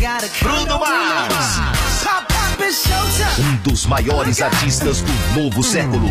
Bruno Mars, um dos maiores artistas do novo século.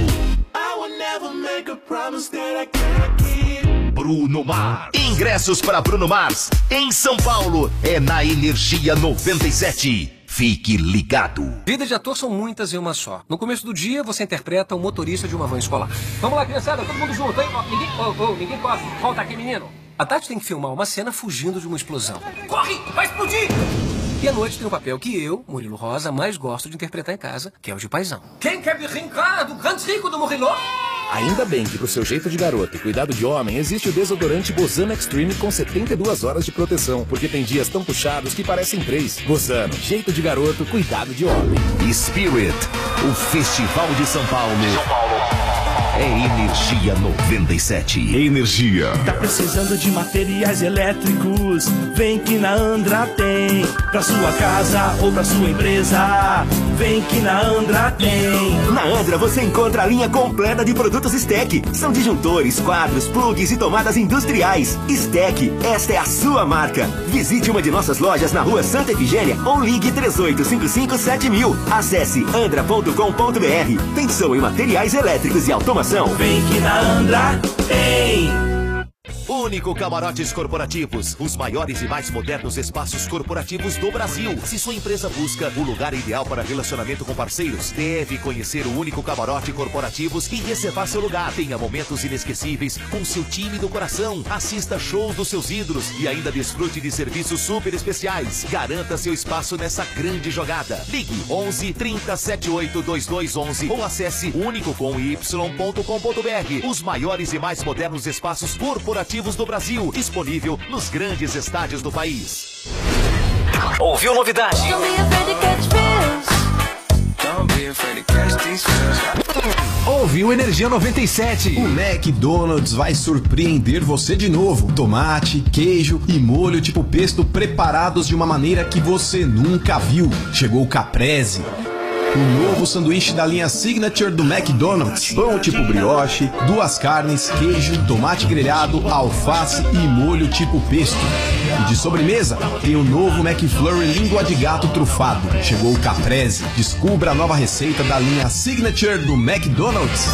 Bruno Mars. Ingressos para Bruno Mars em São Paulo é na Energia 97. Fique ligado. Vidas de ator são muitas em uma só. No começo do dia, você interpreta o motorista de uma van escolar. Vamos lá, criançada, todo mundo junto, hein? Ninguém corre. Volta aqui, menino. À tarde tem que filmar uma cena fugindo de uma explosão. Corre! Vai explodir! E à noite tem um papel que eu, Murilo Rosa, mais gosto de interpretar em casa, que é o de paizão. Quem quer brincar do grande rico do Murilo? Ainda bem que pro seu jeito de garoto e cuidado de homem, existe o desodorante Bozano Extreme com 72 horas de proteção, porque tem dias tão puxados que parecem 3. Bozano, jeito de garoto, cuidado de homem. Spirit, o Festival de São Paulo. É Energia 97. Energia. Tá precisando de materiais elétricos? Vem que na Andra tem. Pra sua casa ou pra sua empresa, vem que na Andra tem. Na Andra você encontra a linha completa de produtos STEC. São disjuntores, quadros, plugs e tomadas industriais. STEC, esta é a sua marca. Visite uma de nossas lojas na rua Santa Efigênia ou ligue 38557000. Acesse andra.com.br. Pensou em materiais elétricos e automação? Vem que na Andra tem. Único Camarotes Corporativos, os maiores e mais modernos espaços corporativos do Brasil. Se sua empresa busca o lugar ideal para relacionamento com parceiros, deve conhecer o Único Camarote Corporativos e reservar seu lugar. Tenha momentos inesquecíveis com seu time do coração. Assista shows dos seus ídolos e ainda desfrute de serviços super especiais. Garanta seu espaço nessa grande jogada. Ligue 11 30 78 2211 ou acesse unicocomy.com.br. Os maiores e mais modernos espaços corporativos do Brasil, disponível nos grandes estádios do país. Ouviu novidade? Ouviu Energia 97. O McDonald's vai surpreender você de novo. Tomate, queijo e molho tipo pesto preparados de uma maneira que você nunca viu. Chegou o Caprese, o novo sanduíche da linha Signature do McDonald's. Pão tipo brioche, 2 carnes, queijo, tomate grelhado, alface e molho tipo pesto. E de sobremesa, tem o novo McFlurry língua de gato trufado. Chegou o Caprese. Descubra a nova receita da linha Signature do McDonald's.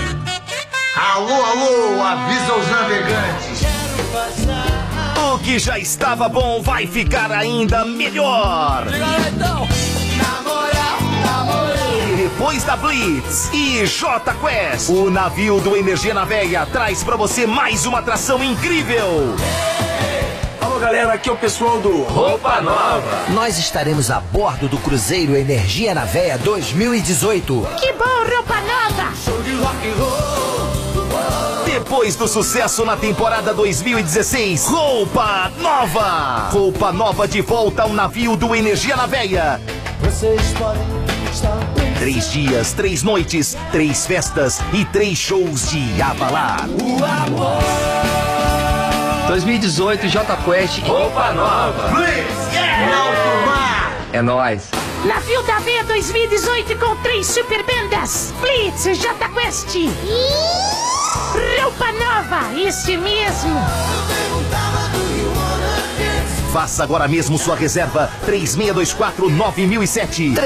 Alô, avisa os navegantes. O que já estava bom vai ficar ainda melhor. Então. Depois da Blitz e J Quest, o navio do Energia na Veia traz pra você mais uma atração incrível. Alô galera, aqui é o pessoal do Roupa Nova. Nós estaremos a bordo do cruzeiro Energia na Veia 2018. Que bom, Roupa Nova! Depois do sucesso na temporada 2016, Roupa Nova! Roupa Nova de volta ao navio do Energia na Veia. Vocês podem estar 3 dias, 3 noites, 3 festas e 3 shows de abalar. o amor. 2018 J Quest. Roupa Nova. Blitz, alto mar. É nóis. Navio da Veia 2018 com 3 super bandas. Blitz, J Quest. Roupa Nova, esse mesmo. Faça agora mesmo sua reserva 3624-9007.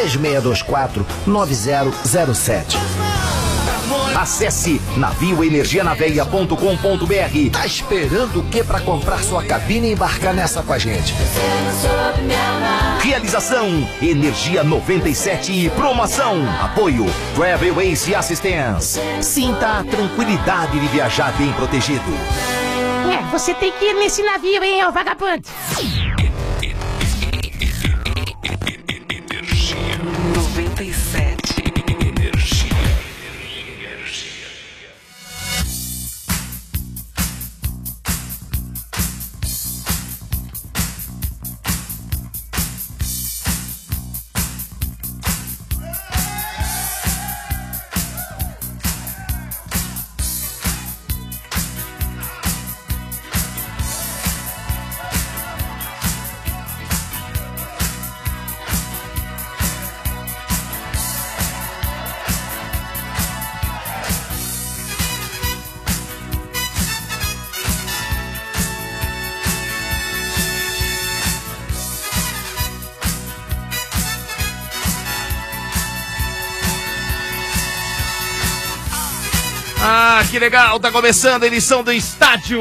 3624-9007. Acesse navioenergianaveia.com.br. Tá esperando o que pra comprar sua cabine e embarcar nessa com a gente? Realização Energia 97 e promoção. Apoio Travel Ace Assistance. Sinta a tranquilidade de viajar bem protegido. Você tem que ir nesse navio, hein, ô vagabundo? Energia 97. que legal, tá começando a edição do Estádio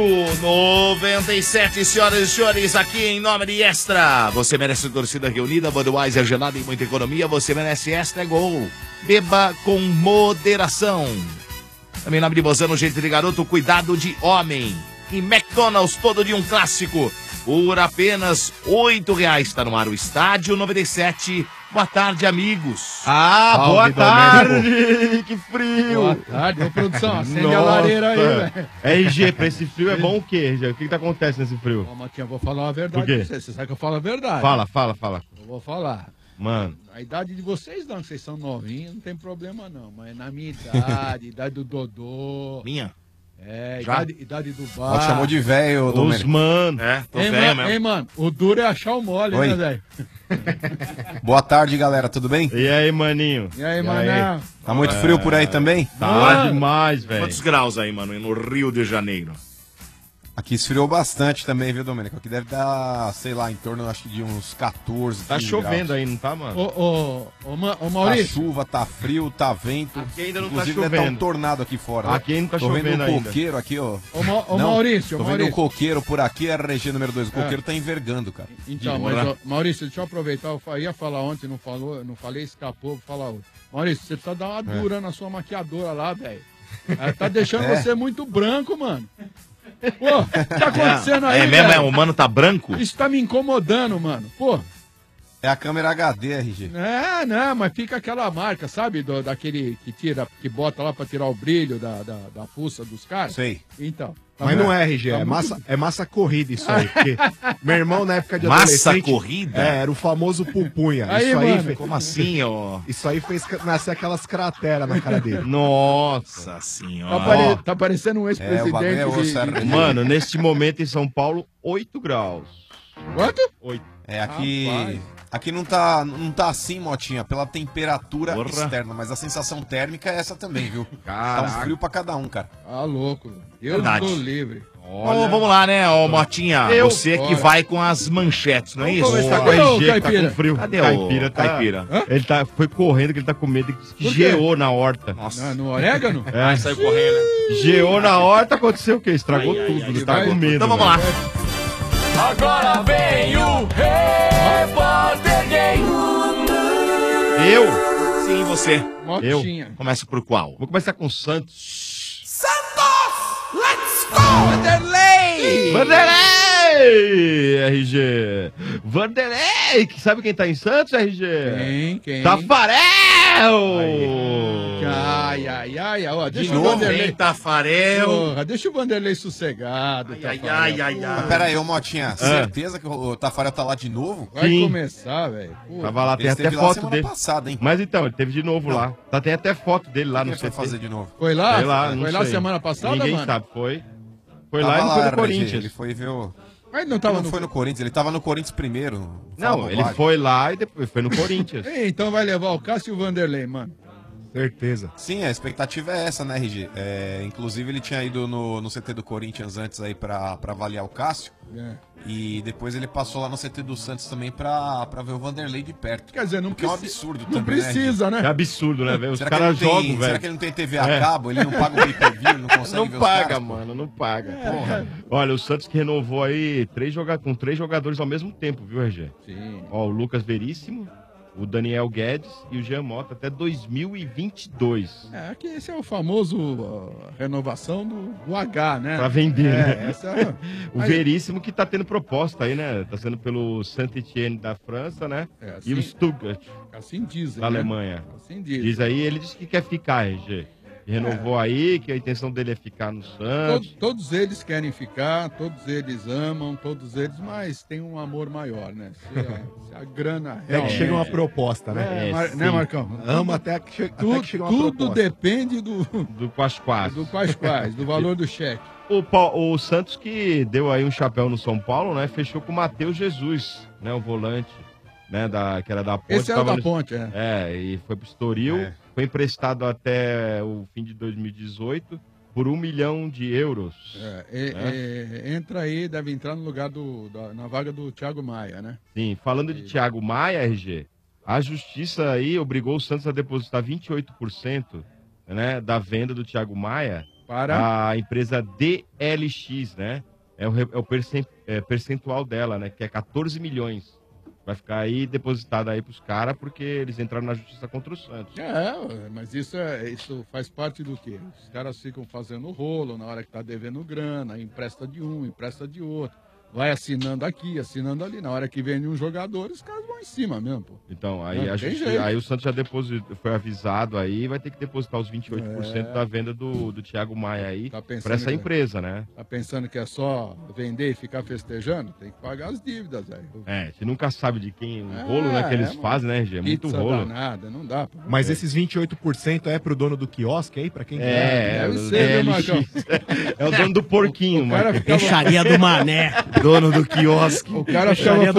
97, senhoras e senhores, aqui em nome de Extra. Você merece torcida reunida, Budweiser gelada e muita economia, você merece Extra Gol. Beba com moderação. Também em nome de Bozano, jeito de garoto, cuidado de homem. E McDonald's, todo dia um clássico, por apenas R$8. Tá no ar o Estádio 97. Boa tarde, amigos. Boa tarde. Que frio. Boa tarde, ô produção, acende a lareira aí, velho. RG, pra esse frio é bom o quê, RG? O que acontece nesse frio? Ô, Matinha, vou falar a verdade pra você. Você sabe que eu falo a verdade. Fala. Eu vou falar. Mano. A idade de vocês não, que vocês são novinhos, não tem problema não. Mas na minha idade, idade do Dodô. Minha? É, Já? idade do bar. Chamou de velho, Domênico. Mano. Tô velho mesmo. Hein, mano, o duro é achar o mole, Oi. né, velho? Boa tarde, galera, tudo bem? E aí, maninho? E aí, manão? Tá muito frio por aí também? Tá demais, velho. Quantos graus aí, mano, no Rio de Janeiro? Aqui esfriou bastante também, viu, Domênico? Aqui deve dar, sei lá, em torno, acho que de uns 14, Tá 15 chovendo graus. aí, não tá, mano? Ô, Maurício. Tá chuva, tá frio, tá vento. Aqui ainda não Inclusive, tá deve estar um chovendo. tornado aqui fora. Aqui ainda tá Tô vendo chovendo um ainda. coqueiro aqui, ó. Ô, Não, Maurício, tô vendo um coqueiro por aqui, RG número 2. O coqueiro tá envergando, cara. Então, mas, ó, Maurício, deixa eu aproveitar, eu ia falar ontem, não falei, escapou, vou falar hoje. Maurício, você precisa dar uma dura na sua maquiadora lá, velho. Ela tá deixando você muito branco, mano. Pô, o que tá acontecendo aí, É mesmo, velho? o mano tá branco? Isso tá me incomodando, mano. Pô. É a câmera HD, RG. Não, mas fica aquela marca, sabe? Daquele que bota lá pra tirar o brilho da fuça dos caras. Sei. Então. Mas não é RG, é massa corrida isso aí. Porque meu irmão, na época de adolescente... Massa corrida? Era o famoso pupunha. Aí, isso aí mano, como assim, ó? Isso aí fez nascer aquelas crateras na cara dele. Nossa senhora. Tá parecendo um ex-presidente. Mano, neste momento em São Paulo, 8 graus. Quanto? 8. É, aqui... Rapaz. Aqui não tá assim, Motinha, pela temperatura Porra. externa, mas a sensação térmica é essa também, viu? Caraca. Tá um frio pra cada um, cara. Ah, louco. Eu Verdade. tô livre. Ô, vamos lá, né, ô Motinha? Você que vai com as manchetes, não é isso? Vamos começar com o RG, que tá com frio. Cadê o Caipira? Caipira? Ele foi correndo, que ele tá com medo, que geou na horta. Nossa. No orégano? É. Saiu correndo. Geou na horta, aconteceu o quê? Estragou tudo, ele tá com medo. Então vamos lá. Agora vem o Repórter Gay. Eu? Sim, você. Motinha. Começa por qual? Vou começar com o Santos. Let's go! Vanderlei! Vanderlei! RG! Vanderlei! Sabe quem tá em Santos, RG? Quem? Tafarel! Ai, ó, deixa De o novo, Vanderlei. hein, Tafarel? Porra, deixa o Vanderlei sossegado. Ai. Mas pera aí, ô Motinha, certeza que o Tafarel tá lá de novo? Vai Sim. começar, velho. Tava lá, tem Ele até esteve lá foto semana dele. passada, hein? Mas então, ele teve de novo lá. Tem até foto dele lá O que no ele foi CT. fazer de novo? Foi lá? Sei lá, não Foi lá sei. semana passada, Ninguém mano? sabe, foi. Foi Tava lá e não foi no RG, Corinthians. Ele foi ver o... Mas não tava Não foi no Corinthians, ele tava no Corinthians primeiro. Não, ele foi lá e depois foi no Corinthians. Então vai levar o Cássio e o Vanderlei, mano. Certeza. Sim, a expectativa é essa, né, RG? Inclusive ele tinha ido no CT do Corinthians antes aí pra avaliar o Cássio. E depois ele passou lá no CT do Santos também pra ver o Vanderlei de perto. Quer dizer, não Porque é um precisa. absurdo Não também, precisa, né? É absurdo, né, velho? Os Será que caras ele não tem- jogam, velho. Será que ele não tem TV a cabo? Ele não paga o pay-per-view, ele não consegue Não ver paga, os caras? mano, não paga. Porra. Olha, o Santos que renovou aí com 3 jogadores ao mesmo tempo, viu, RG? Sim. Ó, o Lucas Veríssimo, o Daniel Guedes e o Jean Mota até 2022. É, que esse é o famoso renovação do H, né? Pra vender, né? Essa é... O Veríssimo que tá tendo proposta aí, né? Tá sendo pelo Saint-Étienne da França, né? assim- E o Stuttgart Assim dizem, da né? Alemanha. Assim dizem. Diz aí, ele disse que quer ficar, RG. E renovou aí, que a intenção dele é ficar no Santos. Todos eles querem ficar, todos eles amam, todos eles, mas tem um amor maior, né? Se a grana É que chega uma proposta, né? né, Marcão? Ama até que chega uma Tudo proposta. depende do Quais. do quais, do valor do cheque. O Santos que deu aí um chapéu no São Paulo, né? Fechou com o Matheus Jesus, né? O volante, né? Que era da Ponte. Esse é o tava da Ponte, é. E foi pro Estoril. Foi emprestado até o fim de 2018 por 1 milhão de euros. Entra aí, deve entrar no lugar na vaga do Thiago Maia, né? Sim, falando de Thiago Maia, RG, a justiça aí obrigou o Santos a depositar 28%, né, da venda do Thiago Maia para a empresa DLX, né? É o percentual dela, né? Que é 14 milhões. Vai ficar aí depositado aí pros caras, porque eles entraram na justiça contra o Santos. Mas isso faz parte do quê? Os caras ficam fazendo rolo na hora que tá devendo grana, empresta de um, empresta de outro. Vai assinando aqui, assinando ali. Na hora que vende um jogador, os caras vão em cima mesmo, pô. Então, aí o Santos já foi avisado aí, vai ter que depositar os 28% da venda do Thiago Maia aí pra essa empresa, né? Tá pensando que é só vender e ficar festejando? Tem que pagar as dívidas, velho. Você nunca sabe de quem, o rolo, né, que eles fazem, né, Gê? É muito rolo. Nada, não dá. Mas esses 28% é pro dono do quiosque aí, pra quem deve ser, viu, Marcão? É o dono do porquinho, mano. Peixaria do Mané. Dono do quiosque. O cara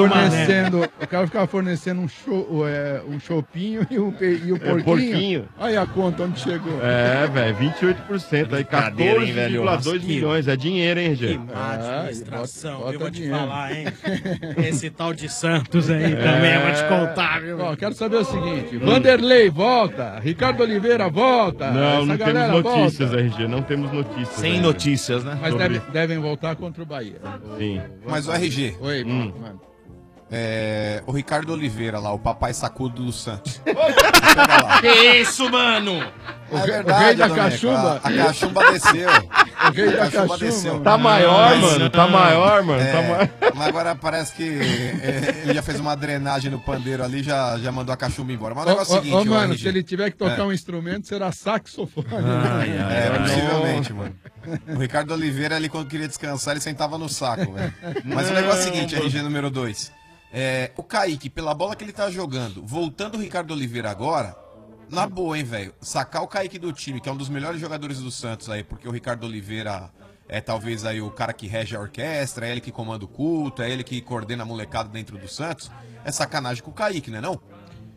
ficava fornecendo um chopinho e o porquinho. Aí a conta onde chegou. Velho, 28%. Aí 14,2 milhões. É dinheiro, hein, Gê? Que má administração, eu vou te falar, hein? Esse tal de Santos aí também, eu vou te contar, viu? Ó, quero saber o seguinte: Vanderlei volta, Ricardo Oliveira volta. Não temos notícias, RG, não temos notícias. Sem notícias, né? Mas devem voltar contra o Bahia. Sim. Mas o RG. Oi, mano. O Ricardo Oliveira lá, o papai sacudo do Santos. Que isso, mano? É verdade, o rei da Domênico, cachumba. A cachumba desceu. O rei da cachumba. Tá maior, mano. Tá maior, mano. Mas agora parece que ele já fez uma drenagem no pandeiro ali, já mandou a cachumba embora. Mas o negócio é o seguinte, mano, RG. se ele tiver que tocar um instrumento, será saxofone. Possivelmente, mano. O Ricardo Oliveira, ele quando queria descansar, ele sentava no saco, velho. Mas o negócio é o seguinte, RG número 2. O Kaique, pela bola que ele tá jogando, voltando o Ricardo Oliveira agora, na boa, hein, velho? Sacar o Kaique do time, que é um dos melhores jogadores do Santos aí, porque o Ricardo Oliveira é talvez aí o cara que rege a orquestra, é ele que comanda o culto, é ele que coordena a molecada dentro do Santos. É sacanagem com o Kaique, né, não?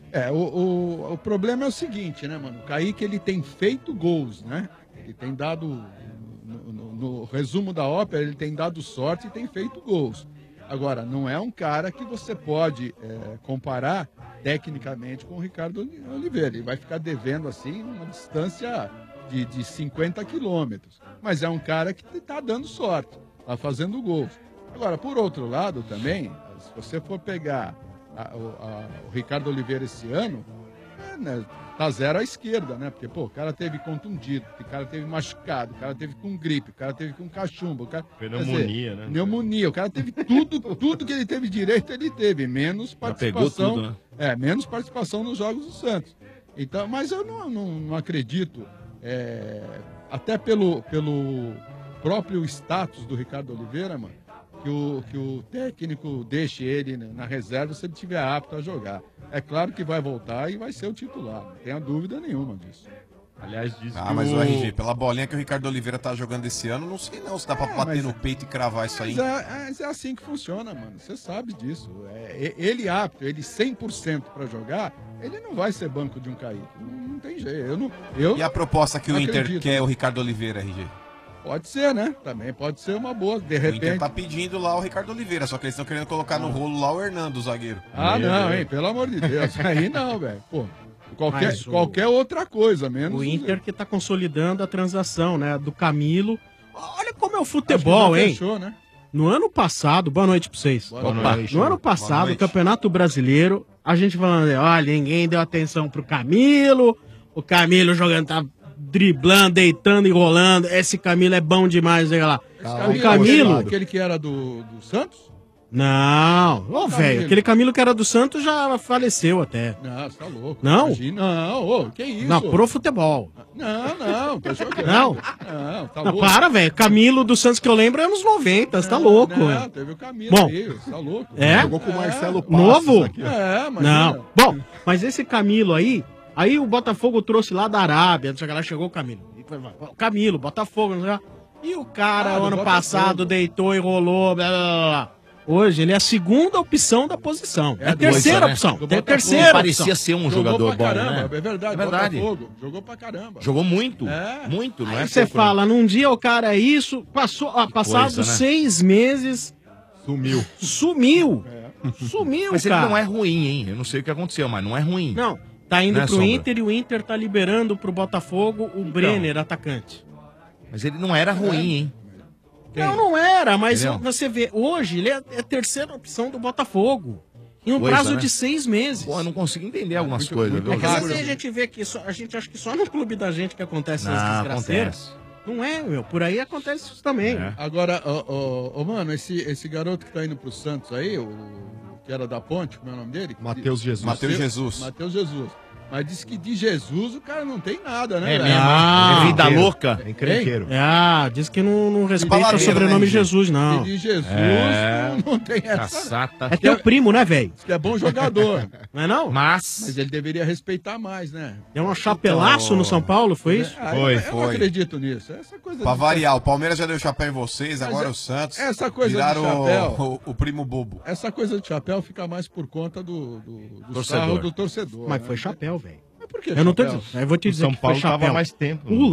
O problema é o seguinte, né, mano? O Kaique, ele tem feito gols, né? Ele tem dado, no resumo da ópera, ele tem dado sorte e tem feito gols. Agora, não é um cara que você pode comparar tecnicamente com o Ricardo Oliveira. Ele vai ficar devendo, assim, uma distância de 50 quilômetros. Mas é um cara que está dando sorte, está fazendo gols. Agora, por outro lado também, se você for pegar o Ricardo Oliveira esse ano, tá zero à esquerda, né? Porque, o cara teve contundido, o cara teve machucado, o cara teve com gripe, o cara teve com cachumba, o cara... Pneumonia, né? Pneumonia, o cara teve tudo que ele teve direito, ele teve, menos participação... Pegou tudo, né? Menos participação nos Jogos do Santos. Então, mas eu não acredito, até pelo próprio status do Ricardo Oliveira, mano, que o técnico deixe ele na reserva se ele estiver apto a jogar. É claro que vai voltar e vai ser o titular, não tenha dúvida nenhuma disso. Aliás, diz mas o RG, pela bolinha que o Ricardo Oliveira tá jogando esse ano, não sei não se dá pra bater no peito e cravar isso aí. Mas é assim que funciona, mano. Você sabe disso. Ele apto, ele 100% pra jogar, ele não vai ser banco de um Kaique. Não tem jeito. E a proposta que o Inter quer o Ricardo Oliveira, RG? Pode ser, né? Também pode ser uma boa, de repente. O Inter tá pedindo lá o Ricardo Oliveira, só que eles estão querendo colocar no rolo lá o Hernando, o zagueiro. Hein? Pelo amor de Deus. Aí não, velho. Qualquer outra coisa, menos... O Inter que tá consolidando a transação, né? Do Camilo. Olha como é o futebol, hein? Fechou, né? No ano passado... Boa noite pra vocês. No ano passado, o Campeonato Brasileiro, a gente falando, olha, ninguém deu atenção pro Camilo, o Camilo jogando, tá driblando, deitando e rolando, esse Camilo é bom demais, olha lá. O Camilo... Aquele que era do Santos? Não, velho, aquele Camilo que era do Santos já faleceu até. Não, você tá louco. Não? Imagina. Não, que isso? Não, pro futebol. Não, tá jogando. Não, tá não, louco. para, velho. Camilo do Santos que eu lembro é anos 90, você tá louco, velho. Teve o Camilo aí, você tá louco. Jogou com o Marcelo Passos. Novo? Aqui, mas não. Bom, mas esse Camilo aí o Botafogo trouxe lá da Arábia, não sei o que lá, chegou o Camilo. Camilo, Botafogo, não sei o que lá. E o cara, ano passado, deitou e rolou, blá, blá, blá. Hoje ele é a segunda opção da posição. É a terceira opção. É a terceira opção. Parecia ser um jogador bom, né? É verdade. Botafogo jogou pra caramba. Jogou muito. Muito, não é? Aí você fala, num dia o cara é isso, passados 6 meses... Sumiu. Sumiu, mas cara. ele não é ruim, hein? Eu não sei o que aconteceu, mas não é ruim. Não, tá indo Não é pro Sombra? Inter e o Inter tá liberando pro Botafogo o Brenner, atacante. Mas ele não era ruim, hein? Não era, mas Entendeu? você vê, hoje ele é a terceira opção do Botafogo. Em um Coisa, prazo né? de 6 meses. Pô, eu não consigo entender algumas coisas. É viu? que assim, a gente vê que a gente acha que só no clube da gente que acontece Não, essas desgraceiras. acontece. Não é, meu. Por aí acontece isso também. Agora, mano, esse garoto que tá indo pro Santos aí, o que era da Ponte, como é o nome dele? Matheus Jesus. Matheus Jesus. Matheus Jesus. Mas disse que de Jesus o cara não tem nada, né? É velho? mesmo? Ah, É vida louca? É encrenqueiro. Diz que não respeita o Baladeiro, sobrenome né, Jesus, não. E de Jesus não tem essa. Caçata. É teu primo, né, velho? Diz que é bom jogador. Não é não? Mas Ele deveria respeitar mais, né? Deu um chapelaço no São Paulo, foi isso? Eu não acredito nisso. Essa coisa Pra de- variar, o Palmeiras já deu chapéu em vocês, agora é- o Santos. essa coisa de viraram chapéu- o primo bobo. Essa coisa de chapéu fica mais por conta do Torcedor. sarro do torcedor. Mas né? foi chapéu, velho. Mas por que Eu não tô chapéu? dizendo. Eu vou te O dizer São que foi Paulo tava chapéu. mais tempo, né?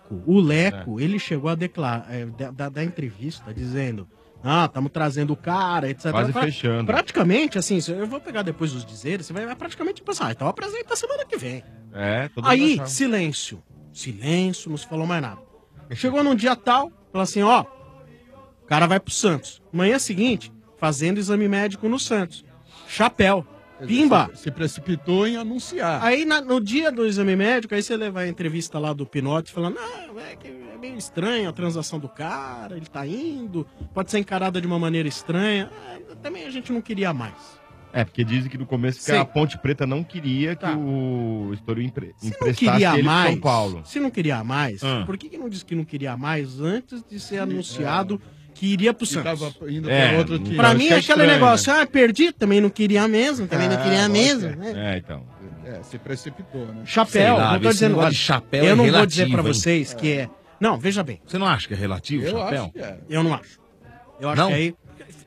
O Leco, ele chegou a declarar, dar entrevista dizendo, estamos trazendo o cara, etc. Quase fechando. Praticamente, assim, eu vou pegar depois os dizeres, você vai praticamente pensar, então apresenta semana que vem. Todo mundo Aí, achava. silêncio, não se falou mais nada. Chegou num dia tal, falou assim, o cara vai pro Santos. Manhã seguinte, fazendo exame médico no Santos. Chapéu. Pimba! Se precipitou em anunciar. Aí no dia do exame médico, aí você leva a entrevista lá do Pinotti falando, é meio estranho a transação do cara, ele tá indo, pode ser encarada de uma maneira estranha. Também a gente não queria mais. Porque dizem que no começo que Sim. a Ponte Preta não queria que o Estoril Se não emprestasse queria ele pro mais, São Paulo. se não queria mais, por que não disse que não queria mais antes de ser anunciado que iria pro Que Santos? tava indo pra outro time. Pra mim, fica aquele estranho, negócio, perdi, também não queria mesmo, também não queria lógico mesmo. Né? Então. Se precipitou, né? Chapéu, Sei lá, não tô esse dizendo. negócio Olha, de chapéu eu é não vou relativo, dizer pra hein? vocês que é. Não, veja bem. Você não acha que é relativo o Eu chapéu? acho que é. Eu não acho. Eu acho Não? que aí.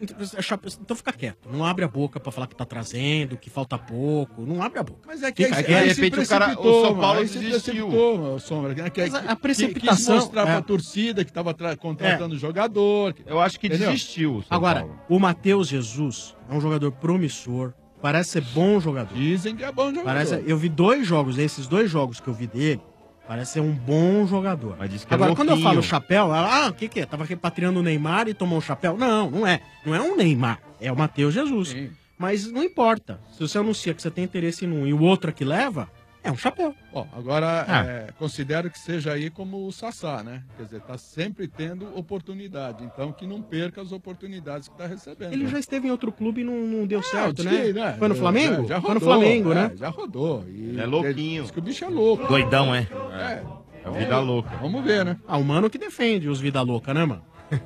Então fica quieto. Não abre a boca pra falar que tá trazendo, que falta pouco. Não abre a boca. Mas é que Fica aí, quieto. aí de se repente o cara- precipitou, o São Paulo aí se desistiu. precipitou, Sombra. Né? Mas a Quis precipitação, mostrar pra torcida que tava contratando jogador. Eu acho que Entendeu? desistiu o São Agora, Paulo. o Matheus Jesus é um jogador promissor. Parece ser bom jogador. Dizem que é bom jogador. Eu vi 2 jogos, esses 2 jogos que eu vi dele, parece ser um bom jogador. Mas diz que é Agora, quando eu louquinho. falo chapéu, o que é? Tava repatriando o Neymar e tomou um chapéu? Não, não é. Não é um Neymar, é o Matheus Jesus. Sim. Mas não importa. Se você anuncia que você tem interesse em um e o outro é que leva, é um chapéu. Ó, agora, considero que seja aí como o Sassá, né? Quer dizer, tá sempre tendo oportunidade. Então, que não perca as oportunidades que tá recebendo. Ele já esteve em outro clube e não deu certo, eu né? diria, Foi no Flamengo? Já Foi no rodou, Flamengo, né? Já rodou. E É louquinho. Diz que o bicho é louco. Doidão, é? É vida louca. Vamos ver, né? O mano que defende os vida louca, né, mano?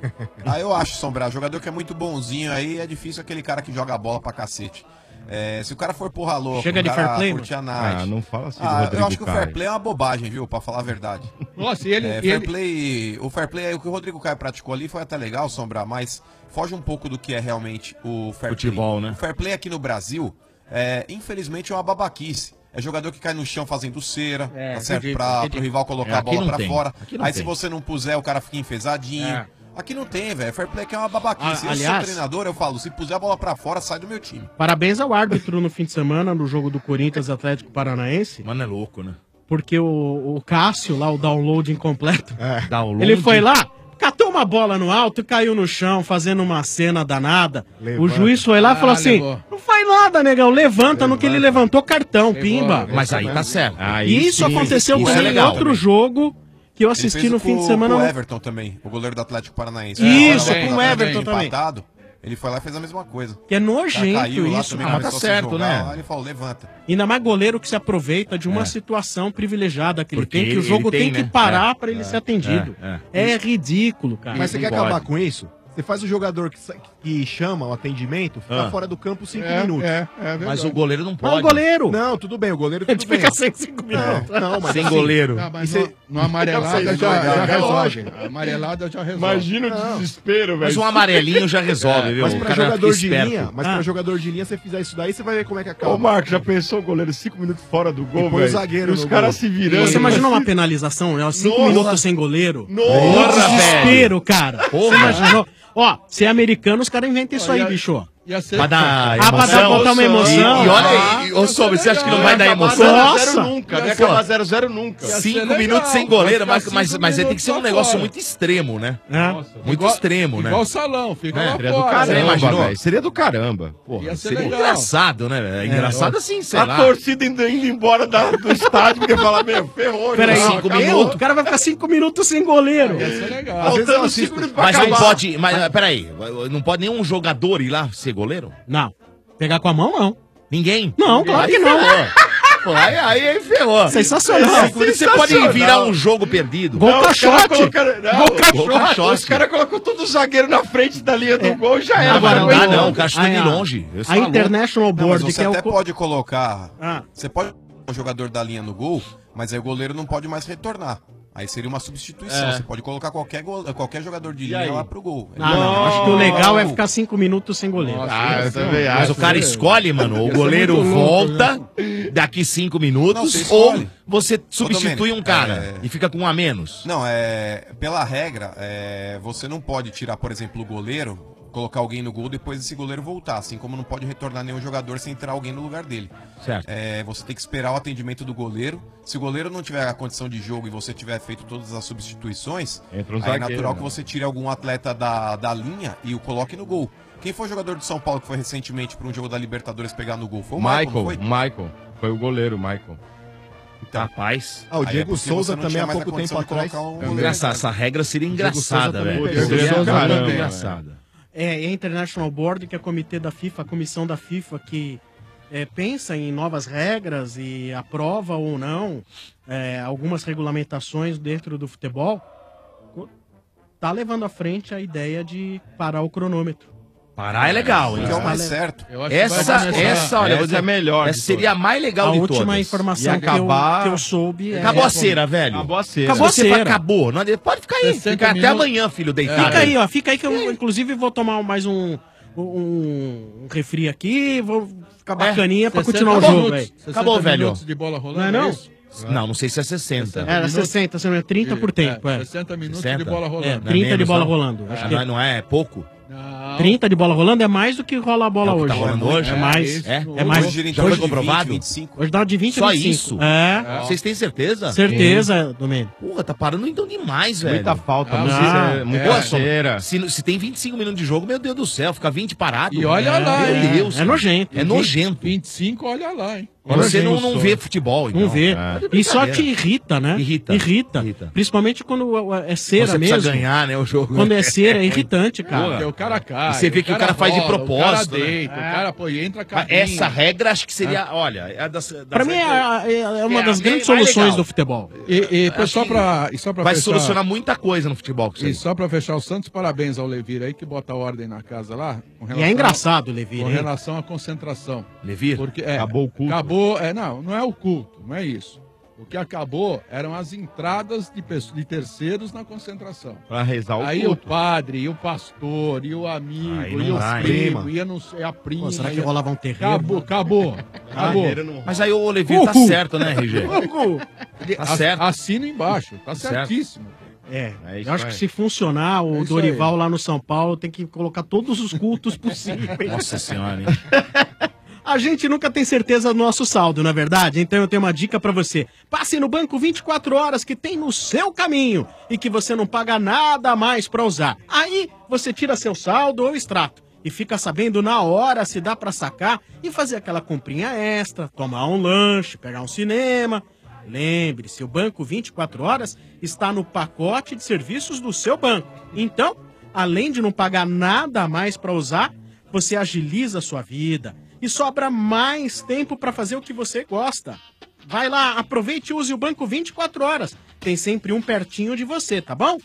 Eu acho, Sombra, jogador que é muito bonzinho aí, é difícil aquele cara que joga a bola pra cacete. Se o cara for porra louca, Chega o de cara fair play, curtir a night. não fala assim do Eu Rodrigo acho que o Caio. fair play é uma bobagem, viu? Pra falar a verdade. Nossa, e ele... Fair play, o fair play aí, o que o Rodrigo Caio praticou ali foi até legal, Sombra, mas foge um pouco do que é realmente o fair Futebol, play. né? O fair play aqui no Brasil, infelizmente, é uma babaquice. É jogador que cai no chão fazendo cera, tá certo? Pro rival colocar a aqui bola não pra tem. fora. Aqui não Aí tem. se você não puser, o cara fica enfesadinho. Aqui não tem, velho. Fair play aqui é uma babaquice. Eu sou aliás- treinador, eu falo, se puser a bola pra fora, sai do meu time. Parabéns ao árbitro no fim de semana no jogo do Corinthians Atlético Paranaense. Mano, é louco, né? Porque o Cássio, lá, o download incompleto, Download. ele foi lá, catou uma bola no alto e caiu no chão, fazendo uma cena danada. O juiz foi lá e falou assim: levou. não faz nada, negão, levanta. No que ele levantou, cartão, pimba. Mas aí tá certo. E isso aconteceu isso também é em legal outro também. jogo que eu Ele assisti fez no o fim com- de semana. com o no- Everton também, o goleiro do Atlético Paranaense. Isso, Agora, com o Everton também. empatado, ele foi lá e fez a mesma coisa. Que é O cara nojento caiu lá isso, também, cara. começou a se certo, jogar né? lá, ele falou, levanta. Ainda mais goleiro que se aproveita de uma situação privilegiada que ele Porque tem, que o ele jogo tem, tem que né? parar pra ele ser atendido. é. É ridículo, cara. Mas você Não quer pode. acabar com isso? Você faz o jogador que chama o atendimento, fica fora do campo 5 minutos. verdade. Mas o goleiro não Mas pode. o goleiro! Não, tudo bem, o goleiro Ele tudo bem. fica sem 5 minutos. Não, mas Sem assim, goleiro. Tá, mas E cê- no amarelada Não, já é resolve. lógico. A amarelada já resolve. Imagina o desespero, Mas velho. um amarelinho já resolve, viu? Mas O pra cara jogador fica de esperto. linha, pra jogador de linha, você fizer isso daí, você vai ver como é que acaba. Ô, Marcos, já pensou o goleiro 5 minutos fora do gol, E põe o velho? zagueiro E os no caras gol. se virando. Você imagina uma penalização, né? 5 Nossa. minutos sem goleiro. Nossa, Desespero, cara. Porra. Você imaginou? Ó, se é americano, os caras inventam isso aí, E a- bicho. Ia ser... Pra dar Ah, pra dar- botar uma emoção. E olha aí, ô Sobe, você acha que não vai dar emoção? 0x0 nunca, não ia acabar 0x0 nunca. 5 minutos sem goleiro, mas aí tem que ser um negócio muito extremo, né? Muito extremo, né? Igual o salão, fica lá Seria do fora. caramba, imaginou? velho. Seria do caramba. Porra, Ia ser Seria legal. engraçado, né, velho? É engraçado assim, sei a lá. torcida indo embora do estádio porque fala, meu, ferrou. Peraí, não, 5 acabou. minutos. o cara vai ficar 5 minutos sem goleiro. Ia ser legal. Faltando 5 minutos pra Mas não acabar. pode. Mas peraí, não pode nenhum jogador ir lá ser goleiro? Não. Pegar com a mão, não. Ninguém? Não, claro Aí que não. ferrou. Pô, aí ferrou. Sensacional. Você pode virar um jogo perdido. Gol Não, os caixote. caras colocaram- não, Gol caixote. caixote. Os caras colocam todo o zagueiro na frente da linha do gol e já era. Agora, Não Vai dá aguentar. não, o cara chuta de longe. Eu sou A maluco. International Não, mas Board, você que é até o... pode colocar. Ah. Você pode colocar o jogador da linha no gol, mas aí o goleiro não pode mais retornar. Aí seria uma substituição. É. Você pode colocar qualquer jogador de E linha aí? lá pro gol. Não, acho que o legal é ficar 5 minutos sem goleiro. Ah, eu também Mas acho. o cara escolhe, mano. O goleiro muito louco, volta daqui 5 Não, minutos você ou escolhe. você substitui Domênico, um cara e fica com um a menos. Não, pela regra, você não pode tirar, por exemplo, o goleiro, colocar alguém no gol depois desse goleiro voltar, assim como não pode retornar nenhum jogador sem entrar alguém no lugar dele. Certo. Você tem que esperar o atendimento do goleiro. Se o goleiro não tiver a condição de jogo e você tiver feito todas as substituições, Entra um aí é zagueiro, natural né? que você tire algum atleta da linha e o coloque no gol. Quem foi o jogador do São Paulo que foi recentemente para um jogo da Libertadores pegar no gol? Foi o Michael, não foi? Michael. Foi o goleiro, Michael. Rapaz. Ah, o Aí é Diego porque Souza você não também tinha há mais a pouco condição tempo de atrás. colocar um goleiro. Engraçado, essa regra seria Souza engraçada, também velho. perdeu. Seria Diego Souza muito também. engraçada. É a International Board, que é o comitê da FIFA, a comissão da FIFA que pensa em novas regras e aprova ou não algumas regulamentações dentro do futebol, tá levando à frente a ideia de parar o cronômetro. Parar é legal, hein? Que é o mais certo. Eu acho que vai começar. Essa, olha, Essa vou dizer, é a melhor essa de seria a mais legal A de última todas. informação E acabar- que eu soube Acabou a cera, velho. Acabou a cera. Acabou a Você cera. fala, acabou. Não, pode ficar aí. 60 Fica até minutos. amanhã, filho, deitado. Fica aí, ó. Fica aí que eu, inclusive, vou tomar mais um refri aqui, vou ficar bacaninha pra 60 continuar o jogo, minutos, velho. 60 Acabou, velho. minutos de bola rolando, Não é não? isso? Não sei se é 60. Era 60, se não é 30 por tempo. 60 minutos 60? de bola É, rolando. 30 de menos, bola não? rolando. Acho que Ah, não é pouco? Não. 30 de bola rolando é mais do que rola a bola É o que hoje. tá rolando hoje? É mais. É? É mais. Hoje gira em Já torno foi de comprovado? 20, 25. Hoje dá de 20 a Só 25. isso? É. Vocês têm certeza? Certeza, Domênio. Porra, tá parando então demais, velho. Muita falta, Ah, muita Pô, cera. se tem 25 minutos de jogo, meu Deus do céu, fica 20 parado. E olha lá, meu hein? Deus. É nojento. É nojento. 25, olha lá, hein? Você não vê futebol, então. Não vê. É. E só te irrita, né? Irrita. Principalmente quando é cera Você mesmo. precisa ganhar, né, o jogo. Quando é cera, é irritante, Porque cara. o cara cai. E você vê que o cara faz de propósito, O cara né? deita, o cara pô, e entra Mas cabinho. essa regra, acho que seria, olha, é das Pra mim é uma é das a grandes mais soluções legal. do futebol. E Acho só que pra vai fechar, solucionar muita coisa no futebol. Com isso aí. E só pra fechar o Santos, parabéns ao Levir aí que bota ordem na casa lá. Com E é engraçado, Levir, Com hein? relação à concentração. Levir? Porque, Acabou o culto. Acabou, não é o culto, não é isso. O que acabou eram as entradas de terceiros na concentração. Pra rezar o Aí culto. o padre, e o pastor, e o amigo, Aí e não o dá, hein? primo, e a prima. Pô, será que ia- rolava um terreiro? Acabou. Mas aí o Levir tá certo, né, RG? Tá certo. Assina embaixo, tá Certo. certíssimo. É, É isso eu acho aí. que se funcionar, o É isso Dorival lá no São Paulo tem que colocar todos os cultos possíveis. Nossa senhora, hein? A gente nunca tem certeza do nosso saldo, não é verdade? Então eu tenho uma dica pra você. Passe no banco 24 horas que tem no seu caminho e que você não paga nada a mais pra usar. Aí você tira seu saldo ou extrato e fica sabendo na hora se dá pra sacar e fazer aquela comprinha extra, tomar um lanche, pegar um cinema. Lembre-se, o banco 24 horas está no pacote de serviços do seu banco. Então, além de não pagar nada a mais pra usar, você agiliza a sua vida e sobra mais tempo para fazer o que você gosta. Vai lá, aproveite e use o banco 24 horas. Tem sempre um pertinho de você, tá bom?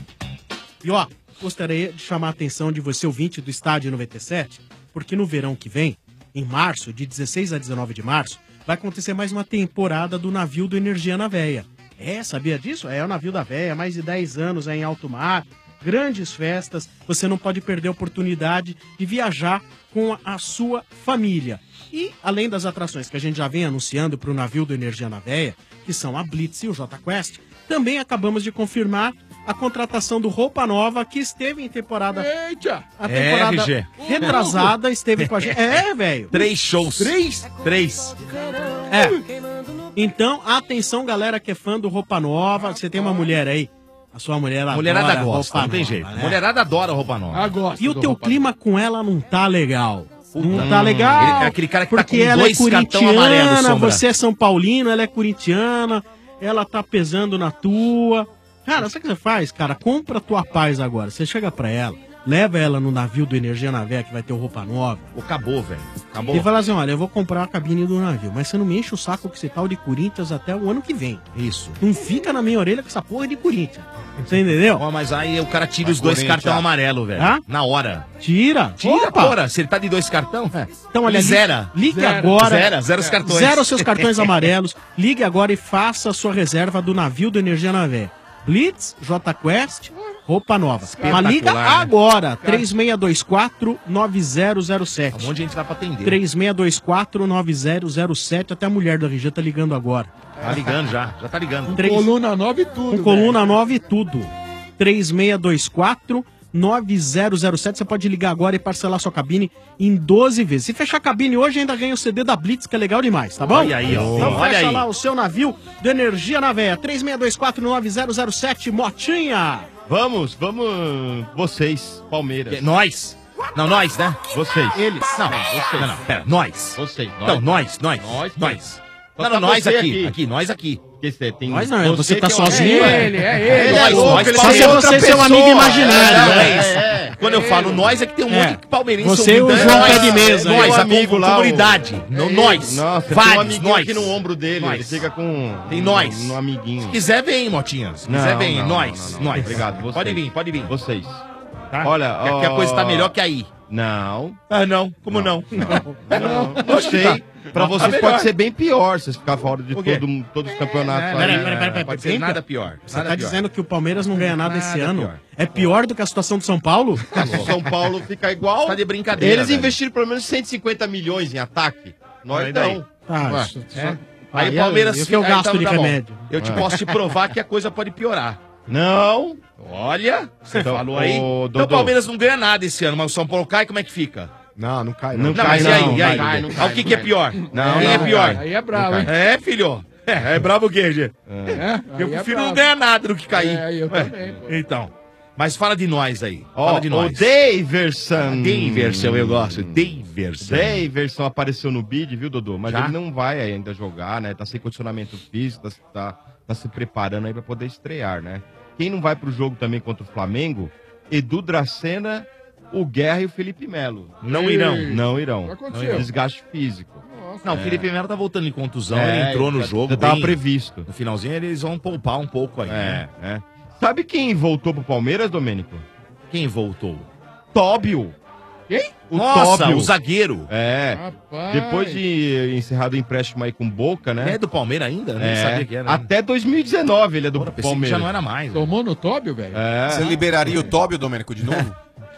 E ó, gostaria de chamar a atenção de você, ouvinte do Estádio 97, porque no verão que vem, em março, de 16 a 19 de março, vai acontecer mais uma temporada do navio do Energia na Veia. É, sabia disso? É o navio da Veia, mais de 10 anos aí em alto mar. Grandes festas, você não pode perder a oportunidade de viajar com a sua família. E, além das atrações que a gente já vem anunciando para o navio do Energia na Veia, que são a Blitz e o Jota Quest, também acabamos de confirmar a contratação do Roupa Nova, que esteve em temporada... Eita! A temporada RG. retrasada esteve com a gente. É, velho. 3 shows. 3? 3. É. Então, atenção, galera que é fã do Roupa Nova. Você tem uma mulher aí. A sua mulher ela Mulherada adora gosta, roupa não tem nova, jeito. né? Mulherada adora roupa nova. E o teu clima com ela não tá legal. Não Puta, tá legal. ele é aquele cara que tá porque com ela 2 é cartão amarelo, corintiana, Sombra. você é São Paulino, ela é corintiana, ela tá pesando na tua. Cara, sabe o que você faz, cara? Compra a tua paz agora. Você chega pra ela, leva ela no navio do Energia na Veia, que vai ter o Roupa Nova. Acabou, velho. Acabou. E fala assim, olha, eu vou comprar a cabine do navio, mas você não me enche o saco que você tal de Corinthians até o ano que vem. Isso. Não fica na minha orelha com essa porra de Corinthians. Você entendeu? Ó, mas aí o cara tira os 2 cartão amarelo, velho. Hã? Na hora. Tira. Tira, Opa. porra. Se ele tá de 2 cartão, Então, olha, ele zera. Ligue Zero. agora. Zera os cartões. Zera os seus cartões amarelos. Ligue agora e faça a sua reserva do navio do Energia na Veia. Blitz, J Quest, Roupa Nova. Mas liga né? agora. 3624-9007. Um monte de gente vai pra atender. 3624-9007. Até a mulher do RG tá ligando agora. Tá ligando já. Já tá ligando. Coluna 9 e tudo. Com coluna 9 e tudo. 3624-9007. Você pode ligar agora e parcelar sua cabine em 12 vezes. Se fechar a cabine hoje, ainda ganha o CD da Blitz, que é legal demais, tá bom? Olha aí, ó. Então Olha fecha aí. lá o seu navio do Energia na Veia. 3624-9007. Motinha. Vamos, vocês, Palmeiras. Nós. Não, nós, né? Vocês. Eles. Não, vocês. Não, pera. Nós. Vocês. Não, nós. Nós. Não, não, nós você aqui. Nós aqui. Porque você tem Nós não, você tá tem um- sozinho, É ele. Nós, louco, ele Só tem se outra você é seu pessoa. amigo imaginário. Não, né? é isso. Quando eu falo nós, é que tem um monte de palmeirense. Você e o ouvindo. João Nós, Pé de Mesa. Nós, Tem um a amigo lá, comunidade. Nós. Nossa, tem um Vários, amiguinho nós. aqui no ombro dele. Nós. Ele fica com... Tem nós. Um amiguinho. Se quiser, vem, Motinha. Se Não, quiser, vem. não, Nós. não, não. Nós. Obrigado, vocês. Pode vir. Vocês. Tá? Olha, Que a coisa tá melhor que aí. Não. Ah, não. Como não? Não sei. Pra Tá vocês melhor. pode ser bem pior vocês ficar fora de Por quê? todos os campeonatos. Peraí. Pode ser nada pior. Você Nada tá pior. dizendo que o Palmeiras não ganha nada esse Nada ano? pior. É pior do que a situação do São Paulo? Se o São Paulo fica igual. Tá de brincadeira, Eles velho. investiram pelo menos 150 milhões em ataque. Nós Aí daí. não. Ah, Ué, isso- é. isso- Aí Aí o Palmeiras... é o que eu aí, gasto então de tá bom. remédio. Eu te posso te provar que a coisa pode piorar. Não. Olha, você Então, falou aí. ô, Então o Dodô. Palmeiras não ganha nada esse ano, mas o São Paulo cai, como é que fica? Não, não cai. Não Não, cai, mas e aí? não, E aí? vai, Ah, o que é pior? Não, Quem é não pior? cai. Aí é bravo, hein? É, filho. É brabo o quê, Gê? Eu Aí é prefiro não bravo. ganhar nada do que cair. É, eu Ué, também, pô. Então. Mas fala de nós aí. Ó, Fala de o nós. Daverson. Daverson, eu gosto. Daverson. Daverson apareceu no bid, viu, Dodô? Mas Já? ele não vai ainda jogar, né? Tá sem condicionamento físico, tá se preparando aí pra poder estrear, né? Quem não vai pro jogo também contra o Flamengo, Edu Dracena, o Guerra e o Felipe Melo. Não irão. Não irão. O que aconteceu? Desgaste físico. Não, o Felipe Melo tá voltando em contusão, É, ele entrou no já- jogo. já tava bem- previsto. No finalzinho eles vão poupar um pouco aí. né? É. Sabe quem voltou pro Palmeiras, Domênico? Quem voltou? Tóbio. Quem? O Nossa, Tóbio. o zagueiro. É. Rapaz. Depois de encerrado o empréstimo aí com Boca, né? É do Palmeiras ainda? Nem sabia que era. Até 2019 ele é do Pensei que Palmeiras. já não era mais. né? Tomou no Tóbio, velho? É. Você liberaria o Tóbio, Domênico, de novo?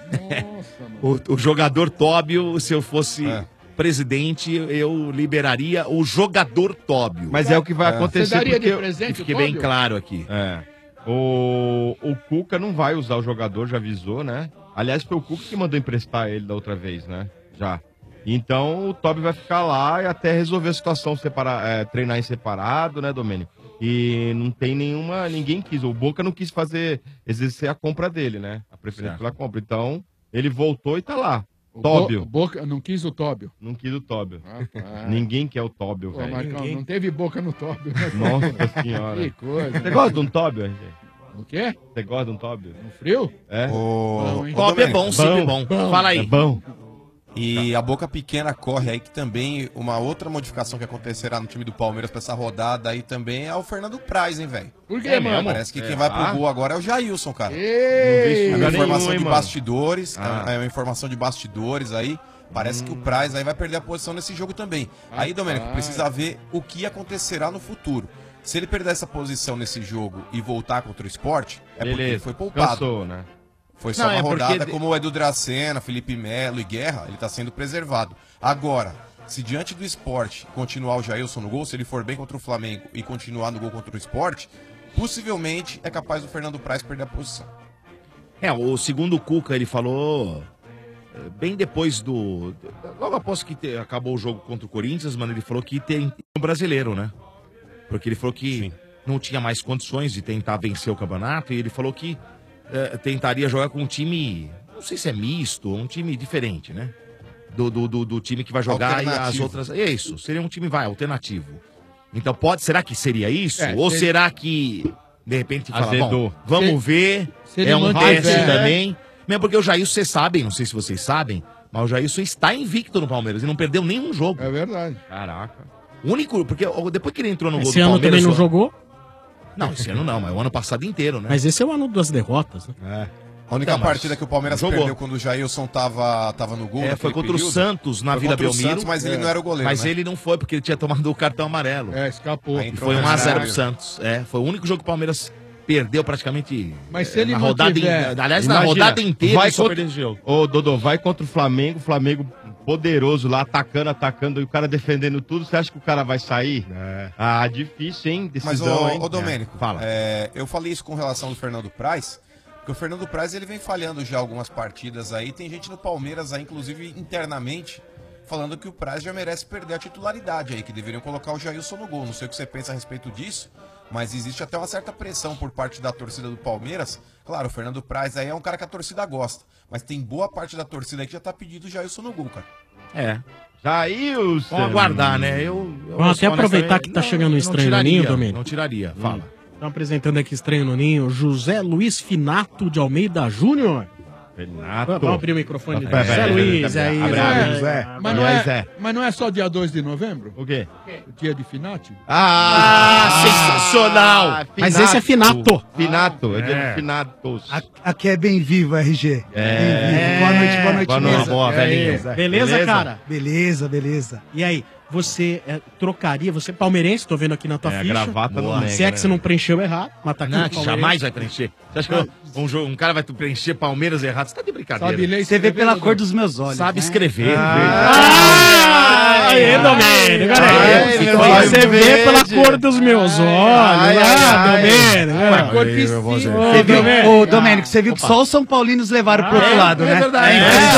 O jogador Tóbio, se eu fosse É. presidente, eu liberaria o jogador Tóbio. Mas é o que vai acontecer Você daria porque... de presente Que fique o bem Tóbio? claro aqui. É. O Cuca não vai usar o jogador, já avisou, né? Aliás, foi o Cuca que mandou emprestar ele da outra vez, né? Já. Então o Tóbio vai ficar lá e até resolver a situação, treinar em separado, né, Domênico? E não tem ninguém quis. O Boca não quis exercer a compra dele, né? A preferência pela compra. Então, ele voltou e tá lá. Tóbio. Boca, não quis o Tóbio. Não quis o Tóbio. Rapaz. Ninguém quer o Tóbio, Pô, velho. Marcão, não teve boca no Tóbio. né? Nossa senhora. Que coisa. Você gosta de um Tóbio, RG? O quê? Você gosta de um Tóbio? No frio? É? Bom, hein? Tóbio é bom, sempre bom. Fala aí. É bom. E a Boca Pequena corre aí que também uma outra modificação que acontecerá no time do Palmeiras pra essa rodada aí também é o Fernando Praz, hein, velho? Por quê, mano? Parece que quem vai pro gol agora é o Jailson, cara. Ei! É uma Lugar informação nenhum, hein, de mano? bastidores, Ah. é uma informação de bastidores aí. Parece que o Praz aí vai perder a posição nesse jogo também. Aí, Domênico, precisa ver o que acontecerá no futuro. Se ele perder essa posição nesse jogo e voltar contra o Sport, é porque ele foi poupado. Cansou, né? Foi só Não, uma é porque rodada de- como o Edu Dracena, Felipe Melo e Guerra, ele tá sendo preservado. Agora, se diante do Sport continuar o Jailson no gol, se ele for bem contra o Flamengo e continuar no gol contra o Sport, possivelmente é capaz do Fernando Praz perder a posição. O segundo Cuca, ele falou bem depois logo após que acabou o jogo contra o Corinthians, mano, ele falou que tem um brasileiro, né? Porque ele falou que não tinha mais condições de tentar vencer o campeonato, e ele falou que tentaria jogar com um time, não sei se é misto, um time diferente, né? Do time que vai jogar e as outras... É isso, seria um time, alternativo. Então será que seria isso? Ou será que, de repente, fala, bom, vamos ver, é um teste também. Mesmo porque o Jailson, vocês sabem, não sei se vocês sabem, mas o Jailson está invicto no Palmeiras e não perdeu nenhum jogo. É verdade. Caraca. O único, porque depois que ele entrou no gol do Esse ano Palmeiras... também não jogou? Não, esse ano não, mas o ano passado inteiro, né? Mas esse é o ano das derrotas, né? A única partida que o Palmeiras perdeu quando o Jailson tava no gol. Foi contra o Santos, na Vila Belmiro. Santos, mas ele não era o goleiro, Mas né? ele não foi, porque ele tinha tomado o cartão amarelo. Escapou. E foi 1-0 pro Santos. Foi o único jogo que o Palmeiras perdeu praticamente. Mas se ele na não rodada tiver... Aliás, na rodada inteira ele só perdeu esse jogo. Ô, Dodô, vai contra o Flamengo poderoso lá, atacando, e o cara defendendo tudo. Você acha que o cara vai sair? Difícil, hein? Decisão, Mas, hein? ô Domênico, Fala. eu falei isso com relação ao Fernando Praz, porque o Fernando Praz ele vem falhando já algumas partidas aí. Tem gente no Palmeiras aí, inclusive internamente, falando que o Praz já merece perder a titularidade aí, que deveriam colocar o Jailson no gol. Não sei o que você pensa a respeito disso, mas existe até uma certa pressão por parte da torcida do Palmeiras. Claro, o Fernando Praz aí é um cara que a torcida gosta, mas tem boa parte da torcida aí que já tá pedindo o Jailson no gol, cara. Jailson. Vamos aguardar, né? Vamos até aproveitar que tá chegando um estranho no ninho, Domênico. Não tiraria, fala. Estamos apresentando aqui estranho no ninho, José Luiz Finato de Almeida Júnior. Finato. Vamos abrir o microfone dele. José Luiz, aí. Mas não é só dia 2 de novembro? O quê? O dia de Finati? Sensacional! Mas esse é Finato. Finato, é dia de Finatos. Aqui é bem vivo, RG. Bem-vivo. Boa noite, mesa. Boa, velhinho. Beleza, cara? Beleza. E aí, você trocaria, você é palmeirense, tô vendo aqui na tua ficha. Gravata não Se é que você não preencheu errado, mas tá aqui Não, no que Palmeirense. jamais vai preencher. Você acha que um cara vai preencher Palmeiras errado? Você tá de brincadeira. Você vê pela cor dos meus olhos. Sabe né? escrever. Aí, Domênico, você vê pela cor dos meus olhos. Domênico. Ô, Domênico, você viu que só os São Paulinos levaram pro outro lado, né? É verdade.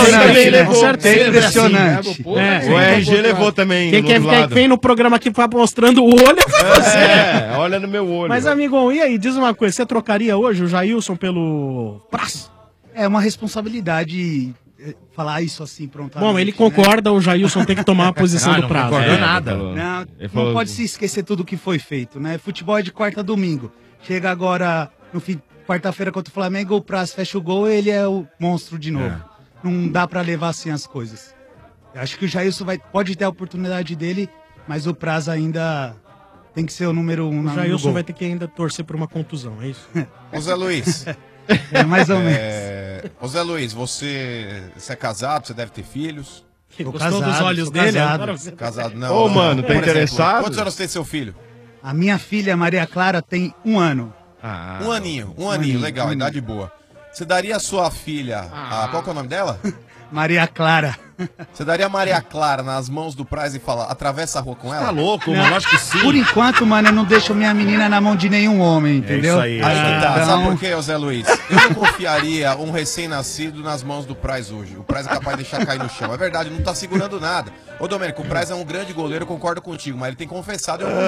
É impressionante. O RG levou também. Quem vem no programa aqui mostrando o olho foi você. Olha no meu olho. Mas, amigo, e aí, diz uma coisa, você trocaria hoje o Jailson pelo Praz? É uma responsabilidade falar isso assim prontamente. Bom, ele concorda, o Jailson tem que tomar a posição do Praz. Não concordou nada. Não pode se esquecer tudo que foi feito, né? Futebol é de quarta a domingo. Chega agora, no fim, quarta-feira contra o Flamengo, o Praz fecha o gol, ele é o monstro de novo. Não dá pra levar assim as coisas. Eu acho que o Jailson pode ter a oportunidade dele, mas o Praz ainda tem que ser o número 1 O Jailson vai ter que ainda torcer por uma contusão, é isso? Ô Zé Luiz. Mais ou menos. Ô Zé Luiz, você é casado, você deve ter filhos. Gostou dos olhos dele? Casado, não. Ô, mano, tá Por exemplo, interessado? quantos anos tem seu filho? A minha filha, Maria Clara, tem 1 ano. Um aninho, legal, idade boa. Você daria a sua filha, qual que é o nome dela? Maria Clara. Você daria a Maria Clara nas mãos do Praz e falar, atravessa a rua com ela? Tá louco, mano, acho que sim. Por enquanto, mano, eu não deixo minha menina na mão de nenhum homem, entendeu? isso aí. Tá. Sabe por quê, Zé Luiz? Eu não confiaria um recém-nascido nas mãos do Praz hoje. O Praz é capaz de deixar cair no chão. É verdade, não tá segurando nada. Ô, Domênico, o Praz é um grande goleiro, eu concordo contigo, mas ele tem confessado em alguns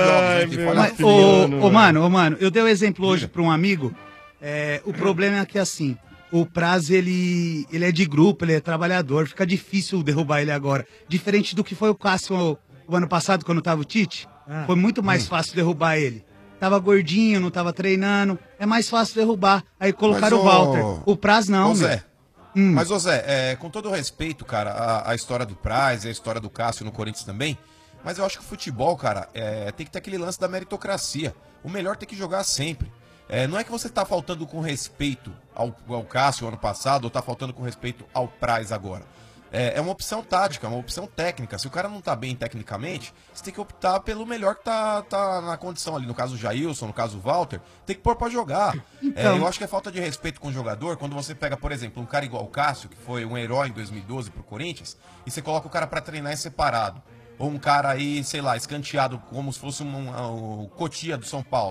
jogos. Né? Mano, eu dei um exemplo hoje pra um amigo. O problema é que, assim, o Praz, ele é de grupo, ele é trabalhador, fica difícil derrubar ele agora. Diferente do que foi o Cássio o ano passado, quando tava o Tite, foi muito mais fácil derrubar ele. Tava gordinho, não tava treinando, é mais fácil derrubar. Aí colocaram o Walter. O Praz não, Zé. Mas, ô Zé, com todo o respeito, cara, a história do Praz, a história do Cássio no Corinthians também, mas eu acho que o futebol, cara, tem que ter aquele lance da meritocracia. O melhor tem que jogar sempre. Não é que você tá faltando com respeito ao Cássio ano passado, ou tá faltando com respeito ao Praz agora. É uma opção tática, é uma opção técnica. Se o cara não tá bem tecnicamente, você tem que optar pelo melhor que tá na condição ali. No caso o Jailson, no caso o Walter, tem que pôr pra jogar. Então... eu acho que é falta de respeito com o jogador quando você pega, por exemplo, um cara igual o Cássio, que foi um herói em 2012 pro Corinthians, e você coloca o cara pra treinar em separado. Ou um cara aí, sei lá, escanteado, como se fosse o Cotia do São Paulo.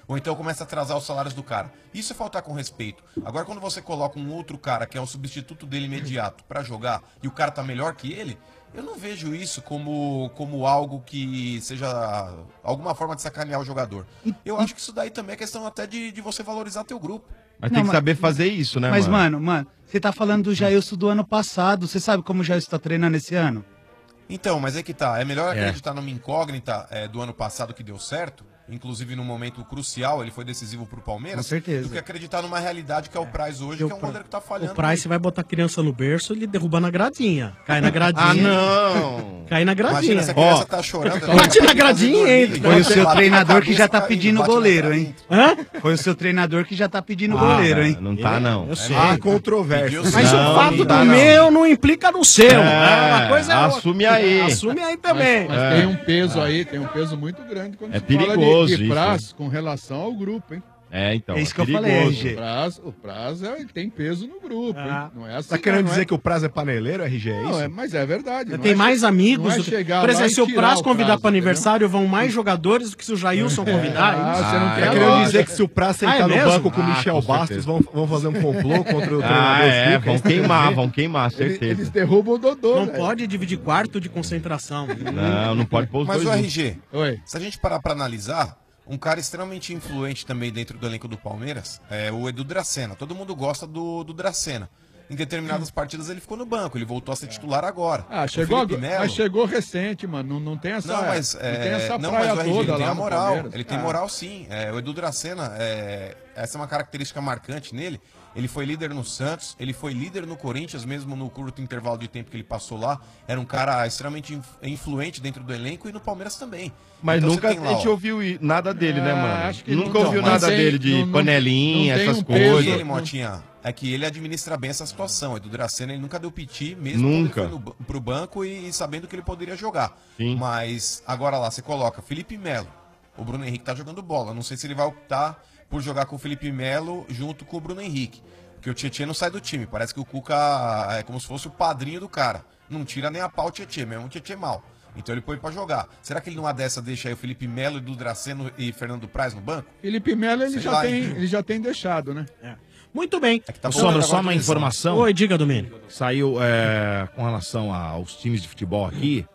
Ou então começa a atrasar os salários do cara. Isso é faltar com respeito. Agora, quando você coloca um outro cara que é um substituto dele imediato pra jogar e o cara tá melhor que ele, eu não vejo isso como algo que seja alguma forma de sacanear o jogador. Eu acho que isso daí também é questão até de você valorizar teu grupo. Mas tem que saber fazer isso, né, Mas, mano? mano, você tá falando do Jailson do ano passado. Você sabe como o Jailson tá treinando esse ano? Então, mas é que tá. É melhor acreditar numa incógnita do ano passado que deu certo, inclusive num momento crucial, ele foi decisivo pro Palmeiras, Com certeza. do que acreditar numa realidade que é o Praz hoje, que é um goleiro que tá falhando. O Price vai botar a criança no berço e ele derruba na gradinha. Cai na gradinha. Ah, não! Cai na gradinha. Imagina, se a criança tá chorando... Bate na gradinha e entra. Foi o seu treinador que já tá pedindo goleiro, hein? Foi o seu treinador que já tá pedindo goleiro, hein? Não tá, não. Eu sei. Há controvérsias. Mas Não, o fato não dá, do não. meu não implica no seu. Uma coisa é outra. assume aí. Assume aí também. Mas tem um peso aí, tem um peso muito grande quando É se fala perigoso de isso, Praz com relação ao grupo, hein? É, então. É isso que eu falei, RG. O Praz ele tem peso no grupo, hein? Não é assim. Tá querendo não dizer é... que o Praz é paneleiro, RG? É Não, isso? mas é verdade. não Tem é mais che- amigos. não é do que- chegar Por lá exemplo, e se o tirar Praz o convidar Praz, para entendeu? aniversário, vão mais jogadores do que se o Jailson convidar. Ah, isso? você não Tá quer querendo lógica. dizer que se o Praz sentar é no mesmo? banco com o Michel com Bastos, certeza. vão fazer um complô contra o treinador Zucca? vão queimar, certeza. Eles derrubam o Dodô, Não velho. pode dividir quarto de concentração. Não pode pôr os Mas dois o juntos. RG, Oi. se a gente parar pra analisar, um cara extremamente influente também dentro do elenco do Palmeiras é o Edu Dracena. Todo mundo gosta do Dracena. Em determinadas partidas ele ficou no banco, ele voltou a ser titular agora. Ah, O chegou Felipe agora, Melo- mas chegou recente, mano. Não tem essa. Não, mas, não tem essa não, praia mas o RG, toda ele tem lá a no moral. Palmeiras. Ele tem Ah. moral sim. O Edu Dracena, essa é uma característica marcante nele. Ele foi líder no Santos, ele foi líder no Corinthians, mesmo no curto intervalo de tempo que ele passou lá. Era um cara extremamente influente dentro do elenco e no Palmeiras também. Mas Então, nunca você tem a lá, gente ó, ouviu nada dele, né, mano? acho que Nunca não- ouviu mas nada tem- dele de não- panelinha, não tem essas um peso. coisas. E ele, Motinha, é que ele administra bem essa situação. Edu Dracena, ele nunca deu piti, mesmo Nunca. quando ele foi pro banco e sabendo que ele poderia jogar. Sim. Mas agora lá, você coloca Felipe Melo. O Bruno Henrique tá jogando bola. Não sei se ele vai optar por jogar com o Felipe Melo junto com o Bruno Henrique. Porque o Tietchan não sai do time. Parece que o Cuca é como se fosse o padrinho do cara. Não tira nem a pau o Tietchan, mesmo o Tietchan mal. Então ele põe pra jogar. Será que ele numa dessa deixa aí o Felipe Melo, Edu Dracena e Fernando Praz no banco? Felipe Melo Sei lá, hein? ele já tem deixado, né? Muito bem. Tá Sombra, bom, só agora uma de lesão. informação. Oi, diga, Domênico. Saiu com relação aos times de futebol aqui,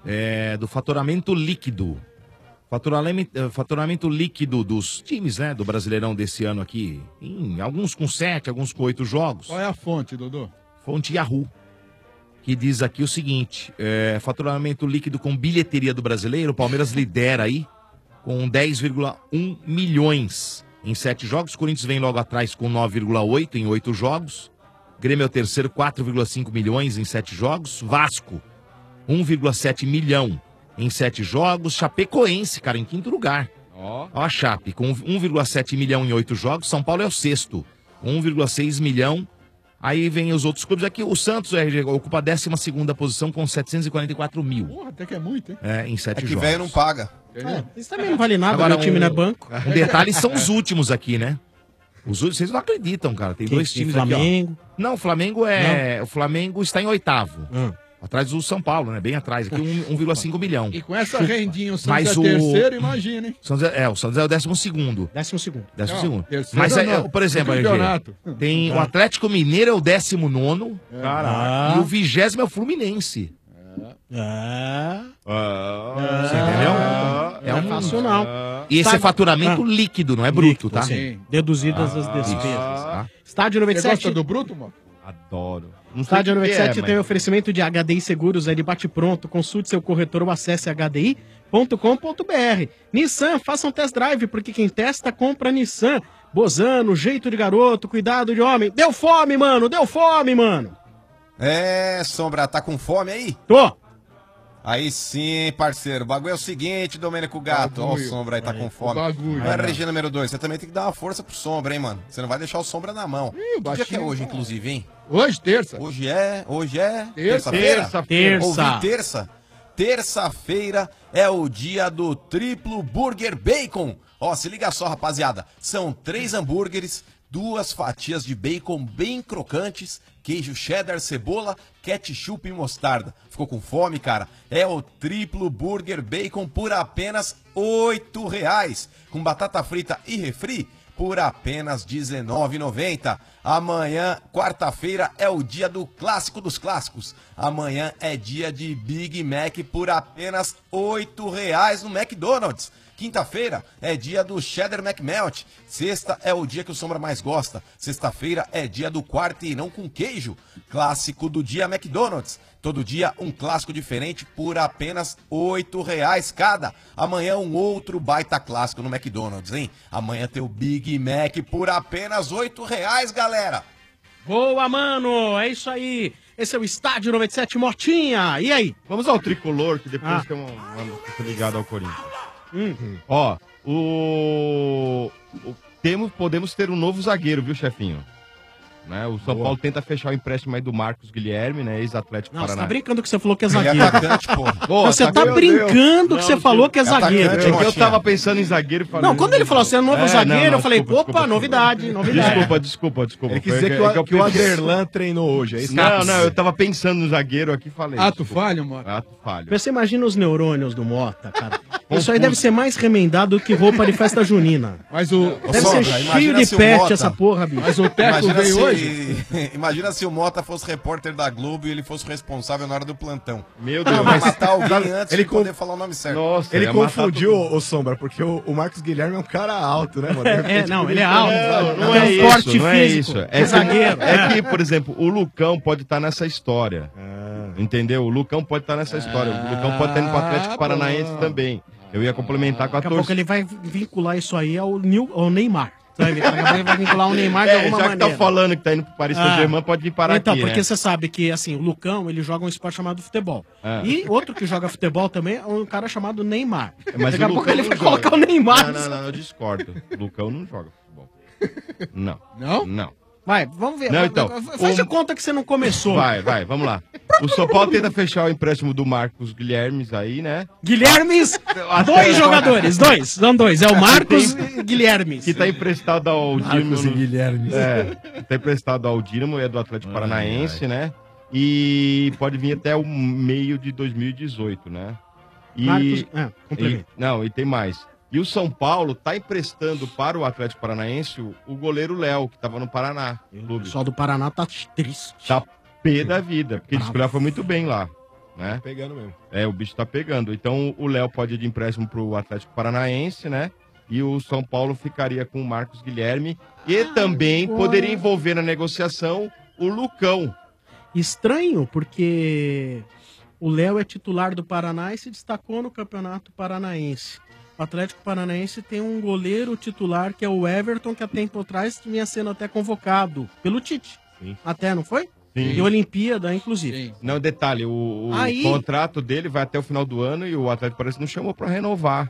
do faturamento líquido. Faturamento líquido dos times, né, do Brasileirão desse ano aqui. Em alguns com 7, alguns com 8 jogos. Qual é a fonte, Dodô? Fonte Yahoo. Que diz aqui o seguinte: faturamento líquido com bilheteria do brasileiro, o Palmeiras lidera aí com 10,1 milhões em 7 jogos. Corinthians vem logo atrás com 9,8 em 8 jogos. Grêmio é o terceiro, 4,5 milhões em 7 jogos. Vasco, 1,7 milhão em 7 jogos. Chapecoense, cara, em quinto lugar. Ó a Chape, com 1,7 milhão em 8 jogos. São Paulo é o sexto, 1,6 milhão. Aí vem os outros clubes aqui. O Santos ocupa a 12ª posição com 744 mil. Porra, até que é muito, hein? Em 7 É que jogos. velho não paga. Isso também não vale nada, Agora, meu time não é banco. Um detalhe são os últimos aqui, né? Os últimos, vocês não acreditam, cara. Tem Quem- dois tem times Flamengo? aqui, ó. Não, o Flamengo O Flamengo está em 8º. Atrás do São Paulo, né? Bem atrás. Aqui 1,5 milhão. E com essa rendinha, o Santos Mas é terceiro, imagina, hein? o Santos é o 12º. 12º. Não, terceiro Mas, não, por exemplo, no RG, campeonato. tem o Atlético Mineiro é o 19º. Caraca. E o 20º é o Fluminense. Você entendeu? É fácil, não. E esse Tá- é faturamento líquido, não é bruto, tá? Sim. Deduzidas as despesas. tá? Estádio Você 97. gosta do bruto, mano? Adoro. Não sei Estádio o que 97 é, tem mas- oferecimento de HDI Seguros, é de bate-pronto. Consulte seu corretor ou acesse hdi.com.br. Nissan, faça um test drive, porque quem testa, compra Nissan. Bozano, jeito de garoto, cuidado de homem. Deu fome, mano, deu fome, mano. Sombra, tá com fome aí? Tô. Aí sim, parceiro. O bagulho é o seguinte, Domênico Gato. Ó, o Bagulho. Sombra aí tá com O fome. bagulho. Mas, RG número 2, você também tem que dar uma força pro Sombra, hein, mano? Você não vai deixar o Sombra na mão. Ih, o Que dia que é baixinho, hoje, cara. inclusive, hein? Hoje, terça. Hoje é Terça. terça-feira? Terça. Ouvi terça? Terça-feira é o dia do triplo burger bacon. Ó, se liga só, rapaziada. São 3 hambúrgueres, 2 fatias de bacon bem crocantes, queijo cheddar, cebola, ketchup e mostarda. Ficou com fome, cara? É o triplo burger bacon por apenas R$8. Com batata frita e refri por apenas R$19,90. Amanhã, quarta-feira, é o dia do clássico dos clássicos. Amanhã é dia de Big Mac por apenas R$8 no McDonald's. Quinta-feira é dia do Cheddar McMelt. Sexta é o dia que o Sombra mais gosta. Sexta-feira é dia do quarteirão com queijo. Clássico do dia McDonald's. Todo dia um clássico diferente por apenas R$8 cada. Amanhã um outro baita clássico no McDonald's, hein? Amanhã tem o Big Mac por apenas R$8, galera. Boa, mano! É isso aí. Esse é o Estádio 97 Motinha. E aí? Vamos ao tricolor, que depois tem uma notícia ligada ao Corinthians. Ó, podemos ter um novo zagueiro, viu, chefinho? Né? O São Paulo tenta fechar o empréstimo aí do Marcos Guilherme, né? Ex-Atlético Paranaense. Você tá brincando que você falou que é zagueiro. Atacante, pô. Você tá brincando que você falou que é zagueiro. É que eu tava pensando em zagueiro e falei... Não, quando ele falou assim, é novo zagueiro, eu falei, opa, novidade. Desculpa. Ele quis dizer que o Aderlan treinou hoje. É isso? Não, eu tava pensando no zagueiro aqui e falei. Ato falho, Mota? Ato falho. Você imagina os neurônios do Mota, cara. Isso aí deve ser mais remendado que roupa de festa junina. Mas o... Deve ser cheio de pet essa porra, bicho. Mas o Teco veio hoje? Imagina se o Mota fosse repórter da Globo e ele fosse o responsável na hora do plantão. Meu Deus. Vai matar alguém antes de poder falar o nome certo. Nossa, ele confundiu o Sombra, porque o Marcos Guilherme é um cara alto, né, mano? Ele é alto. Não é isso, porte não é físico. isso. É zagueiro. É que, por exemplo, o Lucão pode estar nessa história. Entendeu? O Lucão pode estar nessa história. O Lucão pode estar indo pro Atlético Paranaense também. Eu ia complementar com a Daqui a pouco ele vai vincular isso aí ao Neymar. Sabe? Daqui a pouco ele vai vincular o Neymar de alguma já maneira. que tá falando que tá indo pro Paris Saint-Germain, pode vir parar então, aqui, porque né? você sabe que, assim, o Lucão, ele joga um esporte chamado futebol. E outro que joga futebol também é um cara chamado Neymar. Mas Daqui a pouco ele vai joga. colocar o Neymar. Não, eu discordo. O Lucão não joga futebol. Não. Não? Não. Vai, vamos ver. Não, então, Faz de conta que você não começou. Vai, vamos lá. O São Paulo tenta fechar o empréstimo do Marcos Guilhermes aí, né? Guilhermes, 2 jogadores, são 2. É o Marcos Guilhermes. Que tá emprestado ao Dinamo. Marcos e Guilhermes. Tá emprestado ao Dinamo, é do Atlético Paranaense, né? E pode vir até o meio de 2018, né? Marcos, complemento. E tem mais. E o São Paulo tá emprestando para o Atlético Paranaense o goleiro Léo, que tava no Paraná. O pessoal do Paraná tá triste. Tá pé da vida, porque diz que o Léo foi muito bem lá, né? Tá pegando mesmo. O bicho tá pegando. Então o Léo pode ir de empréstimo pro Atlético Paranaense, né? E o São Paulo ficaria com o Marcos Guilherme. E também poderia envolver na negociação o Lucão. Estranho, porque o Léo é titular do Paraná e se destacou no Campeonato Paranaense. O Atlético Paranaense tem um goleiro titular que é o Everton, que há tempo atrás vinha sendo até convocado pelo Tite. Sim. Até, não foi? Sim. E Olimpíada, inclusive. Sim. Não, detalhe, o contrato dele vai até o final do ano e o Atlético Paranaense não chamou pra renovar.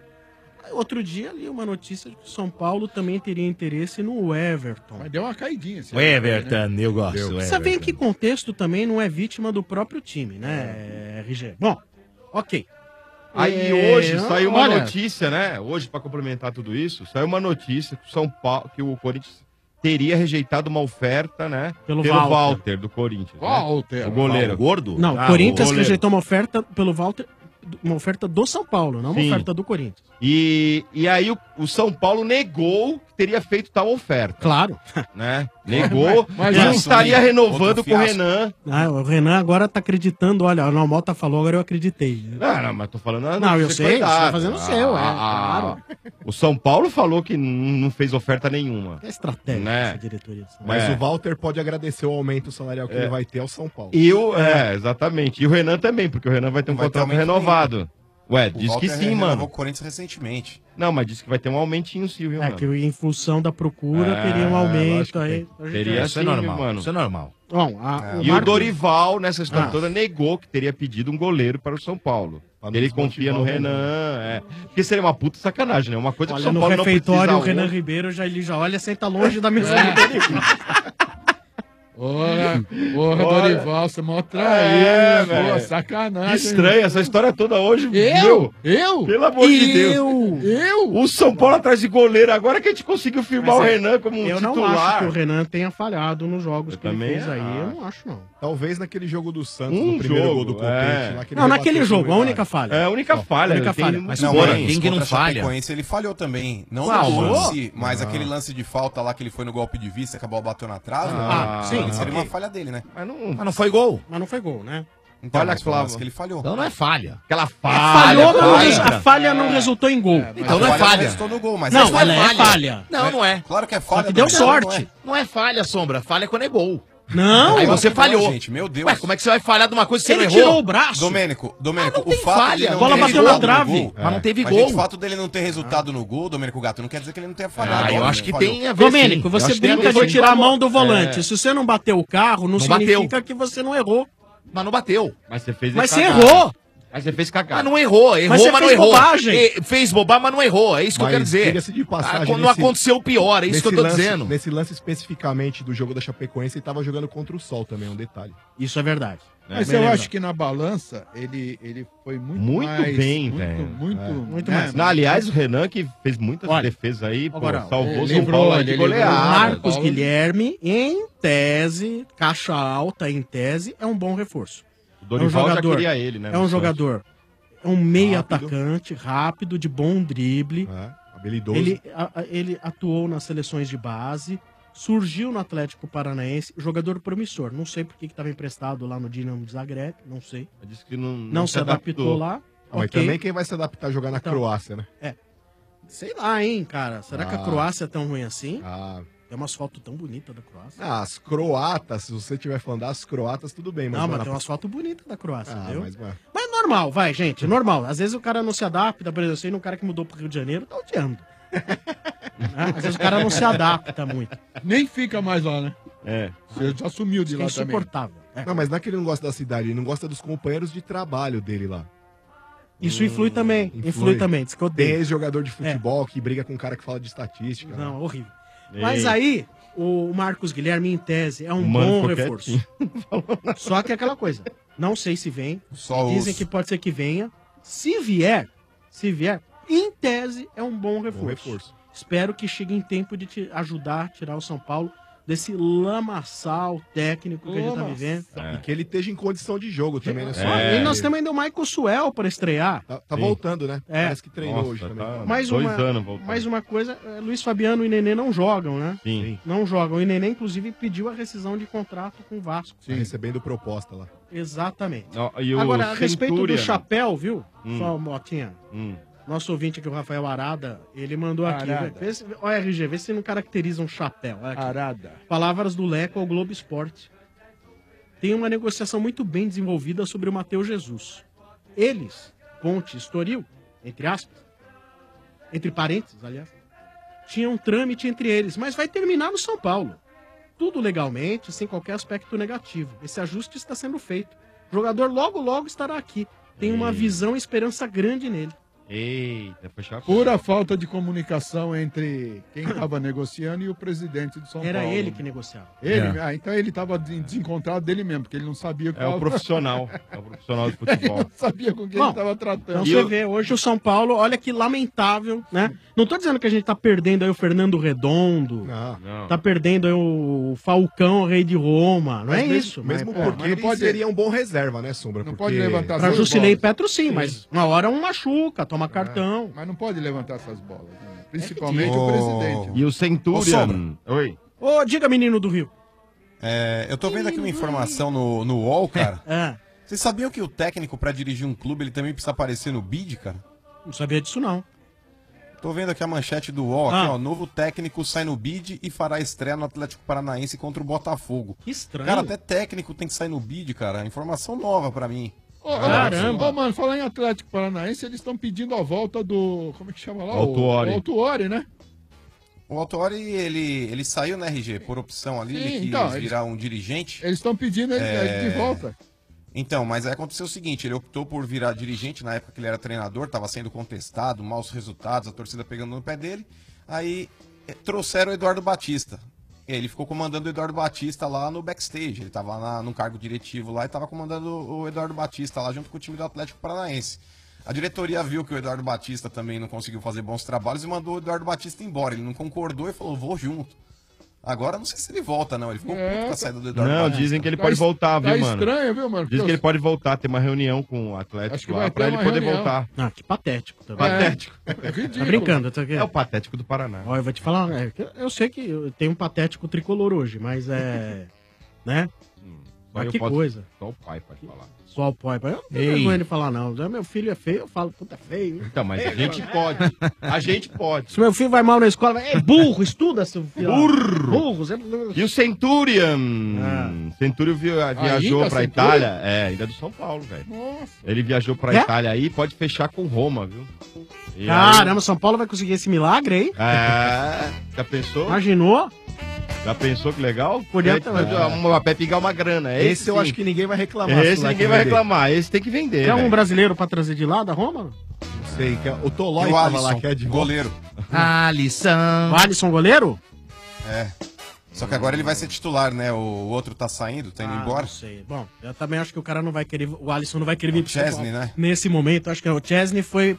Outro dia ali uma notícia de que o São Paulo também teria interesse no Everton. Mas deu uma caidinha. O Everton, né? Eu gosto. Você vê em que contexto também não é vítima do próprio time, né, RG? Bom, ok. Aí hoje saiu uma notícia, né? Hoje, pra complementar tudo isso, saiu uma notícia que o São Paulo, que o Corinthians teria rejeitado uma oferta, né? Pelo Walter do Corinthians. Walter. Né? O goleiro. O gordo? Não, o Corinthians rejeitou uma oferta pelo Walter, uma oferta do São Paulo, não uma Sim. oferta do Corinthians. E aí o São Paulo negou que teria feito tal oferta. Claro. Né? Negou, Mas não isso, estaria outro renovando com o fiasco. Renan. O Renan agora tá acreditando, olha, o Mota falou, agora eu acreditei. Não, mas tô falando... Não, eu sei, você tá dada. fazendo o seu, claro. O São Paulo falou que não fez oferta nenhuma. É estratégia Né? essa diretoria. Mas o Walter pode agradecer o aumento salarial que ele vai ter ao São Paulo. Exatamente. E o Renan também, porque o Renan vai ter um contrato renovado. Ué, diz que sim, mano. O Corinthians recentemente. Não, mas disse que vai ter um aumentinho sim, viu, mano? Que em função da procura teria um aumento aí. Teria Isso é sim, normal, mano. isso é normal. Bom, E o Dorival, nessa história toda, negou que teria pedido um goleiro para o São Paulo. Ele confia no Renan. Porque seria uma puta sacanagem, né? Uma coisa que o olha, São no Paulo não refeitório, precisa o Renan hoje. Ribeiro ele já olha, senta longe da mesa do Dorival. Porra, Olha. Dorival, você é mó traíra, velho. pô, sacanagem. Que estranho, essa história toda hoje. Eu? Pelo amor de Deus. Eu? O São Paulo atrás de goleiro, agora que a gente conseguiu firmar Mas o é, Renan como um eu titular. não acho que o Renan tenha falhado nos jogos que ele também fez aí. acho. Eu não acho, não. Talvez naquele jogo do Santos, Um no primeiro jogo, gol do Copete. é. Lá que ele Não, naquele rebateu jogo, com a o única falha. É a única falha. única ele tem falha. muito Mas gol. não, Bora, mas quem que não contra a falha? Chapecoense, ele falhou também. Não Qual? no Falhou? lance, mas aquele lance de falta lá que ele foi no golpe de vista, que a bola bateu na trave. sim, seria ok. uma falha dele, né? Mas não, Mas não foi gol. Mas não foi gol, né? Então, Falha mas foi um lance clava. que ele falhou. Então não é falha. Aquela Falhou, mas não falha. a falha não resultou em gol. Então não é falha. Restou no gol, mas Não, é ela é falha. Não, não é. Claro que é falha. Só que deu Dorival, sorte. Não é falha, Sombra. Falha é quando é gol. Não. Aí você Não, falhou. gente, meu Deus. Ué, como é que você vai falhar de uma coisa que você Ele não tirou errou? o braço. Domênico, não o tem fato falha. dele não A bola ter bateu na resultado no trave. gol- Mas não teve Mas, gol. gente, o fato dele não ter resultado no gol, Domênico Gato, não quer dizer que ele não tenha falhado. Ah, eu Ele acho que falhou. tem a ver Domênico, sim. você Eu acho que tem a brinca ver de sim. tirar a mão do volante. Se você não bateu o carro, não significa bateu. que você não errou. Mas não bateu. Mas você fez Mas você cagada. errou. Mas você fez cagada. Mas não errou. Errou, Mas você mas não fez errou. bobagem. Fez bobagem, mas não errou. É isso que eu Mas, quero dizer. diga-se de passagem, Não nesse- aconteceu o pior, é isso que eu Nesse tô lance- dizendo. Nesse lance especificamente do jogo da Chapecoense, ele tava jogando contra o Sol também, um detalhe. Isso é verdade. Mas Bem eu lembrado. acho que na balança ele foi muito, Muito mais, bem, muito, velho. Muito É. mais. Não, aliás, o Renan que fez muitas Olha, defesas aí, pô, agora, salvou o São livrou, Paulo aí de ele livrou. goleada. Marcos Paulo- Guilherme, em tese, caixa alta em tese, é um bom reforço. O Dorival já queria ele, né? É no um Santos. jogador, é um meio Rápido. atacante, rápido, de bom drible. Habilidoso. Ele atuou nas seleções de base, surgiu no Atlético Paranaense, jogador promissor. Não sei por que estava emprestado lá no Dinamo de Zagreb, não sei. Disse que não, Não se adaptou lá. Ah, mas ok. também quem vai se adaptar a jogar na Então. Croácia, né? Sei lá, hein, cara. Será que a Ah. Croácia é tão ruim assim? Ah, Tem umas fotos tão bonitas da Croácia. as croatas, se você estiver falando das croatas, tudo bem. Mas Não, mas na- tem umas fotos bonitas da Croácia, Ah, viu? mas, mano, Mas é normal, vai, gente, normal. Às vezes o cara não se adapta, por exemplo, eu sei um cara que mudou pro Rio de Janeiro, tá odiando. Né? Às vezes o cara não se adapta muito. Nem fica mais lá, né? É. Você já sumiu de É lá também. insuportável. É. Não, mas não é que ele não gosta da cidade, ele não gosta dos companheiros de trabalho dele lá. Isso influi também. Influi também, diz que eu Tem odeio. ex-jogador de futebol que briga com um cara que fala de estatística. Não, né? horrível. Mas aí, o Marcos Guilherme, em tese, é um Mano, bom ficou reforço. Só que é aquela coisa. Não sei se vem. Só Dizem os- que pode ser que venha. Se vier, em tese, é um bom reforço. Espero que chegue em tempo de te ajudar a tirar o São Paulo desse lamaçal técnico que a gente tá vivendo. E que ele esteja em condição de jogo também, né? E nós temos ainda o Michael Suel para estrear. Tá voltando, né? É. Parece que treinou Nossa, hoje também. tá Mais dois uma, anos voltando. mais uma coisa, Luiz Fabiano e Nenê não jogam, né? Sim. Não jogam. E Nenê, inclusive, pediu a rescisão de contrato com o Vasco. Tá recebendo proposta lá. Exatamente. Ó, e o Agora, a respeito do Centurion? chapéu, viu? Hum. Só, Motinha. Nosso ouvinte aqui, o Rafael Arada, ele mandou aqui. Arada. Vê se, ó, RG, vê se não caracteriza um chapéu. Olha aqui. Arada. Palavras do Leco ao Globo Esporte. Tem uma negociação muito bem desenvolvida sobre o Matheus Jesus. Eles, Ponte e Estoril, entre aspas, entre parênteses, aliás, tinha um trâmite entre eles, mas vai terminar no São Paulo. Tudo legalmente, sem qualquer aspecto negativo. Esse ajuste está sendo feito. O jogador logo, logo estará aqui. Tem uma visão e esperança grande nele. Eita, foi chato. Pura falta de comunicação entre quem estava negociando e o presidente do São Era Paulo. ele que negociava. Ele? É. Ah, então ele estava desencontrado dele mesmo, porque ele não sabia É o profissional. É o profissional de futebol. Ele não sabia com quem Bom, ele estava tratando. Então você vê, hoje o São Paulo, olha que lamentável, né? Não tô dizendo que a gente tá perdendo aí o Fernando Redondo, Não. tá perdendo aí o Falcão, rei de Roma, não Mas é mesmo- isso. Mesmo mas, porque ele seria um bom reserva, né, Sombra? Não Porque... pode levantar Pra essas Jusilei bolas. Petro sim, mas uma hora um machuca, toma cartão. Mas não pode levantar essas bolas. Né? Principalmente ridículo. o presidente. E o Ô, Centurion. Sombra. Oi. Ô, diga, menino do Rio. Eu tô vendo aqui uma informação no UOL, cara. É. Vocês sabiam que o técnico, pra dirigir um clube, ele também precisa aparecer no bid, cara? Não sabia disso, não. Tô vendo aqui a manchete do UOL, Ah. aqui, ó. Novo técnico sai no bid e fará estreia no Atlético Paranaense contra o Botafogo. Que estranho. Cara, até técnico tem que sair no bid, cara. Informação nova pra mim. Caramba. Ô, mano, falar em Atlético Paranaense, eles estão pedindo a volta do... Como é que chama lá? Autuori. O Autuori, né? O Autori, ele saiu na RG por opção ali, Sim, ele quis então, virar um dirigente. Eles estão pedindo ele de volta. Então, mas aí aconteceu o seguinte, ele optou por virar dirigente, na época que ele era treinador, estava sendo contestado, maus resultados, a torcida pegando no pé dele. Aí trouxeram o Eduardo Batista. E aí ele ficou comandando o Eduardo Batista lá no backstage. Ele tava num cargo diretivo lá e tava comandando o Eduardo Batista lá junto com o time do Atlético Paranaense. A diretoria viu que o Eduardo Batista também não conseguiu fazer bons trabalhos e mandou o Eduardo Batista embora. Ele não concordou e falou, vou junto. Agora não sei se ele volta, não. Ele ficou puto com a saída do Eduardo Não, Batista. dizem que ele pode voltar, viu, mano? estranho, viu, mano? Dizem que ele pode voltar, ter uma reunião com o Atlético lá pra ele poder voltar. Ah, que patético também. Patético. Tá brincando, tá aqui. É o patético do Paraná. Ó, eu vou te falar, eu sei que eu tenho um patético tricolor hoje, mas é. Né? Mas que coisa. Só o pai pode falar. Só o pai. Eu não tenho vergonha de falar, não. Meu filho é feio, eu falo, puta, feio. Então, mas a gente pode. A gente pode. Se meu filho vai mal na escola, é burro, estuda, seu filho. Burro! E o Centurion? Centurion viajou Ainda pra Centurion? Itália. É, ainda é do São Paulo, velho. Ele viajou pra Itália aí, pode fechar com Roma, viu? E Caramba, São Paulo vai conseguir esse milagre aí? Já pensou? Imaginou? Já pensou que legal? Podia Vai pegar uma grana. Esse eu acho que ninguém vai reclamar. Esse ninguém vai reclamar. Esse tem que vender. Quer um velho. brasileiro pra trazer de lá, da Roma? Não sei, o Tolói E o tava Alisson, lá, que é de goleiro. Alisson. O Alisson goleiro? É. Só que agora ele vai ser titular, né? O outro tá saindo, tá indo embora. Não sei. Bom, eu também acho que o cara não vai querer. O Alisson não vai querer vir pro São Chesney, Paulo. né? Nesse momento, acho que o Chesney foi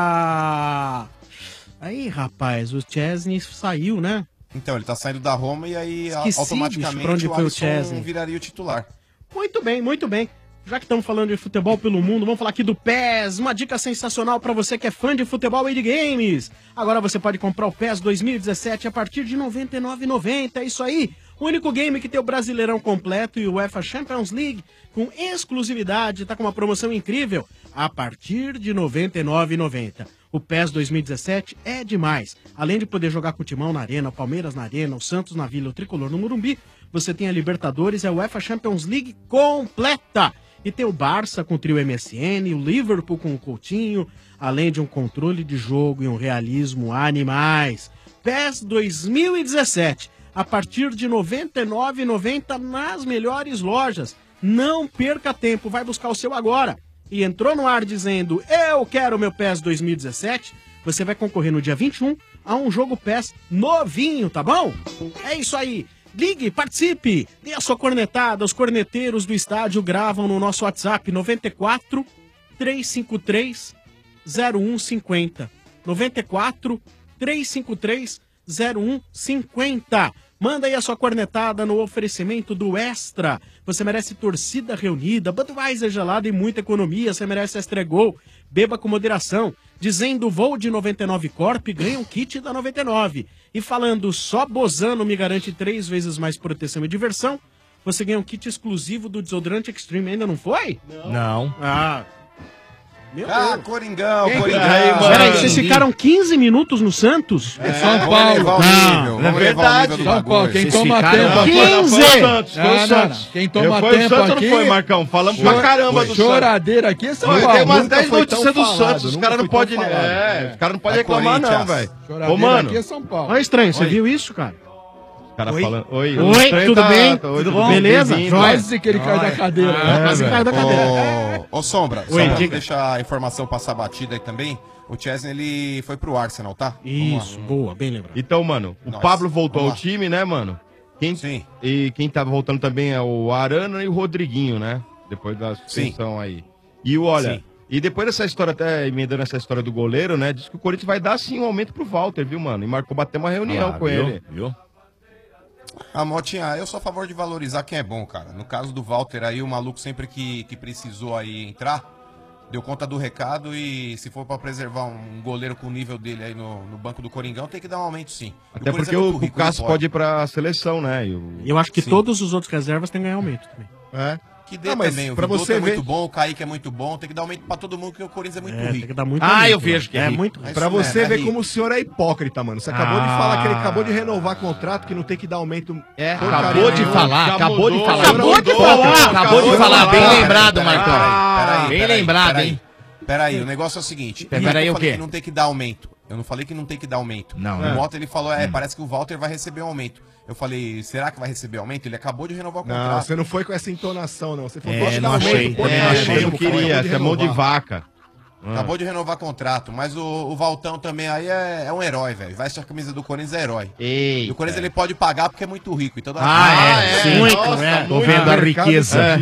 pra. Aí, rapaz, o Chesney saiu, né? Então, ele tá saindo da Roma e aí Esqueci, automaticamente bicho, pra onde o foi o Alisson Chesney. viraria o titular. Muito bem, muito bem. Já que estamos falando de futebol pelo mundo, vamos falar aqui do PES. Uma dica sensacional para você que é fã de futebol e de games. Agora você pode comprar o PES 2017 a partir de R$ 99,90. É isso aí. O único game que tem o Brasileirão completo e o UEFA Champions League com exclusividade. Tá com uma promoção incrível a partir de R$ 99,90. O PES 2017 é demais. Além de poder jogar com o Timão na Arena, o Palmeiras na Arena, o Santos na Vila, o Tricolor no Morumbi, você tem a Libertadores e a UEFA Champions League completa. E tem o Barça com o trio MSN, o Liverpool com o Coutinho, além de um controle de jogo e um realismo animais. PES 2017, a partir de R$ 99,90 nas melhores lojas. Não perca tempo, vai buscar o seu agora. E entrou no ar dizendo, eu quero meu PES 2017, você vai concorrer no dia 21 a um jogo PES novinho, tá bom? É isso aí. Ligue, participe, dê a sua cornetada. Os corneteiros do estádio gravam no nosso WhatsApp 94 353 0150. 94 353 0150. Manda aí a sua cornetada no oferecimento do Extra. Você merece torcida reunida, Budweiser gelado e muita economia. Você merece Extra Gol. Beba com moderação. Dizendo voo de 99 Corp, ganha um kit da 99. E falando só Bozano me garante 3 vezes mais proteção e diversão, você ganha um kit exclusivo do desodorante Extreme. Ainda não foi? Não. Ah, meu Deus. Coringão, Quem Coringão. Aí, peraí, vocês ficaram 15 minutos no Santos? São Paulo. Não, é verdade. São Paulo, quem Vocês toma ficaram- tempo aqui. 15! Foi o Santos, foi o Não, Santos. Quem toma Foi o tempo Santos ou aqui. não foi, Marcão? Falamos pra caramba do Santos. Choradeira aqui é São Tem Paulo. umas Nunca 10 foi notícias tão do falado, Santos, os nunca caras não foi podem. tão falado. Os caras não podem reclamar, não, velho. Ô, Choradeira mano. aqui é São Paulo. Olha, estranho, você Oi. viu isso, cara? Os caras Oi. falando. Oi, Oi, o estranho tudo bem? Tudo Tudo bom? beleza? Bem-vindo. Quase que ele cai da cadeira. Quase caiu da cadeira. Ô, Sombra, só Oi, pra não diga. deixar a informação passar batida aí também, o Chesney, ele foi pro Arsenal, tá? Isso, boa, bem lembrado. Então, mano, o Nossa, Pablo voltou ao vamos lá. time, né, mano? Sim. E quem tá voltando também é o Arana e o Rodriguinho, né? Depois da suspensão aí. E olha, Sim. e depois dessa história, até emendando essa história do goleiro, né? Diz que o Corinthians vai dar sim um aumento pro Walter, viu, mano? E marcou bater uma reunião com viu? ele. Viu? A Motinha, eu sou a favor de valorizar quem é bom, cara. No caso do Walter aí, o maluco sempre que precisou aí entrar, deu conta do recado e se for pra preservar um goleiro com o nível dele aí no banco do Coringão, tem que dar um aumento sim. Até porque o Cássio pode ir pra seleção, né? E o... Eu acho que Sim. todos os outros reservas têm que ganhar aumento também. É. Que dê Não, mas também, o pra Vidotto você é ver- muito bom, o Kaique é muito bom, tem que dar aumento pra todo mundo, porque o Corinthians é muito Tem rico. que dar muito Ah, aumento, eu vejo que é rico. muito. Mas Pra isso você mesmo, ver rico. como o senhor é hipócrita, mano. Você acabou de falar que ele acabou de renovar contrato, que não tem que dar aumento. É, porcaria acabou de nenhuma. falar, Já acabou de mudou, falar. já Acabou de mudou, falar, acabou de falar. Bem Peraí, lembrado, peraí, Marcão. peraí, Bem peraí, lembrado, peraí. hein? Peraí, o negócio é o seguinte. Peraí, eu o falei quê? que não tem que dar aumento. Eu não falei que não tem que dar aumento. Não, O né? Mota, ele falou, parece que o Walter vai receber um aumento. Eu falei, será que vai receber aumento? Ele acabou de renovar o Não, contrato. você não foi com essa entonação, não. Você falou, É, pode dar não aumento, achei, porcaria não achei, Eu nenhuma, não cara, queria, acabou de essa é mão de renovar. vaca. Acabou de renovar contrato, mas o Valtão também aí é um herói, velho. Veste a camisa do Corinthians, é herói. Eita. E o Corinthians ele pode pagar porque é muito rico. Então Sim. Muito, Nossa, Tô vendo a riqueza.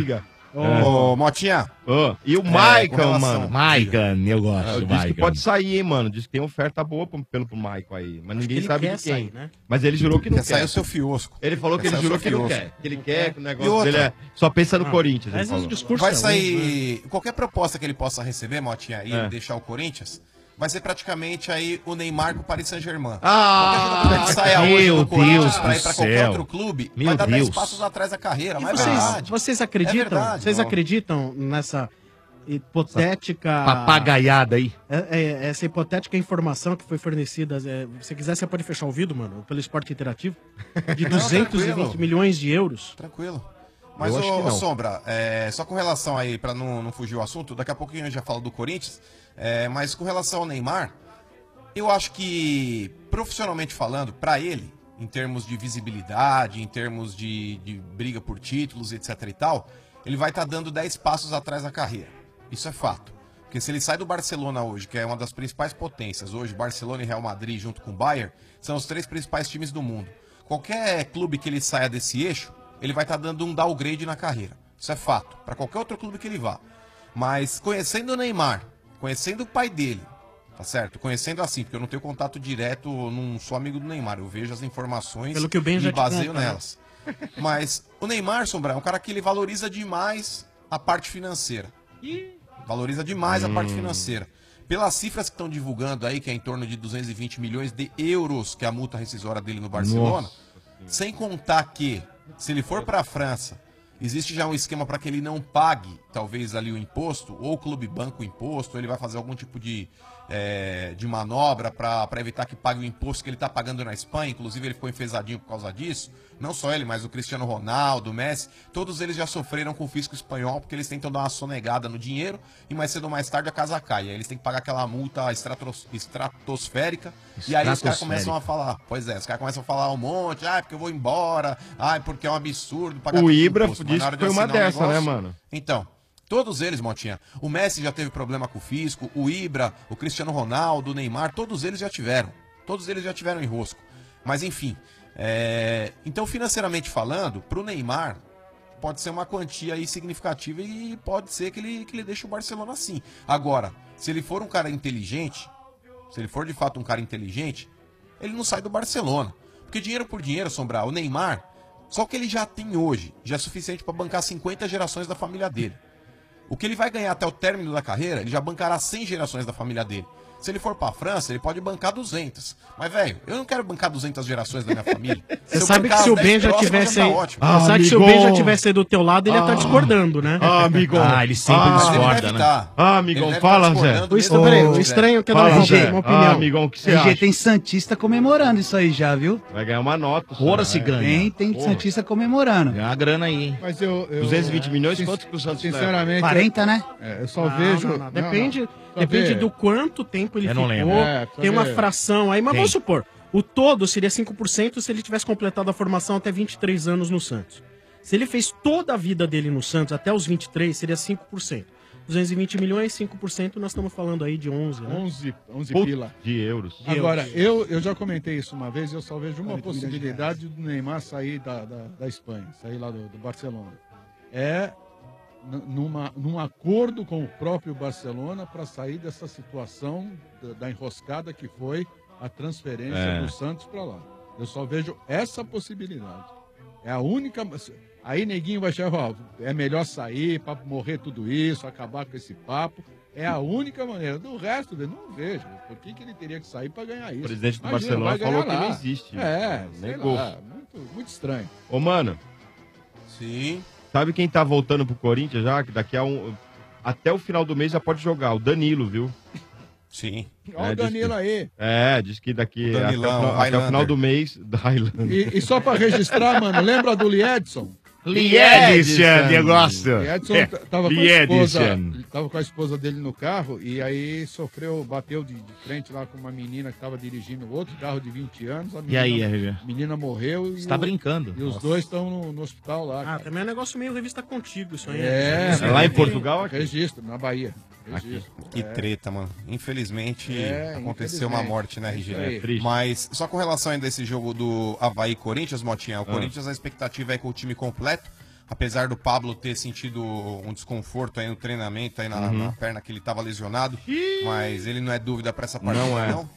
Ô, Motinha. E o com Maicon, relação- mano. Maicon, eu gosto do Diz que Maicon. pode sair, hein, mano. Diz que tem oferta boa pro Maicon aí. Mas ninguém ele sabe quer de quem. sair, né? Mas ele jurou que não Quer quer. sair o seu fiosco. Ele falou que Quer ele sair o jurou seu que não fiosco. quer. Que ele quer, que o E negócio outra? dele só pensa no Corinthians. ele falou. Vai sair. Qualquer proposta que ele possa receber, Motinha, e ele deixar o Corinthians, vai ser praticamente aí o Neymar com o Paris Saint-Germain. Qualquer jogador que saia hoje meu do Corinthians Deus pra ir do pra qualquer céu. outro clube, Meu vai dar 10 Deus. passos atrás da carreira. E Mas é verdade. vocês É acreditam? verdade, Vocês ó. acreditam nessa hipotética. Papagaiada aí. Essa hipotética informação que foi fornecida. Se quiser, você pode fechar o ouvido, mano, pelo esporte interativo. De 220 tranquilo. milhões de euros. Tranquilo. Mas, Eu acho que ô não. Sombra, só com relação aí, pra não fugir o assunto, daqui a pouquinho a gente já fala do Corinthians, mas com relação ao Neymar, eu acho que, profissionalmente falando, pra ele, em termos de visibilidade, em termos de briga por títulos, etc e tal, ele vai estar dando 10 passos atrás na carreira. Isso é fato. Porque se ele sai do Barcelona hoje, que é uma das principais potências, hoje Barcelona e Real Madrid junto com o Bayern, são os 3 principais times do mundo. Qualquer clube que ele saia desse eixo, ele vai estar dando um downgrade na carreira. Isso é fato. Para qualquer outro clube que ele vá. Mas conhecendo o Neymar, conhecendo o pai dele, tá certo? Conhecendo assim, porque eu não tenho contato direto, não sou amigo do Neymar. Eu vejo as informações Pelo que o Ben e já te baseio conta, né? nelas. Mas o Neymar, Sombra, é um cara que ele valoriza demais a parte financeira. Valoriza demais a parte financeira. Pelas cifras que estão divulgando aí, que é em torno de 220 milhões de euros, que é a multa rescisória dele no Barcelona, sem contar que, se ele for para a França, existe já um esquema para que ele não pague, talvez, ali o imposto, ou o clube banca o imposto, ou ele vai fazer algum tipo de manobra para evitar que pague o imposto que ele está pagando na Espanha. Inclusive, ele ficou enfesadinho por causa disso. Não só ele, mas o Cristiano Ronaldo, o Messi, todos eles já sofreram com o fisco espanhol, porque eles tentam dar uma sonegada no dinheiro e mais cedo ou mais tarde a casa cai. Aí eles têm que pagar aquela multa estratosférica. E aí os caras começam a falar, os caras começam a falar um monte, porque eu vou embora, porque é um absurdo pagar O tanto Ibra imposto. Mas disse na hora que de foi uma assinar o dessa, né, mano? Então, todos eles, Motinha. O Messi já teve problema com o fisco, o Ibra, o Cristiano Ronaldo, o Neymar, todos eles já tiveram. Todos eles já tiveram enrosco. Mas enfim, então financeiramente falando, pro Neymar, pode ser uma quantia aí significativa e pode ser que ele deixe o Barcelona assim. Agora, se ele for um cara inteligente, se ele for de fato um cara inteligente, ele não sai do Barcelona. Porque dinheiro por dinheiro, Sombrar, o Neymar, só o que ele já tem hoje, já é suficiente para bancar 50 gerações da família dele. O que ele vai ganhar até o término da carreira, ele já bancará 100 gerações da família dele. Se ele for pra França, ele pode bancar 200. Mas, velho, eu não quero bancar 200 gerações da minha família. Você sabe que se o Ben já tivesse aí. ótimo. Você sabe que se o Ben já tivesse aí do teu lado, ele ia estar discordando, né? Amigão. Ele sempre discorda, né? Amigão, fala, Zé. O estranho é que eu não vou uma opinião. Amigão, o que você RG acha? tem Santista comemorando isso aí já, viu? Vai ganhar uma nota. Fora se ganha. Tem Santista comemorando. Ganhar a grana aí, hein? Mas eu 220 milhões, quantos que o Santos leva? Sinceramente. 40, né? Eu só vejo. Não. Depende ver. do quanto tempo ele Eu ficou. não lembro. Tem uma ver. fração aí, mas Tem. vamos supor. O todo seria 5% se ele tivesse completado a formação até 23 anos no Santos. Se ele fez toda a vida dele no Santos até os 23, seria 5%. 220 milhões, 5%, nós estamos falando aí de 11, né? 11 Puta, pila. de euros. Agora, eu já comentei isso uma vez, eu só vejo uma possibilidade do Neymar sair da Espanha, sair lá do Barcelona. Num acordo com o próprio Barcelona para sair dessa situação da enroscada que foi a transferência do Santos para lá. Eu só vejo essa possibilidade. É a única. Aí neguinho vai chegar, é melhor sair para morrer tudo isso, acabar com esse papo. É a única maneira. Do resto, eu não vejo. Por que ele teria que sair para ganhar isso? O presidente do Imagina, Barcelona vai ganhar falou que lá. não existe. Sei Negou. lá, muito estranho. Ô, mano, Sim. sabe quem tá voltando pro Corinthians já? Que daqui a até o final do mês já pode jogar. O Danilo, viu? Sim. Olha o Danilo aí. Diz que daqui Danilão, até o final do mês. Highlander. E só pra registrar, mano, lembra do Liedson? Liedson, negócio. Liedson tava com a esposa dele no carro e aí bateu de frente lá com uma menina que tava dirigindo outro carro de 20 anos. E aí, RG? A menina morreu e Você tá brincando. E os dois estão no hospital lá. Ah, também é um negócio meio revista contigo isso aí. É, lá em Portugal? Aqui? Registro, na Bahia. Que treta, mano. Infelizmente, aconteceu infelizmente. uma morte, né, RG? É isso aí. Triste. Mas só com relação ainda a esse jogo do Avaí Corinthians, Motinha, o Corinthians a expectativa é com o time completo, apesar do Pablo ter sentido um desconforto aí no treinamento, aí na perna que ele estava lesionado, mas ele não é dúvida para essa partida, não.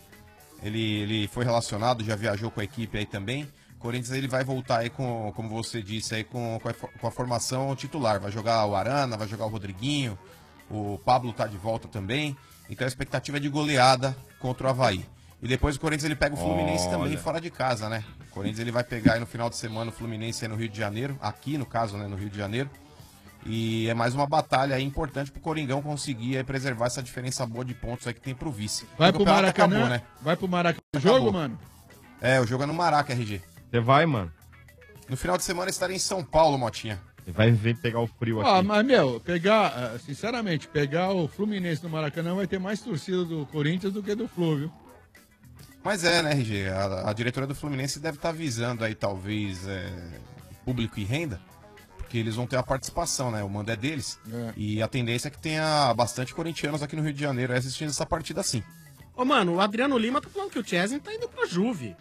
Ele foi relacionado, já viajou com a equipe aí também. O Corinthians ele vai voltar aí com, como você disse, aí com a formação titular. Vai jogar o Arana, vai jogar o Rodriguinho, o Pablo tá de volta também. Então a expectativa é de goleada contra o Avaí. E depois o Corinthians ele pega o Fluminense também fora de casa, né? O Corinthians ele vai pegar aí no final de semana o Fluminense aí no Rio de Janeiro, aqui no caso, né, no Rio de Janeiro. E é mais uma batalha aí importante pro Coringão conseguir aí preservar essa diferença boa de pontos aí que tem pro vice. Vai O pro campeonato Maracanã? acabou, né? Vai pro Maracanã o Acabou. jogo, mano? É, o jogo é no Maraca, RG. Você vai, mano? No final de semana estarei em São Paulo, Motinha. Você vai vir pegar o frio aqui. Ah, mas, meu, sinceramente, pegar o Fluminense no Maracanã vai ter mais torcida do Corinthians do que do Flu, viu? Mas é, né, RG? A diretoria do Fluminense deve estar visando aí, talvez, público e renda, porque eles vão ter a participação, né? O mando é deles. E a tendência é que tenha bastante corintianos aqui no Rio de Janeiro assistindo essa partida sim. Ô, mano, o Adriano Lima tá falando que o Chesney tá indo pra Juve.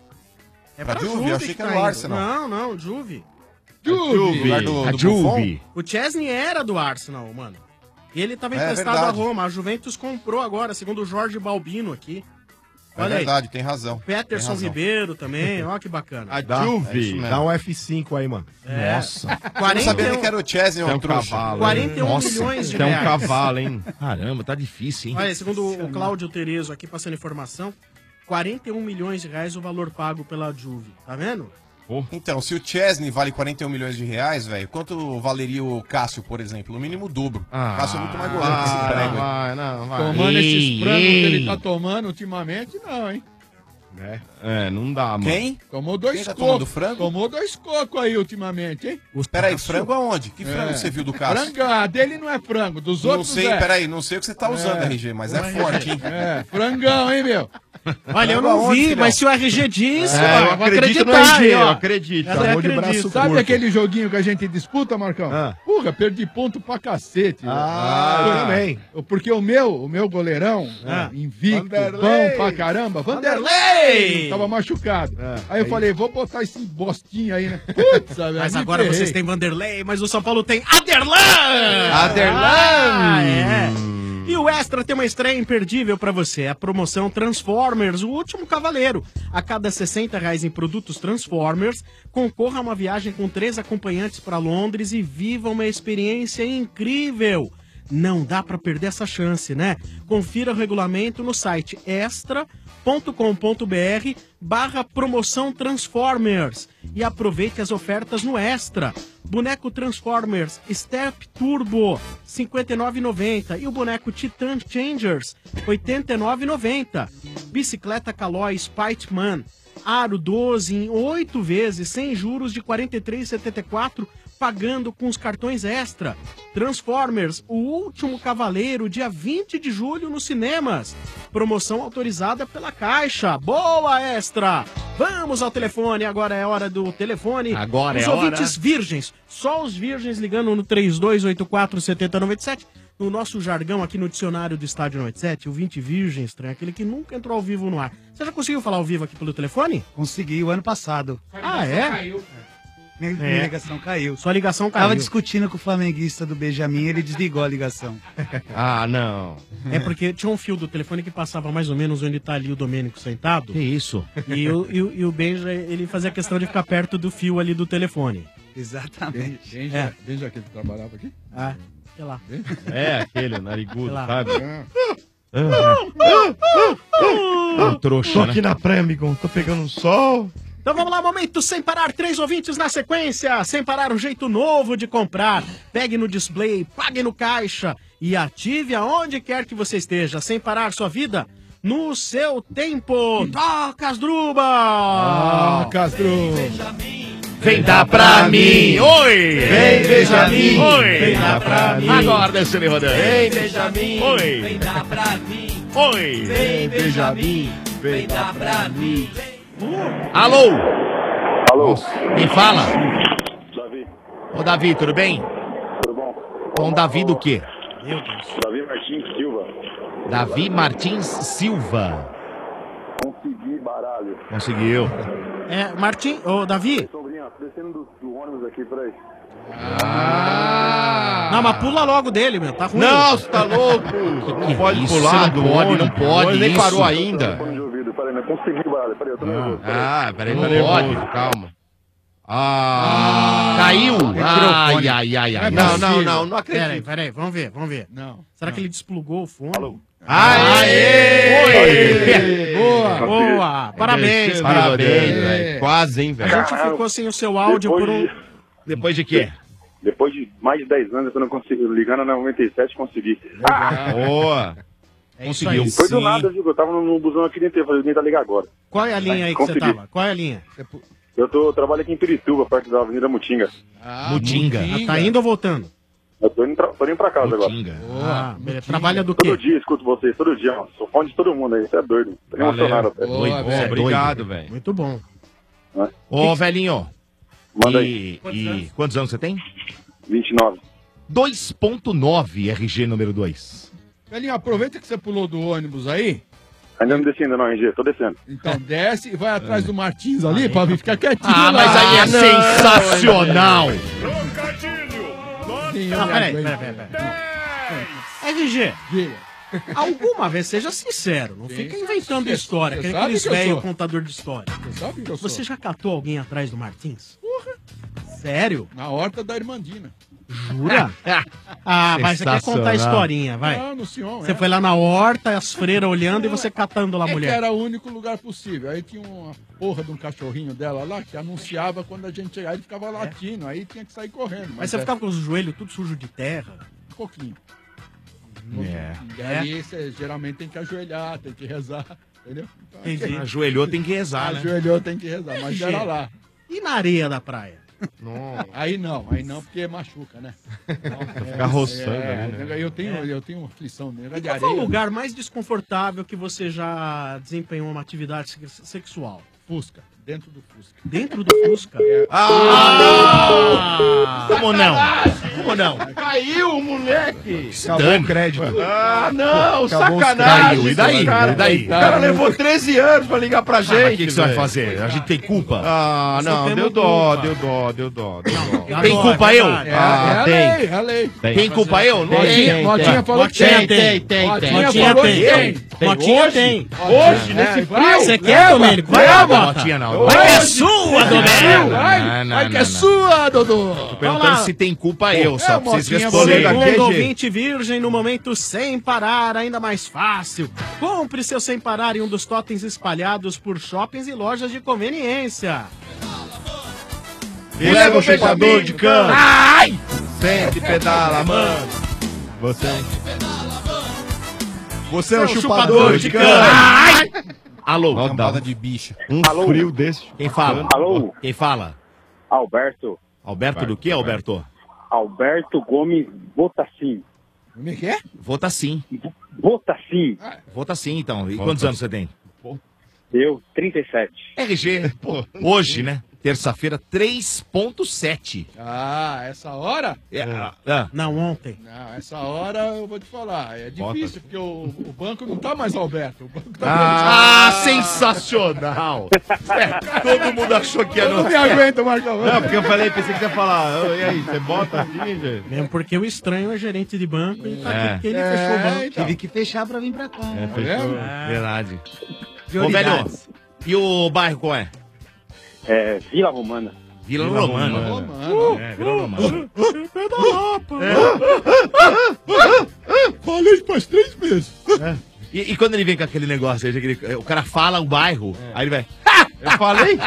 É Pra Juve? Eu achei que era o indo. Arsenal. Não, Juve. Juve! Lugar do Buffon? O Chesney era do Arsenal, mano. E ele tava emprestado a verdade. Roma. A Juventus comprou agora, segundo o Jorge Balbino aqui. É verdade, tem razão. Peterson Tem razão. Ribeiro também, ó que bacana. A Juve, dá um F5 aí, mano. É. Nossa. Eu não sabia nem que era o Chesney ou Tem o um trouxa. cavalo. 41 Nossa, milhões de tem um reais. cavalo, hein? Caramba, tá difícil, hein? Olha, segundo o Cláudio Terezo aqui passando informação, 41 milhões de reais o valor pago pela Juve. Tá vendo? Então, se o Chesney vale 41 milhões de reais, velho, quanto valeria o Cássio, por exemplo? No mínimo o dobro. O Cássio é muito mais goleiro que esse prego. vai. Tomando esses frangos que ele tá tomando ultimamente, não, hein? Não dá, mano. Quem? Tomou dois Quem tá cocos. tomando frango? Tomou 2 cocos aí ultimamente, hein? Peraí, frango aonde? Que frango você viu do Cássio? Frango, a dele não é frango, dos Não outros sei, é. peraí, não sei o que você tá usando, RG, mas é forte, hein? É, frangão, hein, meu? Olha, eu Frango não aonde, vi, filhão? mas se o RG disse, É, ó, eu vou acredito no acreditar, RG, ó. eu acredito. Eu Chamou de acredito. braço Sabe curto. aquele joguinho que a gente disputa, Marcão? Porra, perdi ponto pra cacete. eu também. Porque o meu goleirão, invicto, Vanderlei. bom pra caramba, Vanderlei! Tava machucado. Aí eu falei, vou botar esse bostinho aí, né? Putz, velho, Mas me agora ferrei. vocês têm Vanderlei, mas o São Paulo tem Aderlan! Aderlan! Ah, é. E o Extra tem uma estreia imperdível pra você. A promoção Transformers, o último cavaleiro. A cada R$60 em produtos Transformers, concorra a uma viagem com 3 acompanhantes pra Londres e viva uma experiência incrível. Não dá pra perder essa chance, né? Confira o regulamento no site extra.com.br/promoção Transformers e aproveite as ofertas no Extra. Boneco Transformers Step Turbo, R$ 59,90 e o boneco Titan Changers, R$ 89,90. Bicicleta Caloi Spiteman, aro 12 em 8 vezes, sem juros de R$ 43,74, pagando com os cartões Extra. Transformers, o último cavaleiro, dia 20 de julho nos cinemas. Promoção autorizada pela Caixa. Boa, Extra! Vamos ao telefone, agora é hora do telefone. Agora os é hora. ouvintes virgens, só os virgens ligando no 3284-7097. No nosso jargão aqui no dicionário do Estádio 97, o 20 virgem estranho, aquele que nunca entrou ao vivo no ar. Você já conseguiu falar ao vivo aqui pelo telefone? Consegui, o ano passado. Ah, é? Minha ligação caiu. Sua ligação caiu. Tava discutindo com o flamenguista do Benjamin, ele desligou a ligação. Ah, não. É porque tinha um fio do telefone que passava mais ou menos onde tá ali o Domênico sentado. Que isso? E o Benja, ele fazia questão de ficar perto do fio ali do telefone. Exatamente. Benja que ele trabalhava aqui? Ah, sei lá. É, aquele narigudo, Sei lá. sabe? Trouxa, Tô né? aqui na praia, amigão. Tô pegando um sol. Então vamos lá, momento sem parar, 3 ouvintes na sequência, sem parar, um jeito novo de comprar. Pegue no display, pague no caixa e ative aonde quer que você esteja, sem parar sua vida no seu tempo. Toca as druba! Castro! Vem dar pra mim! Oi! Vem, Benjamin! Oi! Vem dar pra mim! Agora, desce ele rodando! Vem, Benjamin! Oi! Vem dar pra mim! Oi! Vem, Benjamin! Vem dar pra mim! Alô? Alô? Quem fala? Davi. Ô, Davi, tudo bem? Tudo bom? Bom, Davi do quê? Meu Deus. Davi Martins Silva. Davi Martins Silva. Consegui baralho. Conseguiu. Martim, ô Davi. Sobrinha, descendo do ônibus aqui, peraí. Não, mas pula logo dele, meu. Tá ruim. Não, você tá louco. Não pode pular do ônibus. Não pode, Nem isso. parou ainda. Fone de ouvido, peraí, não consegui baralho. Peraí, eu tô nervoso. Peraí, Tá não nervoso, pode. calma. Caiu. Ai, Ai. Não acredito. Peraí, vamos ver. Não. Será que ele desplugou o fone? Alô? Aê! Boa! Parabéns, Parabéns, velho. Quase, hein, A velho. gente ficou sem o seu áudio por um... Depois de quê? Depois de mais de 10 anos, eu não consegui. Ligando na 97, consegui. Boa. Conseguiu. Foi do nada, viu? Eu tava no busão aqui dentro, eu falei, tentar ligar agora. Qual é a linha aí que você Consegui. tava? Qual é a linha? Eu trabalho aqui em Pirituba, perto da Avenida Mutinga. Mutinga. Tá indo ou voltando? Eu tô indo pra casa agora. Beleza. Trabalha do quê? Todo dia escuto vocês, todo dia. Ó. Sou fã de todo mundo aí, você é doido. Tô emocionado até. Obrigado, velho. Muito bom. Ô, velhinho. Manda aí. Quantos anos você tem? 29. 2.9 RG número 2. Velhinho, aproveita que você pulou do ônibus aí. Ainda não desci ainda não, RG, tô descendo. Então desce e vai atrás do Martins ali pra vir ficar quietinho. Ah, mas aí é sensacional. Não, peraí. RG, alguma vez, seja sincero, não fica inventando história, que é aqueles velho contador de história. Você sabe que eu sou. Você já catou alguém atrás do Martins? Porra! Sério? Na horta da Irmandina. Jura? Mas você quer contar a historinha, vai. Não, no Sion, Você foi lá na horta, as freiras olhando e você catando lá a mulher. Que era o único lugar possível. Aí tinha uma porra de um cachorrinho dela lá que anunciava quando a gente chegava, ele ficava latindo, aí tinha que sair correndo. Mas você ficava com os joelhos tudo sujo de terra? Um pouquinho. E É. aí você geralmente tem que ajoelhar, tem que rezar, entendeu? Então, Entendi. Ajoelhou, tem que rezar, né? Ajoelhou, tem que rezar, mas era lá. E na areia da praia? Aí não, porque machuca, né? Ficar roçando ali, né? Eu tenho aflição, né? E qual foi o lugar mais desconfortável que você já desempenhou uma atividade sexual? Fusca, dentro do Fusca. Dentro do Fusca? Como não? Como não? Caiu o moleque. Acabou o crédito. Ah, não, Acabou sacanagem. E daí? Cara, E daí? O cara levou 13 anos pra ligar pra gente. Mas o que você vai velho. fazer? A gente tem culpa? Ah, não, temos deu dó, culpa. deu dó. Tem culpa eu? É a lei. Tem culpa eu? Não tem. Motinha falou que tem. Motinha tem. Hoje, nesse frio. Você quer, Domênico? Vai lá, Mota. Motinha não. Vai que é sua, Domênico. Vai que é sua, Dodô. Perguntando se tem culpa eu, só pra vocês responderem. Segundo ouvinte virgem, no momento sem parar, ainda mais fácil. Compre seu sem parar em um dos totens espalhados por shoppings e lojas de conveniência. Leva o chupador de cana. Ai! Sente, pedala, mano. Você é o chupador de cana. Ai! Alô? Campada de bicha. Um frio desse. Quem fala? Alô? Quem fala? Alberto. Alberto do que, Alberto? Alberto Gomes Botacim. Como é que é? Vota sim. Botacim. Vota sim, então. E quantos anos você tem? Eu, 37. RG. Hoje, né? Terça-feira, 3.7. Ah, essa hora? Não, ontem. Não, essa hora eu vou te falar. É difícil, porque o banco não tá mais Alberto. O banco tá Sensacional! Todo mundo achou que era... Eu não me aguento, Marcão. Não, porque eu falei, pensei que você ia falar. E aí, você bota assim, gente? Mesmo porque o estranho é gerente de banco e tá aqui porque ele É, fechou o banco. então. Tive que fechar pra vir pra cá. Fechou. Verdade. Ô, velho, Prioridades. e o bairro qual é? É, Vila Romana. Vila Romana. Vila Romana. Falei faz 3 meses. E quando ele vem com aquele negócio, o cara fala o bairro, aí ele vai... Eu falei?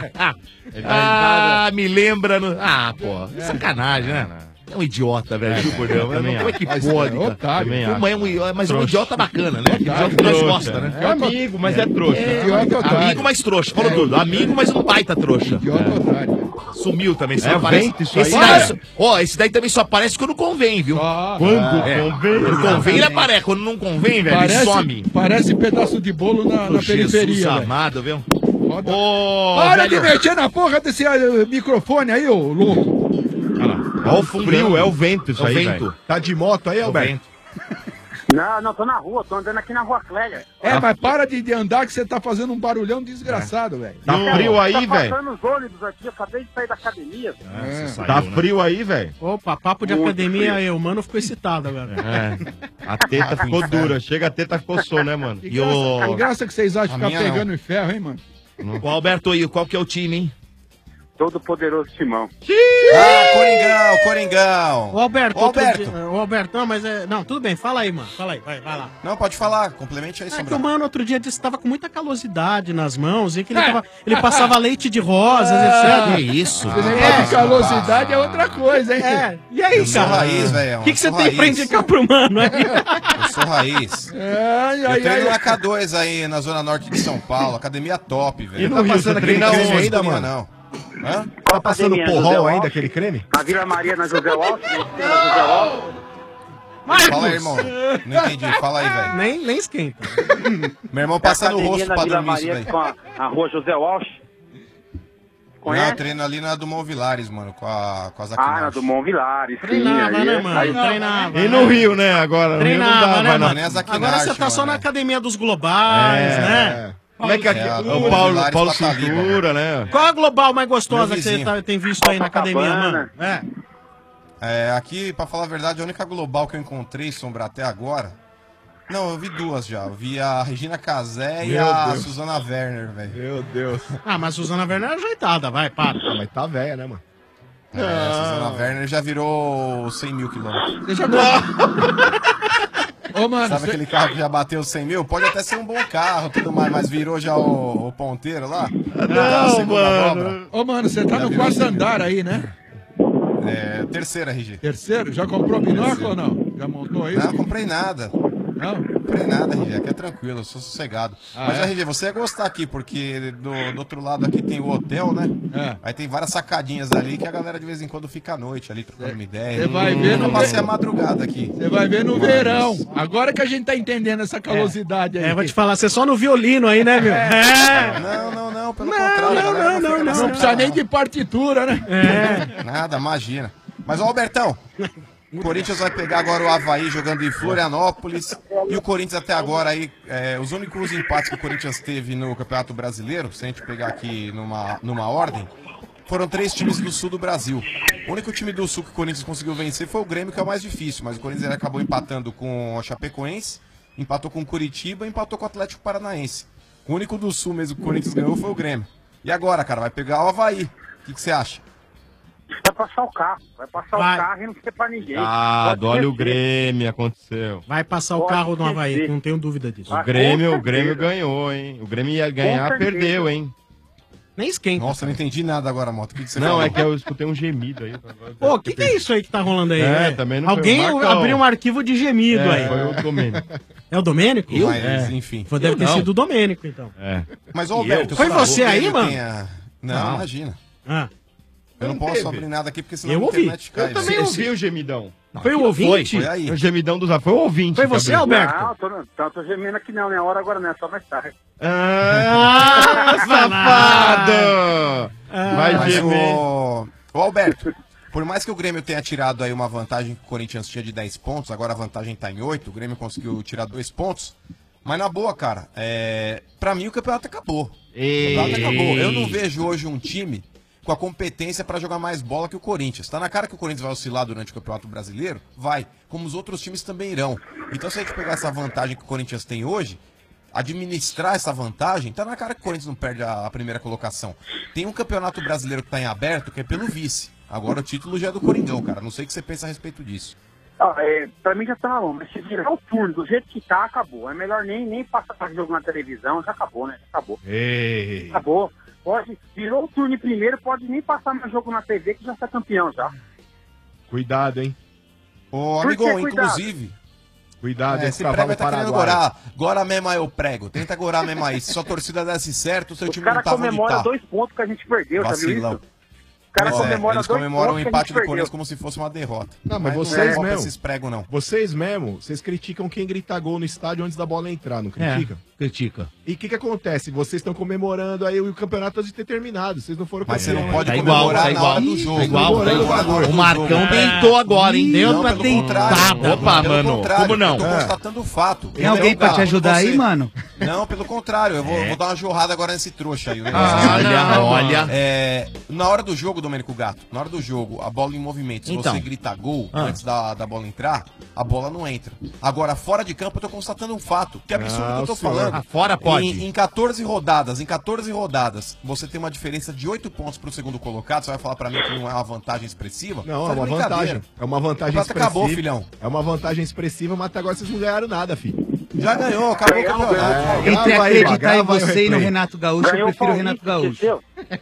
Me lembra... pô, sacanagem, né? É um idiota, velho, juro por Deus. Como é que pode, cara? Otário. Mas é um idiota bacana, né? Idiota que nós gosta, né? É amigo, mas é trouxa. Amigo, mas trouxa. Falou tudo. Amigo, mas um baita trouxa. Idiota otário. Sumiu também. Só É aparece... vento isso aí, esse daí também só aparece quando convém, viu? Quando convém. Quando convém, ele aparece. Quando não convem, velho, ele some. Parece pedaço de bolo na periferia. Jesus velho. amado, viu? Para de mexer na porra desse microfone aí, ô louco. Olha lá. Ó o frio, é o vento isso É o aí, vento. velho. Tá de moto aí, É o Alberto? vento. Não, tô na rua, tô andando aqui na Rua Clélia. Mas para de andar que você tá fazendo um barulhão desgraçado, velho. Tá frio aí, Tá velho? passando os ônibus aqui, eu acabei de sair da academia. Tá frio aí, velho? Opa, papo de academia aí, o mano ficou excitado agora. É. A teta ficou dura. Chega a teta ficou só, né, mano? Que graça que vocês acham de ficar pegando em ferro, hein, mano? O Alberto aí, qual que é o time, hein? Todo poderoso Timão. Coringão. O Alberto, Ô, Alberto. o Alberto, não, mas é. Não, tudo bem, fala aí, mano. Fala aí, vai lá. Não, pode falar, complemente aí, É que Sombra. o mano outro dia disse que tava com muita calosidade nas mãos e que ele passava leite de rosas, etc. Que isso? Esse negócio de calosidade é outra coisa, hein? E aí, Eu sou cara? raiz, velho. O que você tem pra indicar pro mano aí? Eu sou raiz. Eu treino na K2 aí, na zona norte de São Paulo. Academia top, velho. E no Rio, você treina onde ainda, mano? Não. Hã? Tá passando Academia, porrol José ainda, Walsh? aquele creme? Na Vila Maria, na José Walsh, na esquina da José Walsh. Fala aí, irmão. Não entendi. Fala aí, velho. Nem esquenta. Meu irmão passa no rosto na pra Vila dormir isso Maria daí. com a Rua José Walsh. Não, eu treino ali na Dumont Vilares, mano, com as Na Dumont Vilares, sim. Treinava, aí, né, mano? aí- Treinava. E no Rio, né? Agora, no Rio não Treinava, dá, né, vai mano? não. Agora você tá só na academia dos globais, né? Como é que aqui, É, o Paulo Vilares Pataliba, Cintura, né? Qual a global mais gostosa Meu que você vizinho. tem visto aí na academia, mano? Aqui, pra falar a verdade, a única global que eu encontrei, Sombra, até agora. Não, eu vi duas já. Eu vi a Regina Casé e Meu a Deus. Suzana Werner, velho. Meu Deus. Ah, mas a Suzana Werner é ajeitada, vai, para. Ah, mas tá velha, né, mano? A Suzana Werner já virou 100 mil quilômetros. Deixa eu... Ô, mano, Sabe aquele carro que já bateu 100 mil? Pode até ser um bom carro, tudo mais, mas virou já o ponteiro lá? Não, mano. Ô, mano, você tá Já no virou quarto 100 mil. andar aí, né? Terceira, RG. Terceiro? Já comprou binóculo ou não? Já montou aí? Não, comprei nada. Não? Comprei nada, RG. Aqui é tranquilo, eu sou sossegado. Ah, Mas, é? RG, você ia gostar aqui, porque do outro lado aqui tem o hotel, né? É. Aí tem várias sacadinhas ali que a galera de vez em quando fica à noite ali trocando uma ideia. Você vai ver no Eu passei a madrugada aqui. Você vai ver no verão. Agora que a gente tá entendendo essa calosidade aí. Vou te falar, você só no violino aí, né, meu? Não, pelo contrário. Não precisa nem de partitura, né? Nada, imagina. Mas, ó, Albertão, o Corinthians vai pegar agora o Avaí jogando em Florianópolis. E o Corinthians até agora aí, os únicos empates que o Corinthians teve no Campeonato Brasileiro, se a gente pegar aqui numa ordem, foram 3 times do sul do Brasil. O único time do sul que o Corinthians conseguiu vencer foi o Grêmio, que é o mais difícil. Mas o Corinthians ele acabou empatando com a Chapecoense, empatou com o Curitiba e empatou com o Atlético Paranaense. O único do sul mesmo que o Corinthians ganhou foi o Grêmio. E agora, cara, vai pegar o Avaí. O que você acha? Vai passar o carro. Vai passar o carro e não fica pra ninguém. Ah, Pode olha o esquecer. Grêmio, aconteceu. Vai passar o Pode carro do Avaí, esquecer. não tenho dúvida disso. O Grêmio ganhou, hein? O Grêmio ia ganhar, certeza. perdeu, hein? Nem esquenta. Nossa, eu não entendi nada agora, Moto. O que você Não, falou? é que eu escutei um gemido aí. Pô, o que é isso aí que tá rolando aí? É, também não foi Alguém o Marcão. abriu um arquivo de gemido aí. Foi o Domênico. É o Domênico? Mas, enfim. Foi, deve ter sido o Domênico, então. Mas, ô, Alberto, Foi sei lá, você o aí, Grêmio mano? tem Não, imagina. Ah. Eu não posso abrir nada aqui porque senão Eu a ouvi. internet cai. Eu também velho. ouvi. o gemidão? Foi o ouvinte? Foi aí. O gemidão dos foi o ouvinte. Foi que você, abriu. Alberto? Não, tô gemendo aqui não, né? A hora agora não é, só mais tarde. Ah, safado! Vai Mas gemer. o Alberto, por mais que o Grêmio tenha tirado aí uma vantagem que o Corinthians tinha de 10 pontos, agora a vantagem tá em 8, o Grêmio conseguiu tirar 2 pontos. Mas na boa, cara, pra mim o campeonato acabou. O campeonato acabou. Eu não vejo hoje um time com a competência pra jogar mais bola que o Corinthians. Tá na cara que o Corinthians vai oscilar durante o Campeonato Brasileiro? Vai. Como os outros times também irão. Então se a gente pegar essa vantagem que o Corinthians tem hoje, administrar essa vantagem, tá na cara que o Corinthians não perde a primeira colocação. Tem um Campeonato Brasileiro que tá em aberto, que é pelo vice. Agora o título já é do Coringão, cara. Não sei o que você pensa a respeito disso. Pra mim já tá na mão, mas se virar o turno do jeito que tá, acabou. É melhor nem passar jogo na televisão, já acabou, né? Acabou. Ei. Acabou. Virou o turno em primeiro, pode nem passar mais jogo na TV que já está campeão já. Cuidado, hein? Ô, Por que amigão, cuidado? inclusive... Cuidado, esse esse prego cavalo tá querendo paraguaio. gorar. Gora mesmo aí eu prego. Tenta gorar mesmo aí. Se sua torcida desse certo, o seu Os time não caras tava onde comemoram tá. 2 pontos que a gente perdeu, já viu Vacilão. isso? caras Pois é, comemoram eles 2 comemoram o pontos que a empate gente do Corinthians perdeu. como se fosse uma derrota. Não, mas não vocês é mesmo. esses pregos, não. Vocês mesmo, vocês criticam quem grita gol no estádio antes da bola entrar, não critica? Critica. E o que acontece? Vocês estão comemorando aí o campeonato antes de ter terminado. Vocês não foram Mas você campeão não pode ainda. comemorar na hora do jogo. Tá igual, tá igual. O Marcão É. deitou agora, hein? Não, pelo contrário. Opa, Pelo mano, contrário, como não? Eu tô constatando o fato. Tem alguém pra te ajudar aí, mano? Não, pelo contrário. Eu vou dar uma jorrada agora nesse trouxa aí. Olha. Na hora do jogo, Domênico Gato, na hora do jogo, a bola em movimento, se Então. você grita gol antes da bola entrar, a bola não entra. Agora, fora de campo, eu tô constatando um fato. Que absurdo que eu tô falando. Fora pode. Em 14 rodadas, você tem uma diferença de 8 pontos pro segundo colocado. Você vai falar pra mim que não é uma vantagem expressiva? Não, Tá é de uma brincadeira. vantagem. É uma vantagem O campeonato expressiva. acabou, filhão. É uma vantagem expressiva, mas até agora vocês não ganharam nada, filho. Já ganhou, acabou o campeonato. Entre grava aí, acreditar em grava aí o você e no replay. Renato Gaúcho, eu Ganhou prefiro o Paulista, Renato Gaúcho. esqueceu?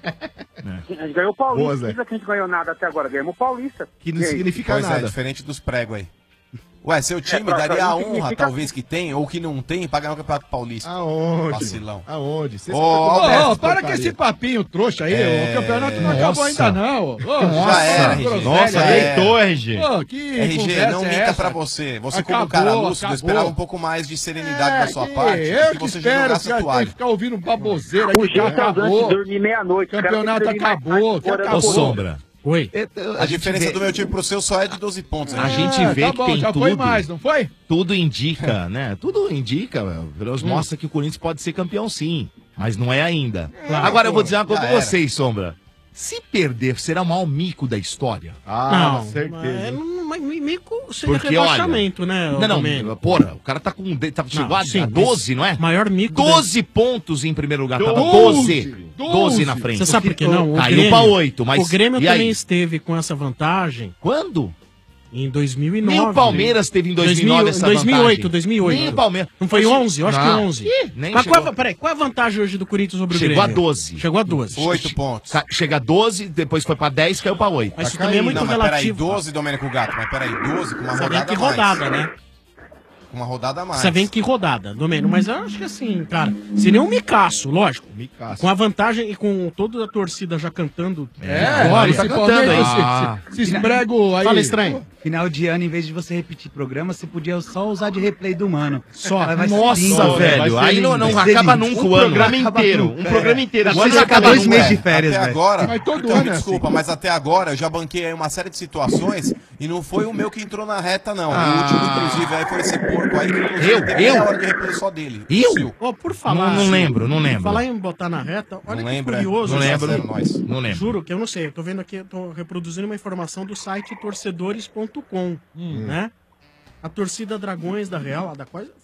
A gente ganhou o Paulista. Boa, Zé. Diz que a gente ganhou nada até agora. Ganhamos o Paulista. Que não E aí? significa Pois é, nada. diferente dos pregos aí. Ué, seu time pra daria a mim honra, significa- talvez, que tem, ou que não tem, pra ganhar o Campeonato Paulista. Aonde? Vacilão. Aonde? Vocês Ô, estão Alberto, com para com porcaria. esse papinho trouxa aí, o campeonato não acabou Nossa. ainda não. Ô, Já era, RG. Nossa, Já era. deitou, RG. Ô, que RG, conversa não é minta essa? pra você. Você, como Acabou, cara lúcido, acabou. esperava um pouco mais de serenidade da sua que parte. Eu que que você já espero jogasse que a tem que toalha. ficar ouvindo baboseira O aí, que já jeito é antes de acabou. dormir meia-noite. Os caras têm que Campeonato dormir mais acabou, tarde, que fora da Ô, acabou. boa. Sombra. Oi. A diferença do meu time pro seu só é de 12 pontos. A né? gente vê tá que bom, tem já tudo. foi mais, não foi? Tudo indica, né? Tudo indica, mostra que o Corinthians pode ser campeão sim, mas não é ainda. Agora eu vou dizer uma coisa já pra era. vocês, Sombra. Se perder, será o maior mico da história. Não, certeza. mas mico seria Porque, rebaixamento, né? Não, Domênico? não, porra, o cara tá com. Chegou a sim, 12, não é? Maior mico. 12 pontos em primeiro lugar. Tava 12. 12 na frente. Você sabe por que não? O Caiu Grêmio- pra 8, mas. O Grêmio e também aí? esteve com essa vantagem Quando? em 2009. Nem o Palmeiras teve em 2009 essa 2008, vantagem. 2008. Nem o Palmeiras. Não foi 11? Eu acho que 11. Nem Mas chegou. qual é a vantagem hoje do Corinthians sobre o Chegou Grêmio? a 12. Chegou a 12. 8 pontos. Chega a 12, depois foi pra 10, caiu pra 8. Mas isso também é muito Não, mas peraí, relativo. 12, Domênico Gato, mas peraí, 12 com uma Você vem rodada que a mais. rodada, né? Com uma rodada a mais. Você vem que rodada, Domênio. Mas eu acho que assim, cara, seria um micaço, lógico. Com a vantagem e com toda a torcida já cantando. Olha, esse Palmeiras, esse esprego aí. Fala estranho. Final de ano, em vez de você repetir programa, você podia só usar de replay do mano. Só. Vai ser Nossa, lindo, velho. vai ser Aí não, lindo, não vai ser acaba lindo. nunca Um o ano. programa Acaba inteiro. nunca, Um programa inteiro. Às Agora vezes não acaba acaba 2 nunca. meses de férias, Até velho. agora, Mas todo então, ano me é desculpa, mas até agora eu já banquei aí uma série de situações e não foi o meu que entrou na reta, não. O último, inclusive, aí foi esse porco aí que inclusive, Eu? teve meia hora de replay só dele. Eu? O seu. Ó, por falar. Não lembro, não lembro. Falar em botar na reta, olha Não que lembra, curioso. Não isso lembro. aqui. nós. Não lembro. Juro que eu não sei. Eu tô vendo aqui, eu tô reproduzindo uma informação do site torcedores.com, né? A torcida Dragões da Real, da qual eu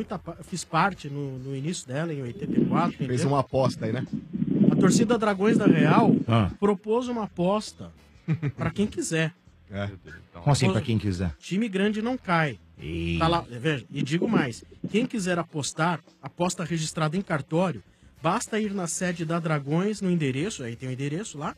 fiz parte no início dela, em 84. Fez entendeu? uma aposta aí, né? A torcida Dragões da Real Ah. propôs uma aposta pra quem quiser. Como assim, pra quem quiser? Time grande não cai. E... Tá lá, veja, e digo mais, quem quiser apostar, aposta registrada em cartório, basta ir na sede da Dragões, no endereço, aí tem o endereço lá.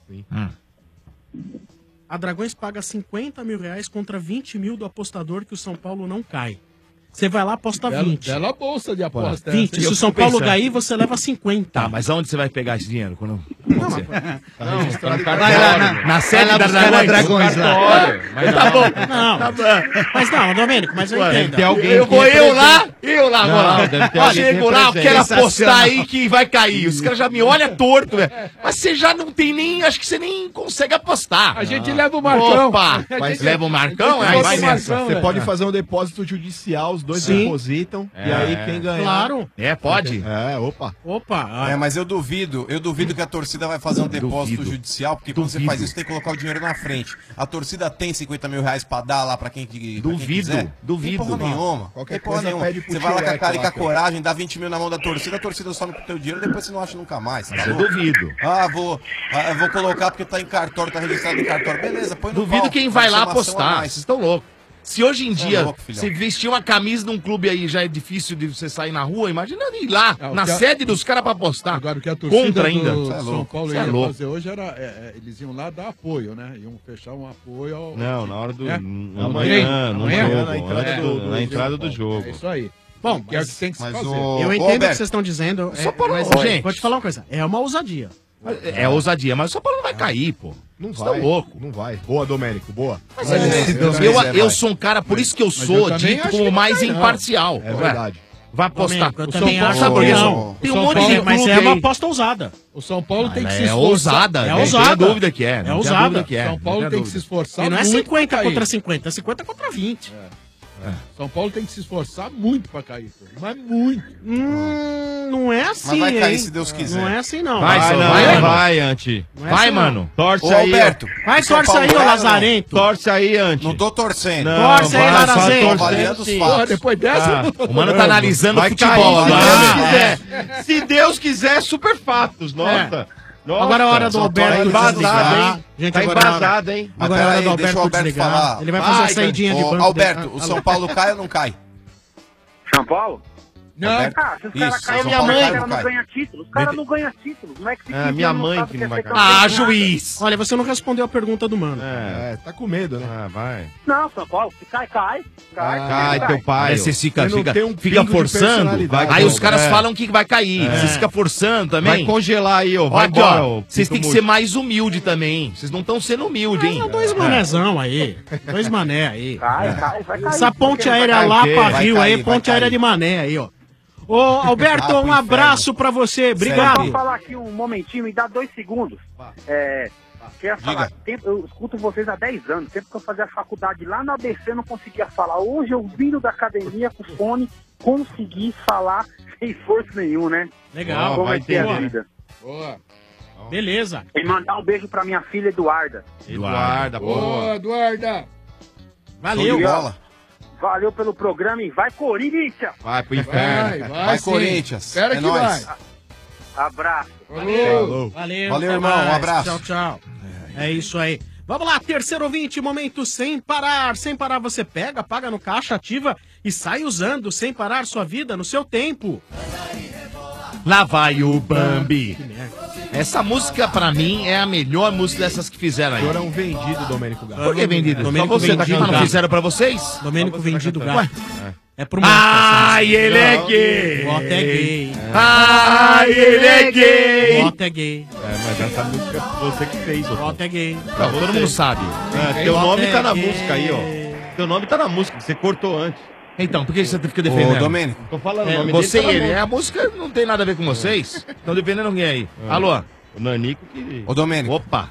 A Dragões paga 50 mil reais contra 20 mil do apostador que o São Paulo não cai. Você vai lá, aposta 20. Bela bolsa de aposta. 20. Se o São Paulo cair, você leva 50. Tá, mas aonde você vai pegar esse dinheiro? Quando... Não, você... Vai lá na sede da buscar na Dragões. Dragões lá. Mas tá bom. Não, mas não, Domênico, mas eu entendo. Tem alguém Eu que vou representa- eu lá, Não, agora. deve ter Ó, alguém que chego lá, eu quero representa. apostar aí que vai cair. Os caras já me olham torto, velho. Mas você já não tem nem, acho que você nem consegue apostar. A gente leva o Marcão. Opa, A gente leva o Marcão? a gente Aí bota vai o nessa. Marcão, Você velho. pode fazer um depósito judicial, os dois Sim. depositam, e aí quem ganhar... Claro. É, pode? É, opa. Opa. É, mas eu duvido que a torcida vai fazer um depósito Duvido. judicial, porque quando você faz isso, tem que colocar o dinheiro na frente. A torcida tem 50 mil reais pra dar lá pra quem, pra quem Duvido, quiser? duvido. Tem porra nenhuma. Qualquer Tem porra coisa nenhuma. pede pro Você vai lá com a Tireco cara e com a lá, cara. coragem, dá 20 mil na mão da torcida some com o teu dinheiro, depois você não acha nunca mais. Tá Eu louco? duvido. Eu vou colocar porque tá em cartório, tá registrado em cartório. Beleza, põe no Duvido pau. quem vai lá ser uma ação a apostar. mais. Vocês estão loucos. Se hoje em Cê é dia louco, filhão. você vestir uma camisa num clube aí já é difícil de você sair na rua, imagina ir lá, É, o na que a- sede dos caras pra apostar. Agora, o que a torcida Contra ainda. do Cê é São louco. Paulo Cê ia é louco. fazer hoje era... eles iam lá dar apoio, né? Iam fechar um apoio ao... Não, na hora do. É? Amanhã, no Amanhã? jogo, Na entrada na entrada do jogo. É isso aí. Bom, Que é o que tem que se mas fazer. o- Eu Ô, entendo o que Alberto. vocês estão dizendo, Só para mas gente. vou te falar uma coisa, é uma ousadia. É ousadia, mas o São Paulo não vai cair, pô. Não Você vai. tá louco. Não vai. Boa, Domênico, boa. Mas eu sou um cara, por isso que eu sou dito como mais imparcial. É verdade. Vai apostar. Domênico, eu O São também Paulo acho sabe por que quê? não. Tem O um São monte Paulo- de mas clube é uma aí. aposta ousada. O São Paulo tem que se É esforçar. ousada, É não ousada. tem dúvida que é. É não tem ousada. dúvida que é. São Paulo não tem tem que se dúvida. esforçar E não é muito 50 pra cair. contra 50, é 50 contra 20. São Paulo tem que se esforçar muito pra cair, pô. Mas muito. Não é assim, Mas vai cair hein? se Deus quiser. Não é assim, não. Vai, mano. vai, Anti. Não é Vai, assim, mano. Torce Ô, aí. Alberto. Vai, São torce Paulo aí, ô ganha, Lazarento. Torce aí, Anti. Não tô torcendo. Não, Torce aí, vai, só Lazarento. Tô torce. avaliando os Porra, fatos. depois dessa... O mano tá analisando Vai futebol cair, agora. se Deus quiser. Se Deus quiser, super fatos. Nossa. Nossa. Agora é a hora do Só Alberto tá embasado, desligar. hein? Gente, Tá agora é a hora- embasado, hein? Agora é a hora do Peraí, deixa o Alberto Alberto desligar. falar. Ele vai fazer a saidinha de Ô, banco. Alberto, dele. o São Paulo cai ou não cai? São Paulo? Não. Alberto? Ah, se os caras Isso, caem, São os Paulo cai caras ou não não cai? ganham título. Os caras não ganham título. Como é que se É, minha mãe que não vai cair. Ah, juiz. Olha, você não respondeu a pergunta do mano. É, tá com medo, né? Ah, vai. Não, São Paulo, se cai, cai. Cai, teu pai. Aí você fica, Você não fica, tem um fica pingo de forçando. personalidade, Aí os caras É. falam que vai cair. Você fica forçando Vai também. congelar aí, ó. Ó, Vai aqui, embora, ó. ó. Vocês Fica têm que muito- ser mais humilde também. Vocês não estão sendo humildes, hein? Dois manézão aí. Dois mané aí. Cai, vai cair. Essa ponte Porque não aérea vai lá cair, pra vai Rio cair, aí, vai ponte aérea cair. de mané aí, ó. Ô, Alberto, Ah, pro um abraço pra você. Só Obrigado. falar aqui um momentinho, me dá 2 segundos. Queria falar, eu escuto vocês há 10 anos. Sempre que eu fazia faculdade lá na ABC, eu não conseguia falar. Hoje eu vindo da academia com fone, consegui falar sem esforço nenhum, né? Legal. Como vai é que é a entender. vida. Boa. Beleza. E mandar um beijo pra minha filha Eduarda. Eduarda, Boa, boa. Eduarda. Show Valeu. de bola. Valeu pelo programa e vai Corinthians! Vai pro inferno. Vai, sim. Corinthians. Espera É que nóis. vai. Abraço! Falou. Valeu. Valeu, até irmão, um mais. abraço. Tchau, tchau. É isso aí. Vamos lá, terceiro ouvinte, momento sem parar. Sem parar você pega, paga no caixa, ativa e sai usando sem parar sua vida no seu tempo. Lá vai o Bambi. Essa música, pra mim, é a melhor música dessas que fizeram O aí. senhor é um vendido, Domênico Gato. Por que vendido? Domênico Só você tá vendido, cantando. Não gato. fizeram pra vocês? Domênico vendido gato. Ué? É pro Marcos. Ai, ele é O gay! voto é gay. Ai, ele é O gay! voto é gay. É, mas essa música você que fez, O ó. voto é gay. Não, todo mundo sabe. É, teu nome tá na gay. música aí, ó. Teu nome tá na música, você cortou antes. Então, por que você fica Ô, defendendo? Domênico. Tô falando, É, o nome você e dele tá ele. na A música não tem nada a ver com vocês. Estão defendendo alguém aí. Alô? O Nanico que... Ô, Domênico. Opa.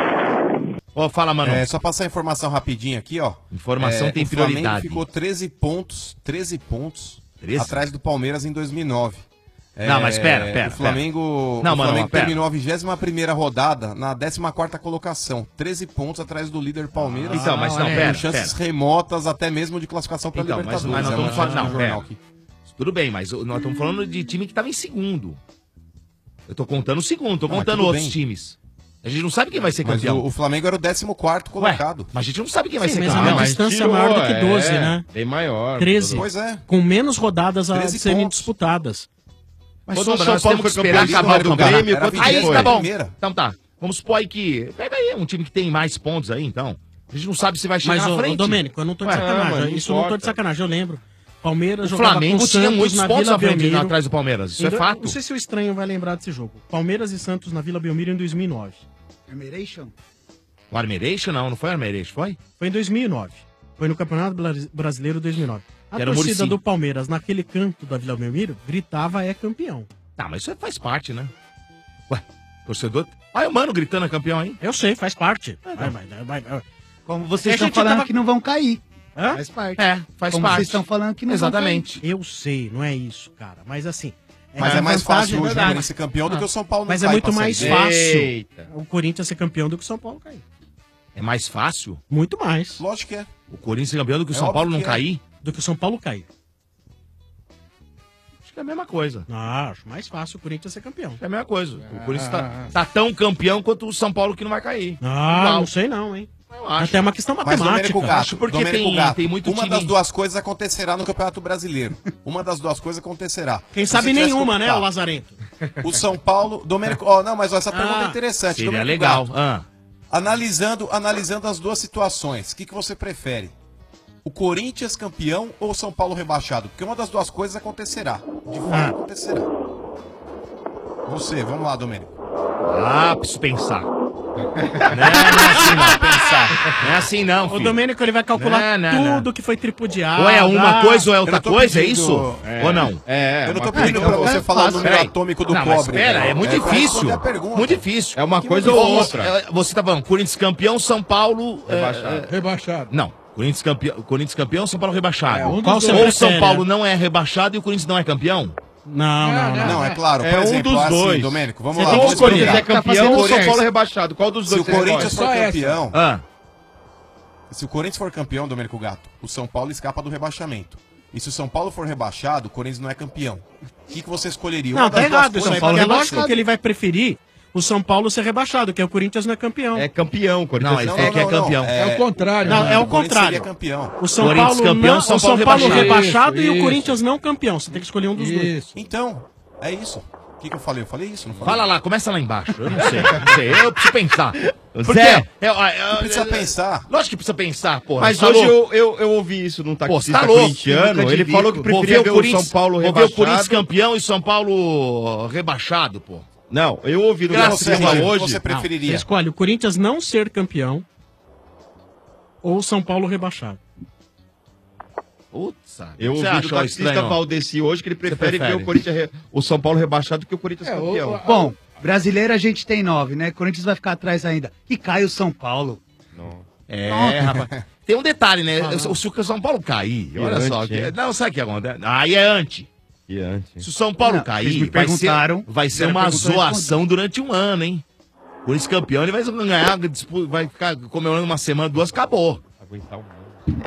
Ó, fala, mano. Só passar a informação rapidinho aqui, ó. Informação tem o Flamengo prioridade. ficou 13 pontos 13? atrás do Palmeiras em 2009. Não, mas pera. O Flamengo, Não, o mano, Flamengo pera. terminou a 21ª rodada na 14ª colocação. 13 pontos atrás do líder Palmeiras. Então, mas não, com pera, chances pera. remotas até mesmo de classificação para Então, Libertadores. mas nós estamos É falando... uma Não, jornal pera. aqui. Tudo bem, mas nós estamos falando de time que tava em segundo. Eu tô contando o segundo, tô Não, mas contando tudo outros bem. times. A gente não sabe quem vai ser Mas campeão. o Flamengo era o 14º colocado. Mas a gente não sabe quem vai Sim, ser mas campeão. é uma distância maior do que 12, né? Bem maior. 13. Pois é. Com menos rodadas a 13 serem pontos. disputadas. Mas Quando Sombra, o São nós Paulo temos que foi esperar campeão acabar o do campeonato. Grêmio, Era quanto Aí, foi? tá bom. Primeira. Então tá. Vamos supor aí que... Pega aí um time que tem mais pontos aí, então. A gente não sabe se vai chegar Mas, na ô, frente. ô Domênico, eu não tô de Ué, sacanagem. mas não Isso eu não tô de importa. sacanagem, eu lembro. Palmeiras O jogava Flamengo com tinha Santos muitos na pontos Vila à frente Belmiro. atrás do Palmeiras. Isso é Então, fato. Não sei se o estranho vai lembrar desse jogo. Palmeiras e Santos na Vila Belmiro em 2009. Admiration? O Armeiration não foi Armeiration, foi? Foi em 2009. Foi no Campeonato Brasileiro 2009. A Que era o torcida Muricy. do Palmeiras, naquele canto da Vila Belmiro, gritava é campeão. Ah, mas isso faz parte, né? Ué, torcedor... Olha o mano gritando é campeão aí. Eu sei, faz parte. Vai. Como vocês A estão gente falando tava- que não vão cair. Hã? Faz parte. É, faz Como parte. vocês estão falando que não Exatamente. Eu sei, não é isso, cara. Mas assim... Mas é a mais vantagem- fácil hoje o verdade. Corinthians ser campeão do que o São Paulo não Mas é cair muito pra mais Série B. fácil Eita. o Corinthians ser campeão do que o São Paulo cair. É mais fácil Muito mais Lógico que é. o Corinthians ser campeão do que o É São Paulo óbvio não que é. cair? do que o São Paulo cair. Acho que é a mesma coisa. Ah, acho mais fácil o Corinthians ser campeão. É a mesma coisa. O Corinthians tá tão campeão quanto o São Paulo que não vai cair. Ah, Igual. não sei não, hein? Eu acho. Até é uma questão Mas matemática. Domênico Gato, Acho porque Domênico tem- Gato, tem muito uma time- das duas coisas acontecerá no Campeonato Brasileiro. Uma das duas coisas acontecerá. Quem Se sabe você tivesse nenhuma, que né, optar, o Lazarento? O São Paulo, Domênico, ó, não, mas ó, essa pergunta é interessante. Seria Domênico legal. Gato. Analisando as duas situações, o que você prefere? O Corinthians campeão ou o São Paulo rebaixado? Porque uma das duas coisas acontecerá. De fato acontecerá. Você, vamos lá, Domênico. Ah, preciso pensar. Não é assim não, pensar. Não é assim não, O filho. Domênico ele vai calcular Não. tudo que foi tripudiado. Ou é uma coisa ou é outra Eu não tô coisa, é pedindo- isso? Ou não? Eu não tô pedindo pra você falar o número atômico do não, mas cobre. espera, né? é muito pra difícil. responder a pergunta. Muito difícil. É uma Que coisa muito ou difícil. outra. Você tá falando, Corinthians campeão, São Paulo... Rebaixado. Não. Corinthians campeão, São Paulo rebaixado. É, um dos Qual você Ou prefere, São Paulo né? não é rebaixado e o Corinthians não é campeão? Não, é claro. Por exemplo, assim, Domênico, vamos lá. Ou Vamos o Corinthians é explicar. campeão ou o São Paulo é rebaixado. Qual dos Se dois o você Corinthians escolhe? for campeão... Ah. Se o Corinthians for campeão, Domênico Gato, o São Paulo escapa do rebaixamento. E se o São Paulo for rebaixado, o Corinthians não é campeão. O que você escolheria? Não, Uma tá das duas errado. coisas. São Paulo é lógico que ele vai preferir o São Paulo ser rebaixado, que é o Corinthians não é campeão. É campeão, Corinthians. Não, é que é campeão. É o contrário. Não, né? é o O Corinthians contrário. seria campeão. O São Corinthians Paulo campeão, não, São o São Paulo Paulo rebaixado. rebaixado e o Isso. Corinthians não campeão. Você tem que escolher um dos dois. Isso. Então, é isso. O que eu falei? Eu falei isso, não falei? Fala lá, começa lá embaixo. Eu não sei, não sei. Eu preciso pensar. Porque Zé, Precisa pensar. Lógico que precisa pensar, porra. Mas Tá hoje louco? eu ouvi isso num Pô, taxista tá louco. corintiano. Nunca Ele te falou vi. que Vou preferia ver ver o São Paulo Vou ver o Corinthians rebaixado. campeão e São Paulo rebaixado, pô. Não, eu ouvi no Graças Silva a Deus. hoje. Você Você preferiria? escolhe o Corinthians não ser campeão ou o São Paulo rebaixado. Putz, Eu você ouvi do achou taxista estranho? Valdeci hoje que ele prefere ver prefere? o Corinthians o São Paulo rebaixado do que o Corinthians campeão. Bom, brasileiro a gente tem 9, né? Corinthians vai ficar atrás ainda. E cai o São Paulo. É, rapaz. Tem um detalhe, né? Se o São Paulo cair, E olha só. antes, hein? Não, sabe o que acontece? Aí é anti. E antes. Se o São Paulo Não, vocês cair, me perguntaram, vai ser fizeram uma pergunta, eu zoação durante um ano, hein? Por isso campeão, ele vai ganhar, vai ficar comemorando uma semana, duas, acabou. Aguentar o mundo.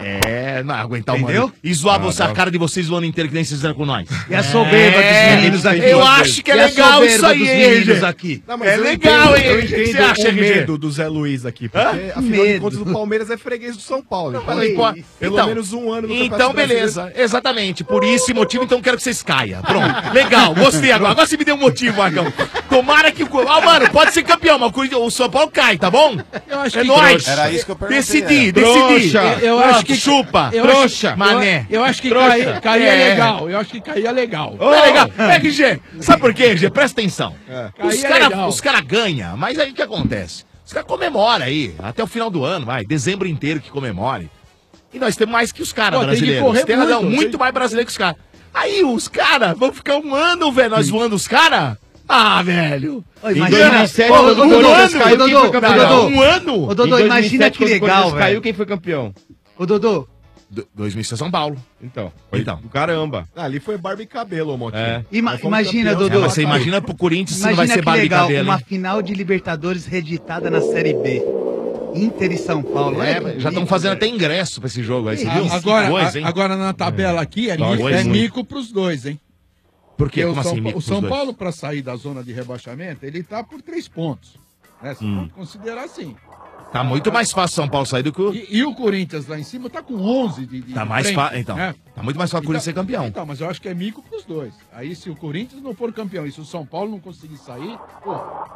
É, não aguentar o Entendeu? mano. E zoar Ah, você, a não. cara de vocês o ano inteiro que nem vocês fizeram com nós. E a soberba dos meninos aqui. Eu acho que é E a legal isso soberba aí, dos hein, meninos gente? aqui. Não, mas É eu legal, hein? Eu O que você entendo acha, o RG? medo do Zé Luiz aqui, porque afinal de Medo. contas o Palmeiras é freguês do São Paulo. Então, Mas não importa. pelo Então, menos um ano no Então, Campeonato beleza. Exatamente. Por esse motivo, então, quero que vocês caiam. Pronto. Legal. Gostei agora. Agora você me deu um motivo, Marcão. Tomara que o... Ah, mano, pode ser campeão, mas o São Paulo cai, tá bom? Eu acho É que nóis. Era isso que eu perguntei. Decidi. Trouxa. Eu acho que Chupa. eu acho- Trouxa. Mané. Eu acho que Trouxa. cair É. é legal. Eu acho que cair é legal. É legal. RG, sabe por quê, RG? Presta atenção. Aí é legal. Os caras ganham, mas aí o que acontece? Os caras comemoram aí, até o final do ano, vai, dezembro inteiro que comemore. E nós temos mais que os caras Pô, tem que brasileiros. correr Tem razão, muito, muito tem- mais brasileiro que os caras. Aí os caras vão ficar um ano, velho, nós zoando os caras? Ah, velho. Ô, Em imagina. 2007, Ô, quando o Corinthians Dodô, caiu, quem foi campeão? Dodô, Um ano? Ô, Dodô, Em imagina 2007, que quando o legal, Corinthians caiu, velho. quem foi campeão? Ô, Dodô, 2006 São Paulo. Então. Foi Então. do caramba. Ali foi barba e cabelo, Motinho. É. Nós fomos imagina, campeão, Dodô. Mas você imagina pro Corinthians se não vai imagina ser que barba e legal, cabelo, uma hein? final de Libertadores reeditada na Série B. Inter e São Paulo. É, Olha que já estão bonito, fazendo velho. até ingresso pra esse jogo aí, você viu? Agora, Dois, hein? agora na tabela aqui é Dois, mico, é muito. mico pros dois, hein? Por quê? Porque Como o São, assim, mico o pros São dois? Paulo, para sair da zona de rebaixamento, ele tá por 3 pontos. Né? Você pode considerar assim. Tá muito mais fácil São Paulo sair do que o... E o Corinthians lá em cima tá com 11 de Tá mais frente, fácil, então. né? Tá muito mais fácil o Corinthians ser campeão. Então, mas eu acho que é mico pros dois. Aí se o Corinthians não for campeão e se o São Paulo não conseguir sair, pô,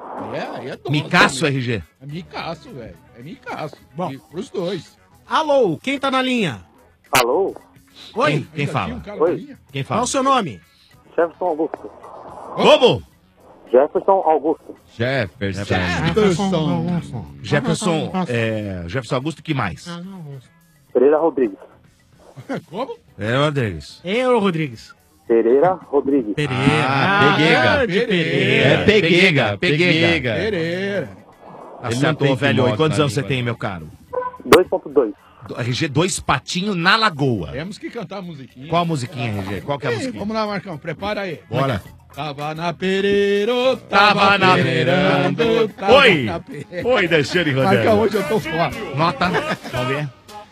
aí é dom. Micaço, também. RG. É micaço, velho. É micaço. Bom. E pros dois. Alô, quem tá na linha? Alô? Oi? Quem fala? Um cara Oi. na linha? Quem Qual é fala? o seu nome? Jefferson Augusto. Como? Jefferson Augusto. Jefferson. Jefferson Augusto, que mais? Pereira Rodrigues. Como? Rodrigues. Eu, Rodrigues. Pereira Rodrigues. Pereira. Ah, Peguega. de Pereira. É Peguega. Peguega. Pereira. Ele não Acertou, tem velho. timóteo E quantos na anos você língua. tem, meu caro? 2.2. RG, 2 patinhos na lagoa. Temos que cantar a musiquinha. Qual a musiquinha, RG? Qual que é a Ei, musiquinha? vamos lá, Marcão, prepara aí. Bora. Tava na Pereira, Tava na pereirando, tava Oi! na pereira. Oi, Alexandre Marcão, Rodrigues. hoje eu tô fora. Nota. Vamos ver.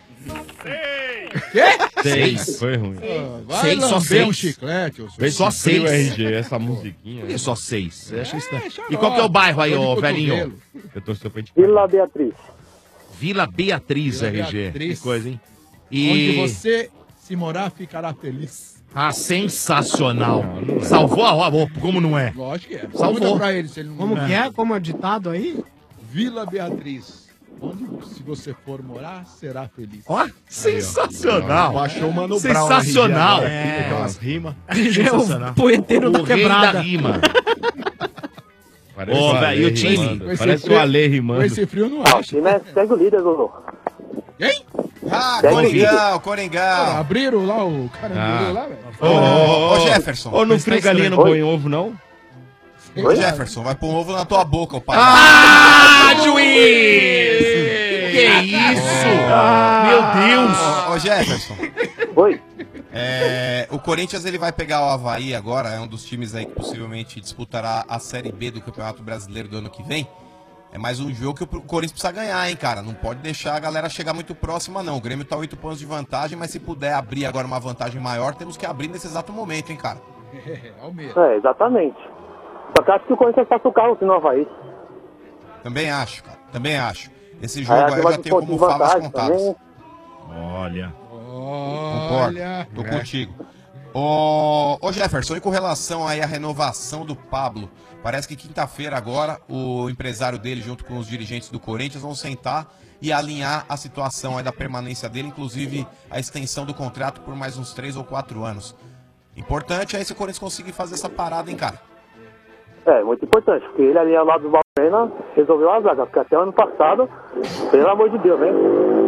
Quê? 6. Foi ruim. Vai Seis, só lamber seis. um chiclete. ô, Vê seu- Só se frio, 6. RG, essa musiquinha. Por que só 6? É, E qual que é o bairro aí, Dor ô de velhinho? cotovelo. Eu torci pra gente. Vila Beatriz. Vila Beatriz, Vila RG. Beatriz. Que coisa, hein? Onde E... você, se morar, ficará feliz. Ah, sensacional. Salvou a hora. Como não é? Lógico que é. Salvou. Pergunta pra ele se ele não... Como que é? Como é ditado aí? Vila Beatriz. Onde, se você for morar, será feliz. Ó, sensacional. Baixou o Mano Sensacional. Brown. RG, aquelas rimas. RG é o Sensacional. poeteiro da O rei quebrada. da rima. Ô, velho, e o time? Parece o Ale rimando. Com esse frio não O acha. time segue o líder, Dudu. Quem? Ah, Segue o Coringão, líder. Coringão. Abriram lá o caranguejo lá, velho. Ô, Jefferson. Ô, não frio galinha não põe ovo, não? Ô, Jefferson, vai pôr um ovo na tua boca, ô pai. Ah, juiz! Que isso? Meu Deus! Ô, Jefferson. Oi. O Corinthians ele vai pegar o Avaí agora, é um dos times aí que possivelmente disputará a Série B do Campeonato Brasileiro do ano que vem. É mais um jogo que o Corinthians precisa ganhar, hein, cara. Não pode deixar a galera chegar muito próxima, não. O Grêmio tá 8 pontos de vantagem, mas se puder abrir agora uma vantagem maior, temos que abrir nesse exato momento, hein, cara. Exatamente. Só que acho que o Corinthians passa o carro no Havaí. Também acho, cara. Também acho. Esse jogo aí eu vai já ter tenho ponto como de favas vantagem contadas. também. Olha. Concordo. Tô contigo. Ô Jefferson, e com relação aí à renovação do Pablo, parece que quinta-feira agora o empresário dele junto com os dirigentes do Corinthians vão sentar e alinhar a situação aí da permanência dele, inclusive a extensão do contrato por mais uns 3 ou 4 anos. Importante aí se o Corinthians conseguir fazer essa parada, hein, cara? É, muito importante, porque ele ali ao lado do Balbuena resolveu a zaga, porque até o ano passado, pelo amor de Deus, né?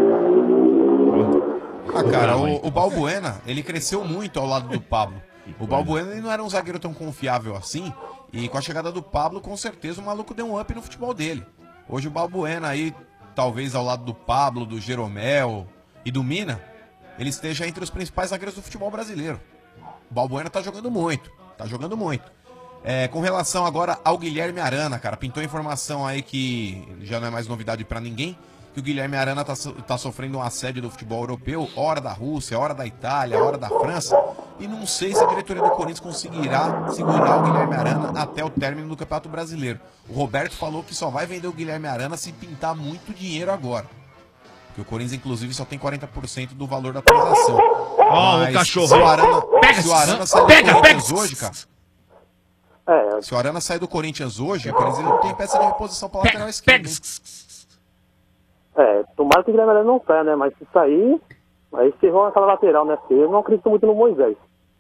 Ah, cara, o Balbuena, ele cresceu muito ao lado do Pablo. O Balbuena ele não era um zagueiro tão confiável assim, e com a chegada do Pablo, com certeza o maluco deu um up no futebol dele. Hoje o Balbuena aí, talvez ao lado do Pablo, do Jeromel e do Mina, ele esteja entre os principais zagueiros do futebol brasileiro. O Balbuena tá jogando muito, tá jogando muito. Com relação agora ao Guilherme Arana, cara, pintou informação aí que já não é mais novidade pra ninguém, que o Guilherme Arana tá sofrendo um assédio do futebol europeu, hora da Rússia, hora da Itália, hora da França, e não sei se a diretoria do Corinthians conseguirá segurar o Guilherme Arana até o término do Campeonato Brasileiro. O Roberto falou que só vai vender o Guilherme Arana se pintar muito dinheiro agora. Porque o Corinthians, inclusive, só tem 40% do valor da transação. Ó, o cachorro. Se o Arana, Pega, se o Arana sair do pega, Corinthians pega. hoje, cara... Se o Arana sair do Corinthians hoje, o Corinthians não tem peça de reposição pra lateral esquerda. Tomara que o Guilherme Arana não saia, né? Mas se sair, aí ferrou aquela lateral, né? Porque eu não acredito muito no Moisés.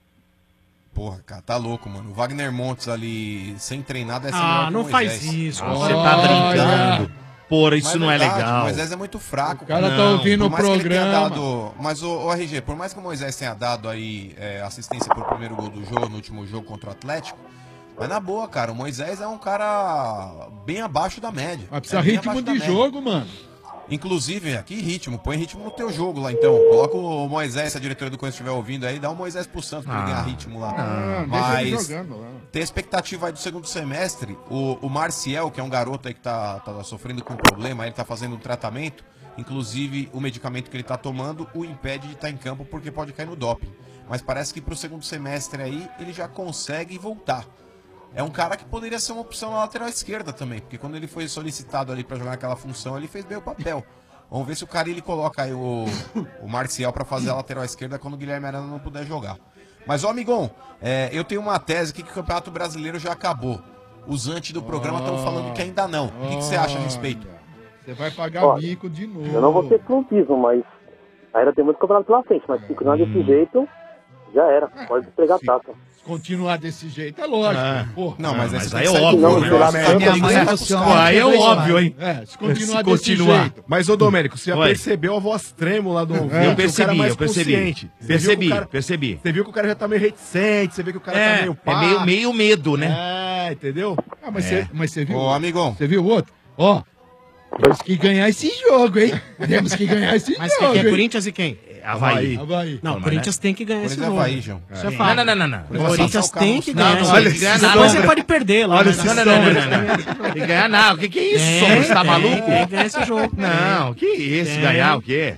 Porra, cara, tá louco, mano. O Wagner Montes ali, sem treinar, deve ser Ah, melhor que o não Moisés. faz isso. Você tá brincando. Porra, isso Mas não é verdade, legal. O Moisés é muito fraco. O cara tá ouvindo por mais que ele tenha programa. dado- Mas o RG, por mais que o Moisés tenha dado aí assistência pro primeiro gol do jogo, no último jogo contra o Atlético, mas na boa, cara, o Moisés é um cara bem abaixo da média. Mas precisa bem ritmo abaixo da de média. jogo, mano. Inclusive, aqui ritmo, põe ritmo no teu jogo lá então. Coloca o Moisés, se a diretoria do Corinthians estiver ouvindo aí, dá o Moisés pro Santos pra ele ganhar ritmo lá. deixa ele Mas jogando lá. tem expectativa aí do segundo semestre. O Marcial, que é um garoto aí que tá sofrendo com problema, ele tá fazendo um tratamento. Inclusive, o medicamento que ele tá tomando o impede de estar em campo porque pode cair no doping. Mas parece que pro segundo semestre aí ele já consegue voltar. É um cara que poderia ser uma opção na lateral esquerda também, porque quando ele foi solicitado ali pra jogar aquela função, ele fez bem o papel. Vamos ver se o cara ele coloca aí o Marcial pra fazer a lateral esquerda quando o Guilherme Arana não puder jogar. Mas, ó, amigão, eu tenho uma tese aqui que o Campeonato Brasileiro já acabou. Os antes do programa estão falando que ainda não. O que você acha a respeito? Você vai pagar Olha, bico de novo. Eu não vou ter clubismo, mas ainda tem muito campeonato pela frente. Mas se continuar desse jeito, já era. Pode entregar a taça. Continuar desse jeito, é lógico. Porra. Não, mas mas aí aí é você tem que óbvio, sair do né? Flamengo, Minha tem que mãe sair fosse dos um- caras. aí é óbvio, hein? Se continuar Se desse continuar. jeito. Mas, ô Domênico, você já Oi. percebeu a voz trêmula do ouvinte? Eu o percebi, cara é mais eu percebi. consciente. Você viu que o cara- Percebi. Você viu que o cara já tá meio reticente, você vê que o cara tá meio pá. meio medo, né? Entendeu? Ah, mas você viu? Ô, amigão. Você viu o outro? Ó, temos que ganhar esse jogo, hein? Temos que ganhar esse Mas jogo, quem é hein? Corinthians e quem? Havaí. Havaí. Não, Mas, o Corinthians tem que ganhar esse Corinthians é jogo. Havaí, João. Isso é Sim. fato. Não. O Corinthians tem que Não, ganhar não, esse olha jogo. esse Depois sombra. você pode perder lá. Olha mas- esse Não. Tem que ganhar nada. O que é isso? Tem, Você tá tem, maluco? tem que ganhar esse jogo. Não, que isso? Tem. Ganhar o quê?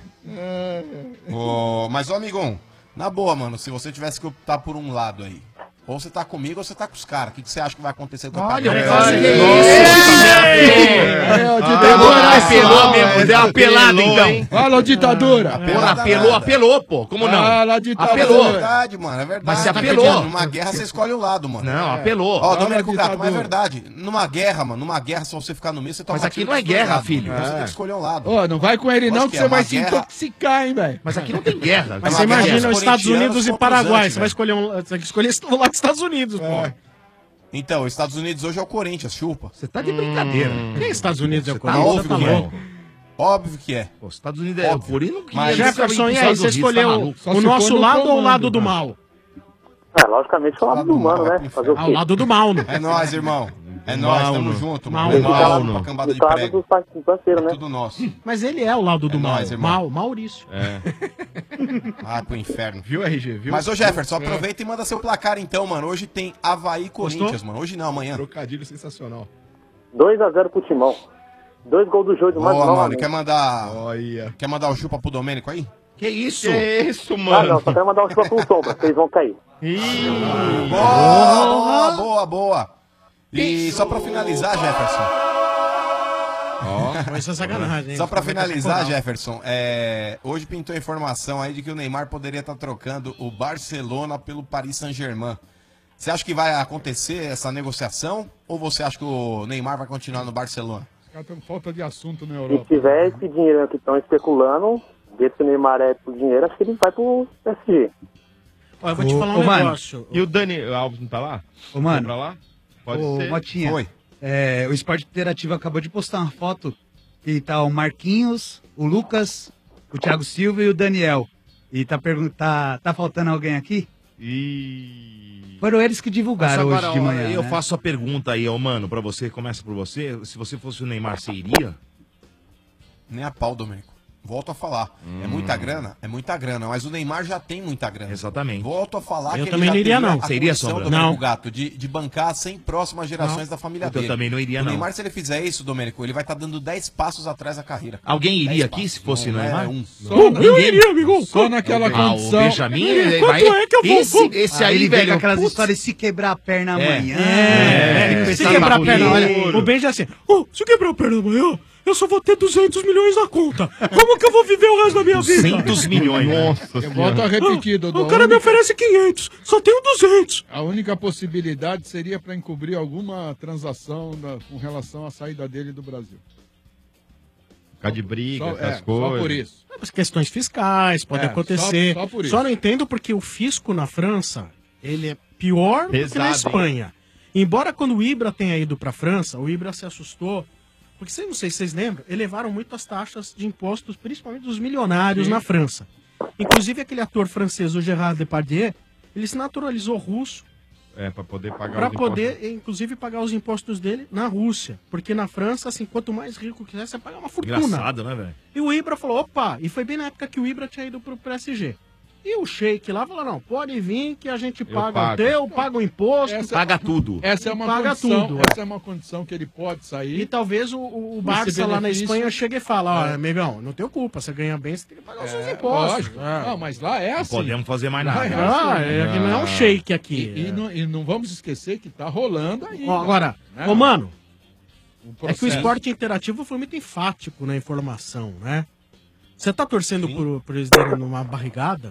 Mas, ô, amigão, na boa, mano, se você tivesse que optar por um lado aí, ou você tá comigo ou você tá com os caras, o que você acha que vai acontecer com o Olha, campeonato? que isso? Apelou mesmo, deu uma pelada então. Fala, ditadura. Apelou, pô. Como não? Fala, ditadura. Apelou. É verdade, mano, é verdade. Mas você Tá apelou. entendendo? Numa guerra você escolhe um lado, mano. Não, apelou. Ó, Domênico Fala, Gato, mas é ditadura. verdade. Numa guerra, mano, se você ficar no meio, você toma Mas aqui tiro não é dos dois guerra, lados, filho. mano. Então você tem que escolher um lado. Ó, não vai com ele não, Lógico que que você é vai uma se guerra. intoxicar, hein, velho. Mas aqui não tem guerra. Mas É você uma guerra imagina dos os Estados corintianos Unidos e contra os Paraguai. antes, Você vai velho. escolher um. Você tem que escolher esse lado dos Estados Unidos, pô. Então, os Estados Unidos hoje é o Corinthians, chupa. Você tá de brincadeira. Quem é Estados Unidos é o Tá Corinthians? óbvio Tá que é. louco. Óbvio que é. Os Estados Unidos é o Corinthians. Mas Jefferson, e aí, você escolheu o nosso lado ou o lado do mal? Logicamente é o lado do humano, né? Fazer o Ah, quê? o lado do mal, né? É nóis, irmão. É nóis, tamo junto, Mal, mano. mal, Uma cambada de Do lado prego. dos parceiros, né? Tudo nosso. Mas ele é o lado do mal. nóis, irmão. Mal, Maurício. É. Ah, pro inferno. Viu, RG? Viu? Mas, ô Jefferson, aproveita e manda seu placar então, mano. Hoje tem Avaí e Corinthians, mano. Hoje não, amanhã. Trocadilho sensacional. 2x0 pro Timão. 2 gols do Jô de mais Boa, mano. novamente. Quer mandar o chupa pro Domênico aí? Que isso? Que isso, Ah, mano? não, só quero mandar um chupa pro Sombra, vocês vão cair. Boa. E só pra finalizar, Jefferson. Mas isso é sacanagem, hein? Só pra Vai finalizar, cair Jefferson, hoje pintou a informação aí de que o Neymar poderia estar trocando o Barcelona pelo Paris Saint-Germain. Você acha que vai acontecer essa negociação ou você acha que o Neymar vai continuar no Barcelona? Os caras estão com falta de assunto na Se Europa. tiver esse dinheiro que estão especulando, desde que o Neymar é por dinheiro, acho que ele vai pro PSG. Ó, eu vou te falar um negócio. E o Dani Alves não tá lá? Ô, mano. Tá pra lá? Pode Ô, ser. Motinha, Oi. o Esporte Interativo acabou de postar uma foto que tá o Marquinhos, o Lucas, o Thiago Silva e o Daniel. E tá faltando alguém aqui? Foram eles que divulgaram Mas hoje agora, de manhã. Eu né? faço a pergunta aí, ó, mano, pra você, começa por você. Se você fosse o Neymar, você iria? Nem a pau, Domênico. Volto a falar. É muita grana? É muita grana. Mas o Neymar já tem muita grana. Exatamente. Volto a falar Eu que também ele já não iria, teria não. a Você iria, condição, Sombra? Domênico Não. Gato, de bancar 100 próximas gerações da família Eu dele. também não iria, O não. Neymar, se ele fizer isso, Domênico, ele vai estar dando 10 passos atrás da carreira. Alguém 10 iria aqui passos. se fosse Não o Neymar? é um. Eu iria, amigo. Só naquela O condição. Benjamin, ele Quanto vai... é que eu vou? Esse Aí aí, ele vem velho, com aquelas putz, histórias de se quebrar a perna amanhã. Se quebrar a perna, olha, o Benja é assim, se quebrar a perna amanhã, eu só vou ter 200 milhões na conta. Como que eu vou viver o resto da minha vida? 200 milhões. Nossa Eu volto a repetir, Dodô. O cara me oferece 500, só tenho 200. A única possibilidade seria para encobrir alguma transação com relação à saída dele do Brasil. Ficar de briga, Só, essas só coisas. por isso. As questões fiscais podem acontecer. Só por isso. Só não entendo porque o fisco na França, ele é pior do que Pesado, na hein? Espanha. Embora quando o Ibra tenha ido para a França, o Ibra se assustou. Porque não sei se vocês lembram, elevaram muito as taxas de impostos, principalmente dos milionários na França. Inclusive aquele ator francês, o Gérard Depardieu, ele se naturalizou russo Pra poder pagar para os impostos. poder, inclusive, pagar os impostos dele na Rússia. Porque na França, assim, quanto mais rico quiser, você paga uma fortuna. Engraçado, né, velho? E o Ibra falou, opa, e foi bem na época que o Ibra tinha ido pro PSG. E o Sheik lá falou, não, pode vir que a gente paga o pago. teu, paga o imposto, Paga tudo. Essa é uma paga condição, tudo. essa é uma condição que ele pode sair. E talvez o Barça lá na benefício- Espanha chegue e fale, ó, amigão, não tenho culpa, você ganha bem, você tem que pagar os seus impostos. Lógico. Não, mas lá é assim. Podemos fazer mais Lá nada. é Ah, assim. não é um Sheik aqui. E não vamos esquecer que tá rolando aí. Ó, agora, né? ô mano, Um é que o processo. esporte interativo foi muito enfático na informação, né? Você tá torcendo por eles darem uma barrigada?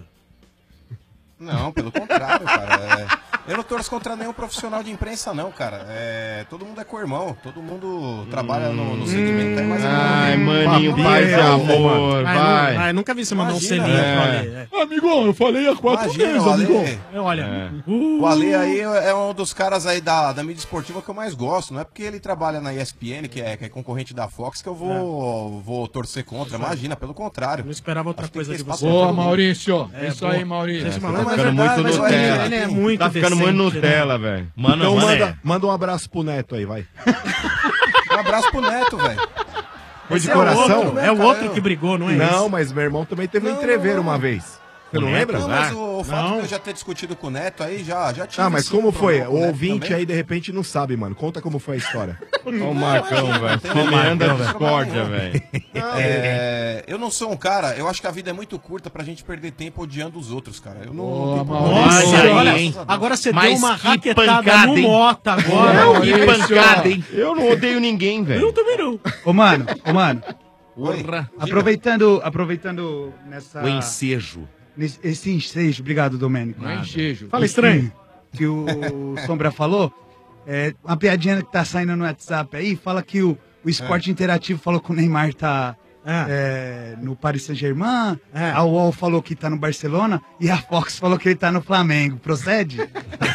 Não, pelo contrário, cara. Eu não torço contra nenhum profissional de imprensa, não, cara. Todo mundo é co-irmão, todo mundo trabalha no segmento. É mais Ai, maninho, paz e amor, vai. Ai, nunca vi você mandar um Imagina, selinho é. pro Ale. Amigão, eu falei há 4 Imagina, meses, o Ale- amigão. Olha, O Ale aí é um dos caras aí da mídia esportiva que eu mais gosto. Não é porque ele trabalha na ESPN, que é concorrente da Fox, que eu vou torcer contra. Imagina, pelo contrário. não esperava outra Acho que tem coisa que de ter espaço você. pra Boa, todo mundo. Maurício. É É, isso boa. aí, Maurício. Esse Tá maluco ficando muito mas Nutella. ele é muito Tá ficando muito decente, Nutella, velho. Mano, Então mané. manda um abraço pro Neto aí, vai. Um abraço pro Neto, velho. Foi de Esse coração? É o outro que brigou, não é Não, esse? mas meu irmão também teve um entreveiro uma vez. Você não lembra? Não, mas o fato Não. de eu já ter discutido com o Neto aí, já tive. Ah, mas sim, como um foi? problema com O Neto ouvinte também. aí, de repente, não sabe, mano. Conta como foi a história. Olha o Marcão, velho. Semeando a discórdia, velho. Não, eu não sou um cara, eu acho que a vida é muito curta pra gente perder tempo odiando os outros, cara. Eu não. Boa, não tenho Maurício. problema. Olha aí, olha, hein? agora você Mas deu uma que raquetada pancada, no hein? Mota agora. Que pancada, hein? Eu não odeio ninguém, velho. Eu também não. Ô, mano, Porra. aproveitando nessa... O ensejo. Esse ensejo, obrigado, Domênico. Não é ensejo. Fala estranho. Que o Sombra falou, uma piadinha que tá saindo no WhatsApp aí, fala que o Esporte Interativo falou que o Neymar tá no Paris Saint-Germain, a UOL falou que tá no Barcelona e a Fox falou que ele tá no Flamengo. Procede?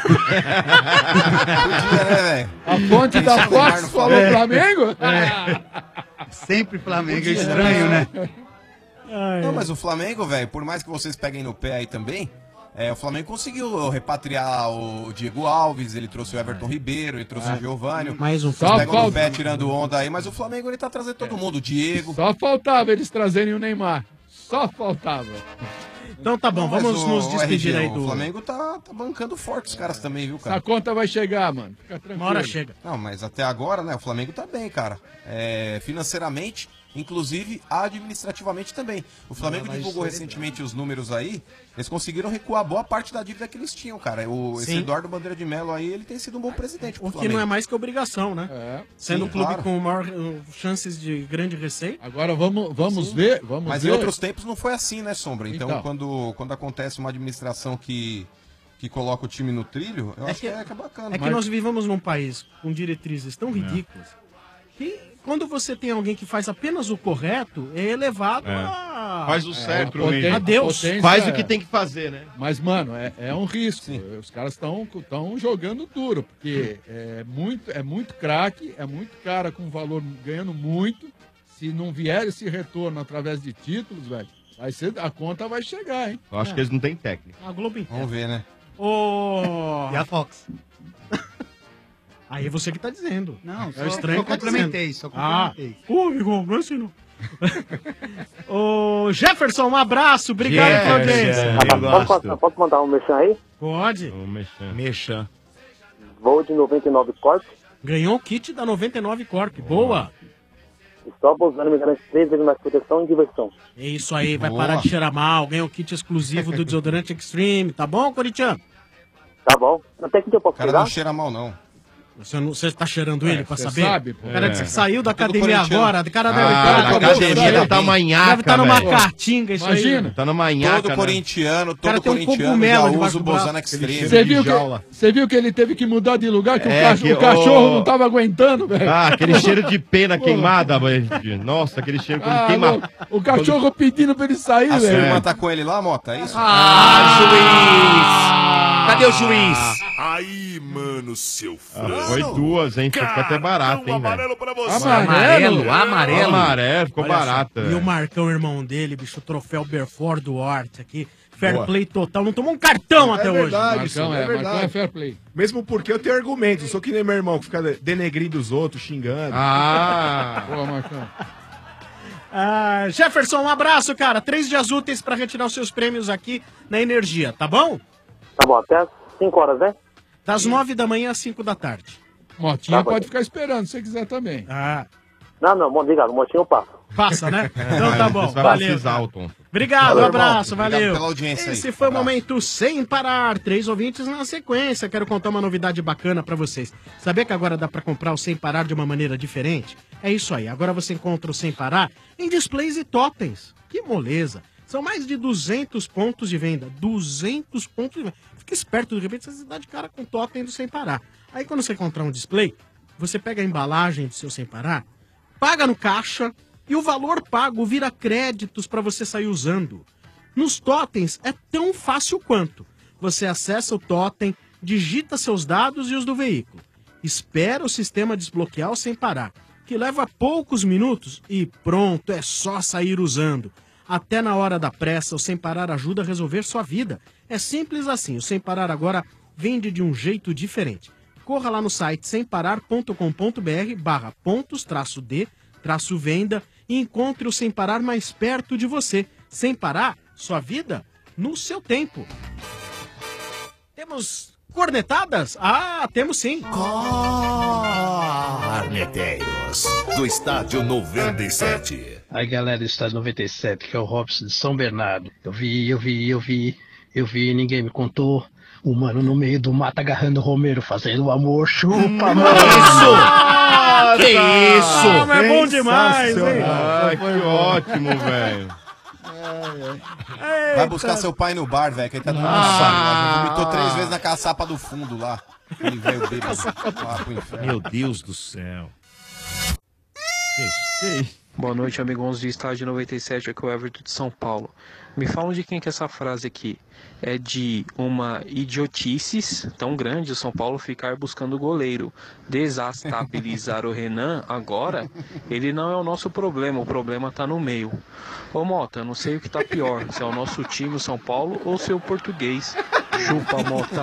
Podia, né, velho? A fonte da Fox falou Flamengo? Sempre Flamengo, é estranho, né? Não, mas o Flamengo, velho, por mais que vocês peguem no pé aí também, o Flamengo conseguiu repatriar o Diego Alves, ele trouxe o Everton Ribeiro, ele trouxe o Giovânio. Mais um Vocês pegam no pé tirando onda aí, mas o Flamengo ele tá trazendo todo mundo, o Diego. Só faltava eles trazerem o Neymar. Só faltava. Então tá bom, Mas vamos nos despedir RG, aí do... O Flamengo tá bancando forte os caras também, viu, cara? A conta vai chegar, mano. Fica tranquilo. Uma hora chega. Não, mas até agora, né, o Flamengo tá bem, cara. Financeiramente, inclusive administrativamente também. O Flamengo divulgou recentemente os números aí, eles conseguiram recuar boa parte da dívida que eles tinham, cara. Esse Eduardo Bandeira de Mello aí, ele tem sido um bom presidente pro O que Flamengo. não é mais que obrigação, né? Sendo Sim, um clube claro. com maior chances de grande receita. Agora vamos ver. Mas em outros tempos não foi assim, né, Sombra? Então, quando acontece uma administração que coloca o time no trilho, eu acho que é bacana. É que nós vivemos num país com diretrizes tão ridículas que quando você tem alguém que faz apenas o correto, é elevado a... Faz o certo, a Deus. Faz o que tem que fazer, né? Mas, mano, é um risco. Os caras estão jogando duro, porque é muito craque, é muito cara com valor ganhando muito. Se não vier esse retorno através de títulos, velho, a conta vai chegar, hein? Eu acho que eles não têm técnica. A Globo inteira. Vamos ver, né? E a Fox? Aí é você que tá dizendo. Não, é estranho só que tá complementei, dizendo. só complementei. Amigo, não é assim não. Ô, Jefferson, um abraço. Obrigado pela audiência. Posso mandar um mexão aí? Pode. Mexã. Voo de 99 Corp. Ganhou o kit da 99 Corp. Boa. Estou abusando, me garante 3 vezes mais proteção e diversão. É isso aí, vai Boa. parar de cheirar mal. Ganhou o kit exclusivo do desodorante Extreme. Tá bom, Corinthians? Tá bom. Até que eu posso O cara pegar? não cheira mal, não. Você tá cheirando ele pra você saber? sabe, pô. O cara disse que saiu da É tudo academia corintiano. agora. O cara da academia deve tá manhaca, Deve estar numa velho. caatinga isso Imagina. aí. Tá no manhaca, Todo corintiano, cara todo tem um corintiano cogumelo já debaixo usa o do braço. Bozano Extreme. Você viu que ele teve que mudar de lugar, que É, o cachorro não tava aguentando, velho. Ah, aquele cheiro de pena queimada, velho. Nossa, aquele cheiro quando queima. louco. O cachorro pedindo pra ele sair, A sua velho. irmã tá com ele lá, Mota, é isso? Juiz! Cadê o juiz? Aí, mano, seu frango. Foi duas, hein? Ficou até barato, hein, velho? Amarelo pra você. Amarelo, ficou Olha só, barato. E o Marcão, irmão dele, bicho, o troféu Berford Duarte aqui. Fair Boa. play total. Não tomou um cartão até hoje. Marcão, é verdade. Fair play. Mesmo porque eu tenho argumentos. Eu sou que nem meu irmão, que fica denegrindo os outros, xingando. Boa, Marcão. Jefferson, um abraço, cara. 3 dias úteis pra retirar os seus prêmios aqui na Energia, tá bom? Tá bom, até às 5 horas, né? Das 9 da manhã às 5 da tarde. Motinha Tá bom. pode ficar esperando, se você quiser também. Não, obrigado, o motinho eu passo. Passa, né? Então tá bom, valeu. Obrigado, Valeu, um abraço, irmão. valeu. Obrigado pela audiência Esse aí. foi o momento sem parar. 3 ouvintes na sequência. Quero contar uma novidade bacana pra vocês. Sabia que agora dá pra comprar o Sem Parar de uma maneira diferente? É isso aí. Agora você encontra o Sem Parar em displays e totens. Que moleza. São mais de 200 pontos de venda. 200 pontos de venda. Fica esperto, de repente você dá de cara com o totem do Sem Parar. Aí quando você encontrar um display, você pega a embalagem do seu Sem Parar, paga no caixa e o valor pago vira créditos para você sair usando. Nos totens é tão fácil quanto. Você acessa o totem, digita seus dados e os do veículo. Espera o sistema desbloquear o Sem Parar, que leva poucos minutos e pronto, é só sair usando. Até na hora da pressa, o Sem Parar ajuda a resolver sua vida. É simples assim, o Sem Parar agora vende de um jeito diferente. Corra lá no site semparar.com.br/pontos-d-venda e encontre o Sem Parar mais perto de você. Sem Parar, sua vida no seu tempo. Temos cornetadas? Ah, temos sim. Corneteiros do Estádio 97. Aí galera do Estádio 97, que é o Robson de São Bernardo. Eu vi, ninguém me contou. O mano no meio do mato agarrando o Romero, fazendo amor, chupa, mano. Que isso? É bom demais, hein? Ai, que ótimo, velho. Vai buscar seu pai no bar, velho, que ele tá tomando saco. Vomitou 3 vezes na caçapa do fundo lá. Ele veio bêbado lá pro inferno. Meu Deus do céu. Que isso? Boa noite, amigos do Estádio 97, aqui é o Everton de São Paulo. Me falam de quem que é essa frase aqui. É de uma idiotices tão grande o São Paulo ficar buscando goleiro. Desestabilizar o Renan agora, ele não é o nosso problema, o problema tá no meio. Ô Mota, não sei o que tá pior, se é o nosso time, o São Paulo, ou se é o português. Chupa, Mota.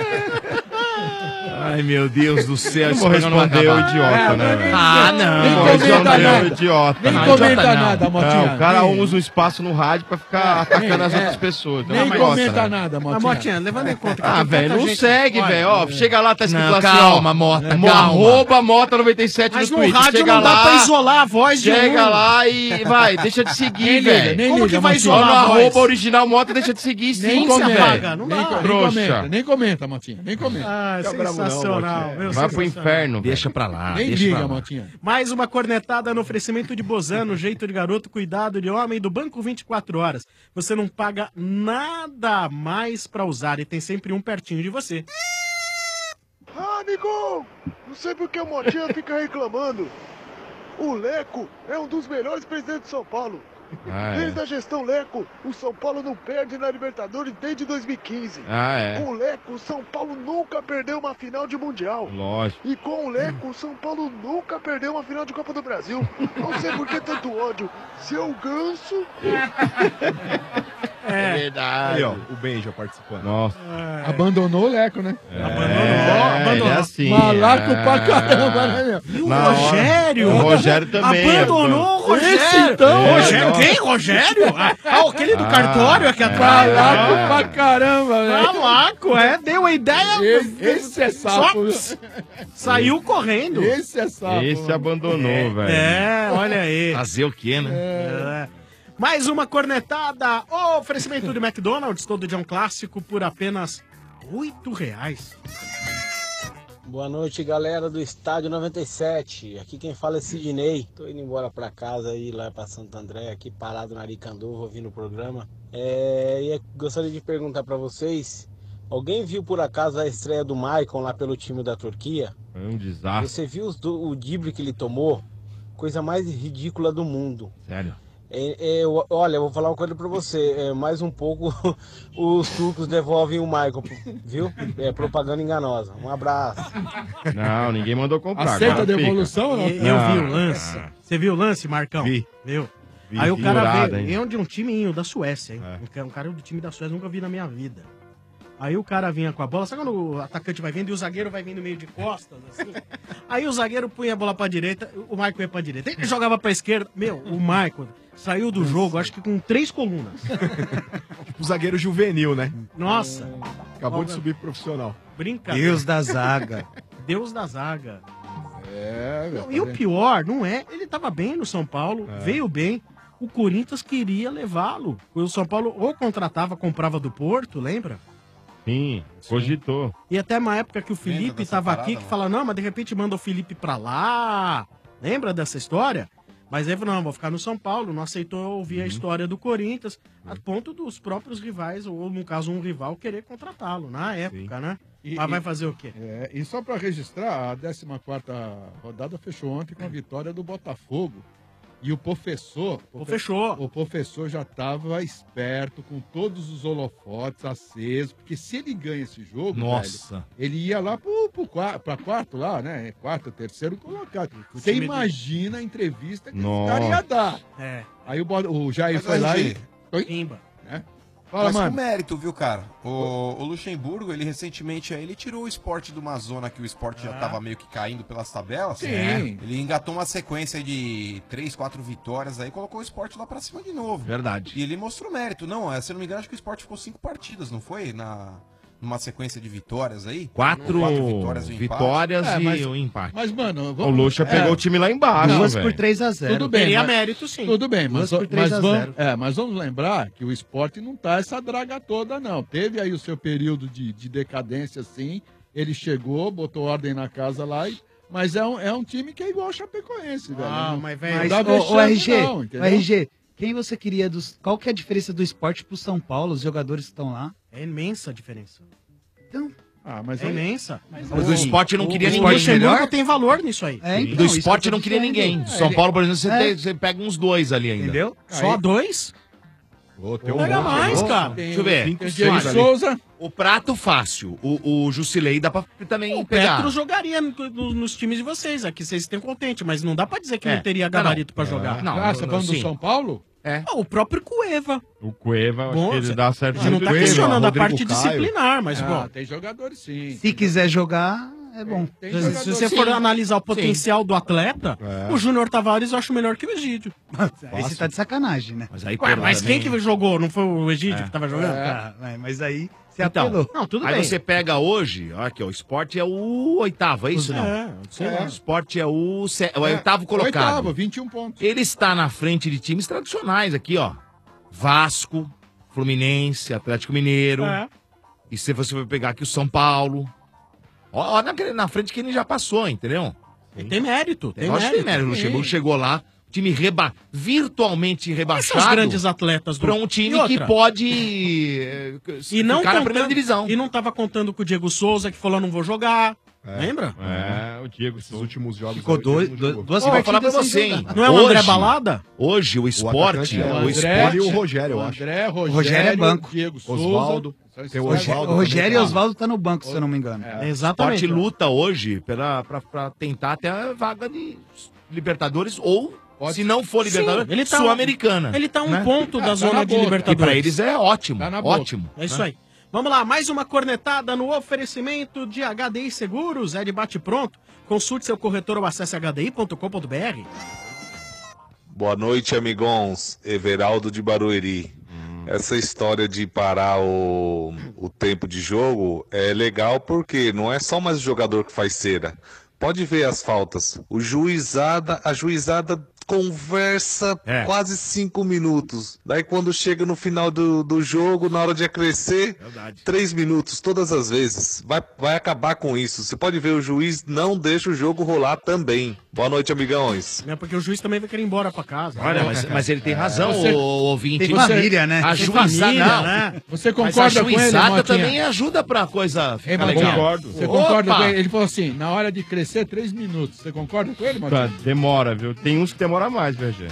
Ai, meu Deus do céu. Eu vou responder o idiota, né, velho? Nem comenta nada. Idiota. Nem comenta nada, Motinha. Não, o cara usa um espaço no rádio pra ficar atacando as outras pessoas. Nem comenta nada, Motinha. Motinha, levando em conta que Ah, tem velho, tanta não gente- segue, Olha, velho. Ó, chega lá, tá escrito Não, assim, calma, ó. Mota, calma. Arroba Mota97 Mas no no Twitter. rádio Chega não dá lá, pra isolar a voz de chega um. lá e vai, deixa de seguir, Nem liga, velho. nem Como liga, que vai Motinha. Só no isolar a voz? arroba original Mota deixa de seguir, sim, Nem se comenta, apaga, não dá. nem comenta, Motinha, nem comenta. Ah, Fica bravo não, sensacional. Motinha. meu, Vai pro sensacional. inferno, Deixa pra lá. Nem deixa liga, pra lá. Motinha. Mais uma cornetada no oferecimento de Bozano, jeito de garoto, cuidado de homem do Banco 24 Horas. Você não paga nada mais pra usar e tem sempre um pertinho de você. Ah, amigo! Não sei porque o Motinha fica reclamando. O Leco é um dos melhores presidentes de São Paulo. Ah, é. Desde a gestão Leco, o São Paulo não perde na Libertadores desde 2015. Ah, é. Com o Leco, o São Paulo nunca perdeu uma final de Mundial. Lógico. E com o Leco, o São Paulo nunca perdeu uma final de Copa do Brasil. Não sei por que tanto ódio. Seu ganso... É verdade. Aí, ó, o Benja participando. Nossa. Abandonou o Leco, né? Abandonou. Ele é assim. Malaco pra caramba, né, meu? E o Rogério? O Rogério também. Abandonou o Rogério. Esse então, Rogério, nossa. quem? Rogério? aquele do cartório aqui atrás. Malaco pra caramba, velho. Malaco, deu a ideia. Esse é sapo. Só saiu correndo. Esse é sapo. Esse abandonou, velho. Olha aí. Fazer o quê, né? Mais uma cornetada. Oferecimento de McDonald's, todo dia um clássico por apenas R$8. Boa noite, galera do Estádio 97. Aqui quem fala é Sidney. Tô indo embora pra casa aí, lá pra Santo André, aqui parado na Aricanduva, ouvindo o programa. E gostaria de perguntar pra vocês, alguém viu por acaso a estreia do Maicon lá pelo time da Turquia? É um desastre. Você viu o drible que ele tomou? Coisa mais ridícula do mundo. Sério. Olha, eu vou falar uma coisa pra você. Mais um pouco os turcos devolvem o Maicon, viu? É propaganda enganosa. Um abraço. Não, ninguém mandou comprar. Aceita a agora devolução ou não? Eu vi o lance. Você viu o lance, Marcão? Vi. Viu? Vi, Aí o cara figurado, veio, hein? é de um timinho da Suécia, hein? Um cara do time da Suécia, nunca vi na minha vida. Aí o cara vinha com a bola, sabe quando o atacante vai vindo e o zagueiro vai vindo meio de costas, assim? Aí o zagueiro punha a bola pra direita, o Maicon ia pra direita. Ele jogava pra esquerda. Meu, o Maicon saiu do jogo, acho que com 3 colunas. O zagueiro juvenil, né? Nossa. Acabou de subir pro profissional. Brincadeira. Deus da zaga. Deus da zaga. Velho, E o pior, não é? Ele tava bem no São Paulo, veio bem. O Corinthians queria levá-lo. O São Paulo ou contratava, comprava do Porto, lembra? Sim, cogitou. E até uma época que o Felipe dessa estava parada, aqui, que mano? fala, não, mas de repente manda o Felipe pra lá. Lembra dessa história? Mas ele falou, não, vou ficar no São Paulo, não aceitou ouvir a história do Corinthians, a ponto dos próprios rivais, ou no caso um rival, querer contratá-lo, na época, né? Mas vai fazer o quê? E só pra registrar, a 14ª rodada fechou ontem com a vitória do Botafogo. E o professor já estava esperto, com todos os holofotes acesos, porque se ele ganha esse jogo, Nossa. velho, ele ia lá para quarto lá, né? Quarto, terceiro colocado. Você time imagina a entrevista que Nossa. esse cara ia dar. É. Aí o Jair Mas, foi lá RG, e... Pimba. Né? Fala, Mas mano. com mérito, viu, cara? O Luxemburgo, ele recentemente aí, ele tirou o esporte de uma zona que o esporte já tava meio que caindo pelas tabelas. Sim. Ele engatou uma sequência de 3, 4 vitórias aí, colocou o esporte lá pra cima de novo. Verdade. E ele mostrou mérito. Não, se eu não me engano, acho que o esporte ficou 5 partidas, não foi? Numa sequência de vitórias aí? 4 vitórias e um empate. vitórias É, e um empate. Mas, mano, O Lucha pegou o time lá embaixo, Duas velho. por 3-0. Tudo bem, Teria mas- mérito, sim. Tudo bem, mas, Duas por 3 a 0. mas vamos lembrar que o esporte não tá essa draga toda, não. Teve aí o seu período de decadência, sim. Ele chegou, botou ordem na casa lá, mas é um time que é igual ao Chapecoense, velho. Ah, Não- mas, não velho, dá Mas, vexame, o RG, não, o entendeu? RG, quem você queria dos. Qual que é a diferença do esporte pro São Paulo, os jogadores que estão lá? é imensa a diferença. Então, mas é imensa. Mas o esporte não queria o ninguém. Luxemburgo tem valor nisso aí. Do esporte não queria ninguém. São Paulo, por exemplo, você pega uns 2 ali ainda. Entendeu? Só 2? Pega mais, cara. Deixa eu ver. Diego Souza. O prato fácil. O Jusilei dá pra também O pegar. Petro jogaria nos times de vocês, aqui vocês estão contentes, mas não dá pra dizer que É. não teria Não, gabarito pra não. jogar. Não, Ah, você tá falando do sim. São Paulo? É. O próprio Cueva. O Cueva, acho Bom, que ele dá certo. você não tá Cueva, questionando a Rodrigo parte Caio. disciplinar, mas, bom. Tem jogadores sim. Se quiser jogar, é bom. Se você for analisar o potencial do atleta, É. o Júnior Tavares eu acho melhor que o Egídio. Aí você tá de sacanagem, né? Mas aí, Ué, mas quem que jogou? Não foi o Egídio É. que tava jogando? Mas aí você Então, apelou. Não, tudo aí bem. você pega hoje, ó, aqui, ó, o esporte é o 8º, é isso não? sei lá. O esporte é o 8º colocado. 8º, 21 pontos. Ele está na frente de times tradicionais aqui, ó. Vasco, Fluminense, Atlético Mineiro. É. E se você for pegar aqui o São Paulo. Ó, na frente que ele já passou, entendeu? Tem mérito, tem Lógico que tem mérito. O Tem. Luxemburgo chegou lá, time virtualmente rebaixado. Esses grandes atletas do Pra um time E outra? que pode E não ficar na contando- primeira divisão. E não tava contando com o Diego Souza, que falou, não vou jogar. Lembra? É, o Diego, esses últimos jogos. Ficou duas Eu vou falar pra você, hein? Não é o André Balada? Hoje o esporte. atacante é o o André esporte e o Rogério, eu acho. André, Rogério é banco. Diego Souza. Osvaldo. Tem o Osvaldo. O Rogério e também. Osvaldo tá no banco, se eu não me engano. O esporte luta hoje pra tentar até a vaga de Libertadores ou, se não for Libertadores, Sim, ele tá Sul-Americana. Ele tá um né? ponto da zona de E Libertadores. pra eles é ótimo. Tá na boca. Ótimo. É isso né? aí. Vamos lá, mais uma cornetada no oferecimento de HDI Seguros. É de bate-pronto. Consulte seu corretor ou acesse hdi.com.br. Boa noite, amigões. Everaldo de Barueri. Essa história de parar o tempo de jogo é legal porque não é só mais o jogador que faz cera. Pode ver as faltas. A juizada conversa quase 5 minutos. Daí quando chega no final do jogo, na hora de acrescer, 3 minutos, todas as vezes. Vai acabar com isso. Você pode ver, o juiz não deixa o jogo rolar também. Boa noite, amigões. É porque o juiz também vai querer ir embora pra casa. Olha, mas ele tem razão, Você- o ouvinte. tem família, né? A Tem juizada, família, não. né? Você Mas concorda a com ele, juizada Motinha? também ajuda pra coisa Ei, ficar Motinha, legal. Você concorda Opa! com ele? Ele falou assim, na hora de crescer, 3 minutos. Você concorda com ele, Tá, Motinha? demora, viu? Tem uns que demora mais, VG.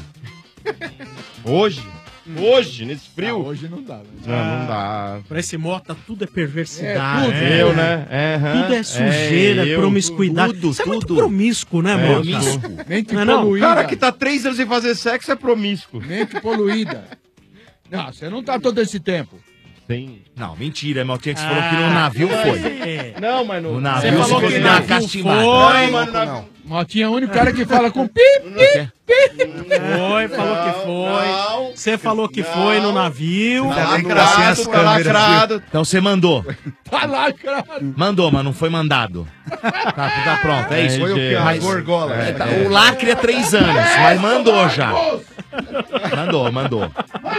Hoje, nesse frio. Hoje não dá. Né? Não dá. Pra esse Mota, tudo é perversidade. tudo. Eu, né? Tudo é sujeira, eu. promiscuidade. Você é muito promíscuo, né, É, Mota? eu sou. Mente Não é não? O poluída. cara que tá 3 anos sem fazer sexo é promíscuo. Mente poluída. Não, você não tá todo esse tempo. Tem. Não, mentira, Maltinha, que você falou que no navio foi. Não, mas No no navio Você você falou falou que que deu uma navio castimada. foi. Não, mano, não. Motinha é o único cara que fala com pi, Foi, falou que foi. Você falou que foi no navio. Ainda bem que tá sem as câmeras, Então você mandou. Tá lá, cara. Mandou, mas não foi mandado. Tá pronto, é isso. Foi o quê? A Mas- gorgola. O lacre é 3 anos, mas mandou já. Mandou.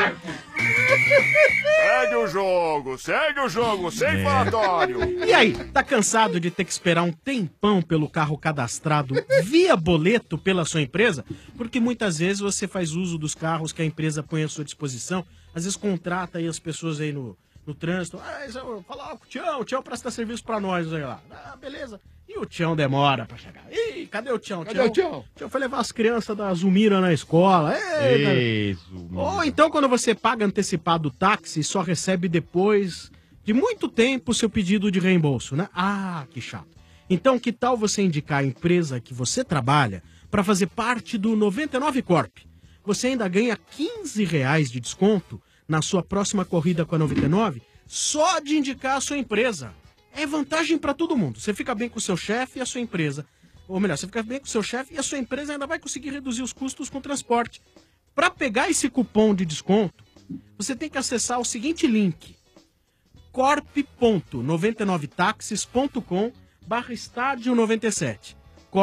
Segue o jogo, sem falatório. E aí, tá cansado de ter que esperar um tempão pelo carro cadastrado via boleto pela sua empresa? Porque muitas vezes você faz uso dos carros que a empresa põe à sua disposição, às vezes contrata aí as pessoas aí no trânsito. Fala com o Tião presta serviço pra nós, sei lá. Ah, beleza. E o Tião demora pra chegar. Ih, cadê o Tião? Cadê o Tião? O Tião foi levar as crianças da Zumira na escola. Eita. Ou então quando você paga antecipado o táxi, só recebe depois de muito tempo o seu pedido de reembolso, né? Ah, que chato. Então que tal você indicar a empresa que você trabalha para fazer parte do 99 Corp? Você ainda ganha R$15 de desconto na sua próxima corrida com a 99 só de indicar a sua empresa. É vantagem para todo mundo. Você fica bem com o seu chefe e a sua empresa. Ou melhor, você fica bem com o seu chefe e a sua empresa ainda vai conseguir reduzir os custos com transporte. Para pegar esse cupom de desconto, você tem que acessar o seguinte link: corp.99taxis.com/estádio 97.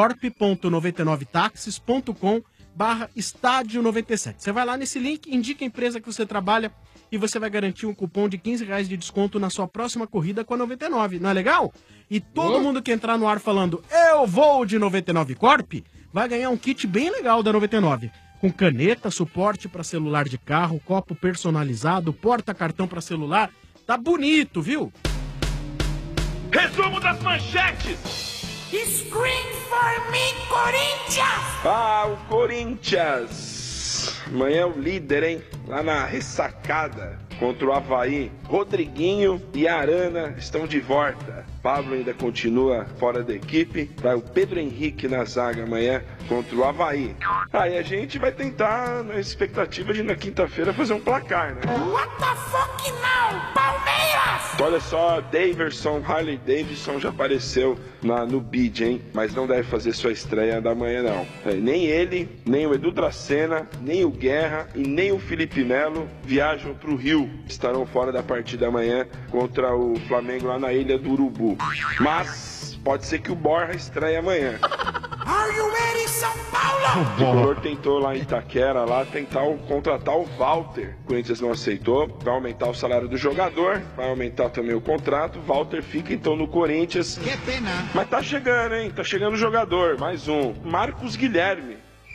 corp.99taxis.com/estádio 97. Você vai lá nesse link, indica a empresa que você trabalha e você vai garantir um cupom de R$15 de desconto na sua próxima corrida com a 99. Não é legal? E todo mundo que entrar no ar falando eu vou de 99 Corp vai ganhar um kit bem legal da 99. Com caneta, suporte para celular de carro, copo personalizado, porta-cartão para celular. Tá bonito, viu? Resumo das manchetes. Scream for me, Corinthians! Ah, o Corinthians. Amanhã é o líder, hein? Lá na ressacada contra o Avaí. Rodriguinho e Arana estão de volta. Pablo ainda continua fora da equipe. Vai o Pedro Henrique na zaga amanhã contra o Avaí. Aí a gente vai tentar, na expectativa de na quinta-feira fazer um placar, né? What the fuck now, Palmeiras? Olha só, Harley Davidson já apareceu no bid, hein? Mas não deve fazer sua estreia da manhã, não. Nem ele, nem o Edu Dracena, nem o Guerra e nem o Felipe Melo viajam para o Rio. Estarão fora da partida amanhã contra o Flamengo lá na Ilha do Urubu. Mas pode ser que o Borja estreie amanhã. Are you ready, São Paulo? O tricolor tentou lá em Itaquera tentar contratar o Walter. O Corinthians não aceitou. Vai aumentar o salário do jogador, vai aumentar também o contrato. Walter fica então no Corinthians. Que pena. Mas tá chegando, hein? Tá chegando o jogador, mais um. Marcos Guilherme.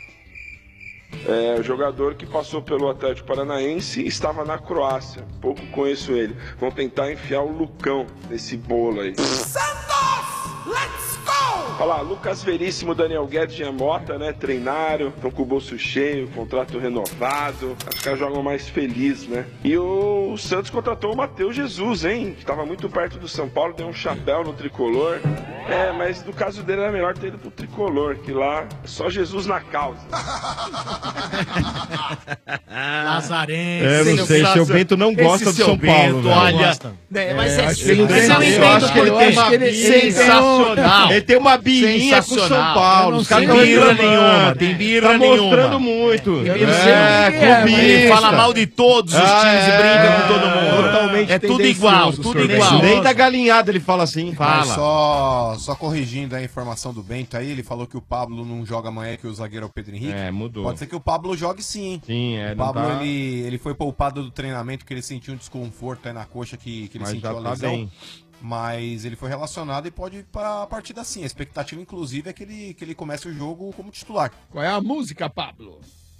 É, o jogador que passou pelo Atlético Paranaense e estava na Croácia. Pouco conheço ele. Vão tentar enfiar o Lucão nesse bolo aí. Santos! Let's go! Olha lá, Lucas Veríssimo, Daniel Guedes e Mota, né? Treinaram, estão com o bolso cheio, contrato renovado. Os caras jogam mais feliz, né? E o Santos contratou o Matheus Jesus, hein? Que estava muito perto do São Paulo, deu um chapéu no tricolor. É, mas no caso dele era melhor ter ido pro tricolor, que lá é só Jesus na causa. Lazarense. É, não sei, seu Bento não gosta do São Paulo, velho. Olha, mas eu acho que ele tem uma sensacional. Ele tem uma birrinha com o São Paulo. Os caras não tem birra nenhuma. Tem birra tá nenhuma. mostrando muito. Clubista. Ele fala mal de todos os times e brinca com todo mundo. Totalmente é tudo igual, tudo igual. Nem da galinhada ele fala assim. Fala. Só corrigindo a informação do Bento aí, ele falou que o Pablo não joga amanhã, que o zagueiro é o Pedro Henrique. É, mudou. Pode ser que o Pablo jogue sim. Sim, é. O Pablo, ele foi poupado do treinamento, porque ele sentiu um desconforto aí na coxa, que ele sentiu a lesão. Bem. Mas ele foi relacionado e pode ir para a partida sim. A expectativa, inclusive, é que ele comece o jogo como titular. Qual é a música, Pablo?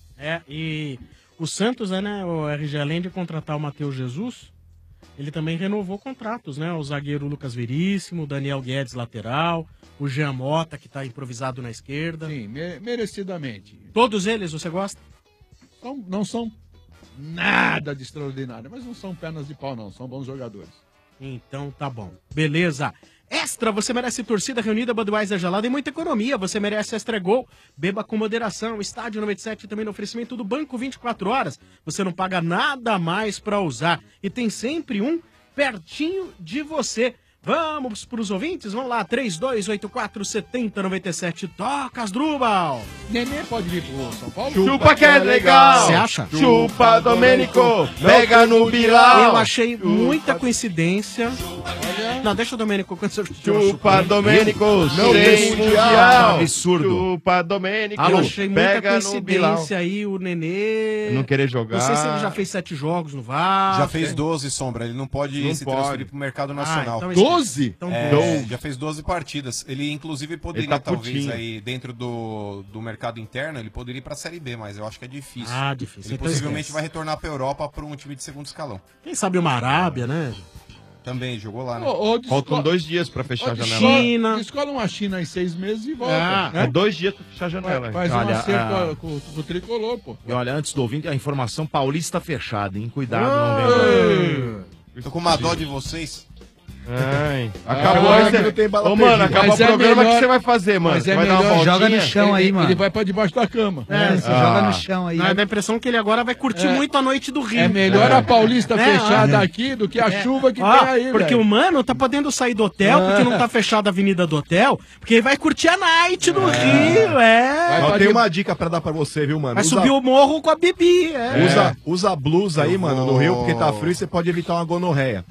E o Santos, né, o RG, além de contratar o Matheus Jesus, ele também renovou contratos, né? O zagueiro Lucas Veríssimo, o Daniel Guedes, lateral, o Jean Mota, que está improvisado na esquerda. Sim, merecidamente. Todos eles, você gosta? Não são nada de extraordinário, mas não são pernas de pau, não. São bons jogadores. Então tá bom. Beleza. Extra, você merece torcida reunida, Budweiser gelada e muita economia. Você merece Extra Gol. Beba com moderação. Estádio 97 também no oferecimento do Banco 24 Horas. Você não paga nada mais pra usar. E tem sempre um pertinho de você. Vamos pros ouvintes? Vamos lá, 3284-7097. Toca, Asdrubal. Nenê pode vir pro São Paulo? Chupa que é legal. Você acha? Chupa, Domênico. Pega no Bilal. Eu achei muita coincidência. Não, deixa o Domênico quando Chupa, Domênico. Não tem mundial. Absurdo. Chupa, Domênico. Eu achei muita Pega no Bilal. coincidência aí, o Nenê. Não querer jogar. Não sei se ele já fez 7 jogos no VAR. Já fez 12, Sombra. Ele não pode se transferir pro mercado nacional. Então 12? Então, já fez 12 partidas. Ele, inclusive, poderia, tá talvez, putinho. aí, dentro do mercado interno, ele poderia ir pra Série B, mas eu acho que é difícil. Ah, difícil. Ele Então possivelmente esquece. vai retornar pra Europa pra um time de segundo escalão. Quem sabe uma Arábia, né? Também jogou lá, né? Faltam 2 dias pra fechar a janela. China. Escola uma China em 6 meses e volta. É 2 dias pra fechar a janela. Faz um Olha, acerto com o tricolor, pô. E olha, antes do ouvinte, a informação paulista fechada, hein? Cuidado, não vem. Tô com uma dó de vocês. Acabou Ah, esse... não tem bala Ô, mano, perdida. acabou o Mas é programa, o melhor- que você vai fazer, mano? Mas Você é vai dar uma melhor- voltinha? Joga no chão aí, mano. Ele vai pra debaixo da cama. Você joga no chão aí. Dá a impressão que ele agora vai curtir muito a noite do Rio. É melhor a Paulista Né? fechada aqui do que a chuva que Ó, tem aí, porque velho. o mano tá podendo sair do hotel, porque não tá fechada a avenida do hotel, porque ele vai curtir a night do Rio, Ó, tem uma dica pra dar pra você, viu, mano? Vai subir o morro com a Bibi, Usa blusa aí, mano, no Rio, porque tá frio e você pode evitar uma gonorreia.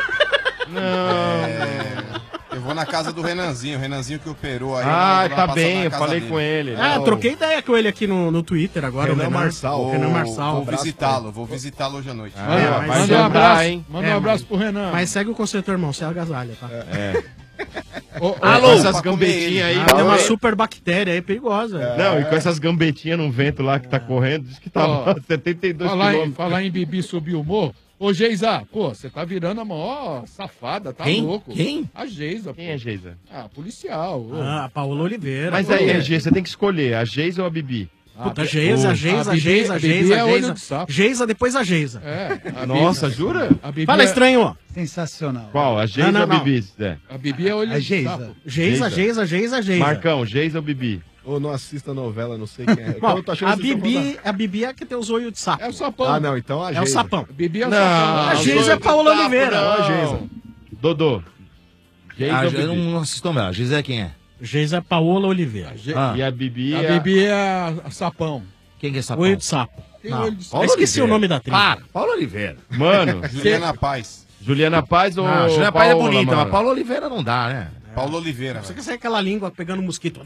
Eu vou na casa do Renanzinho, o Renanzinho que operou aí. Ah, eu vou tá passar bem, na eu casa falei dele. com ele. Troquei ideia com ele aqui no Twitter agora, Renan o Renan Marçal. O Renan Marçal. Vou visitá-lo hoje à noite. vai Manda um jantar, abraço, hein? manda um abraço pro Renan. Mas segue o conceito, irmão, você agasalha, tá? Alô, essas pra comer gambetinhas aí. Tem uma super bactéria aí perigosa. Não, e com essas gambetinhas no vento lá que tá correndo, diz que tá 72 Falar quilômetros. em Bibi subir o morro, Ô, Geisa, pô, você tá virando a maior safada, tá Quem? louco. Quem? A Geisa, Quem é Geisa? Ah, policial. ô. Ah, a Paola Oliveira. Mas aí, RG, você tem que escolher a Geisa ou a Bibi? Puta, Geisa, Geisa, Geisa, Geisa. Geisa, depois a Geisa. É. Nossa, jura? Fala estranho, ó. Sensacional. Qual? A Geisa Não, ou não, a não. Bibi? Zé? A Bibi é olho A de Geisa. sapo. Geisa, Geisa. Marcão, Geisa ou Bibi? Ou não assista a novela, não sei quem é. Bom, Eu tô achando a que vocês estão Bibi é que tem os olhos de sapo. É o sapão. falando- Ah, não, então a É Geisa. o sapão. Bibi é o Não, sapão. A Geisa é Paola Oliveira. Não, a Geisa. Dodô. Geisa ou Eu Bibi? não assisto mesmo. A Gisele quem é? Geisa é Paola Oliveira. Ah. E a Bibi A é... Bibi é a sapão. Quem que é sapão? Olho de sapo. Tem Não. olho de Eu esqueci o nome da atriz. Para, Paulo Oliveira. Mano, Juliana Paz. Juliana Paz ou Não, Juliana Paz é Paola, bonita, mano? mas Paulo Oliveira não dá, né? Paulo Oliveira. Você quer sair aquela língua pegando mosquito.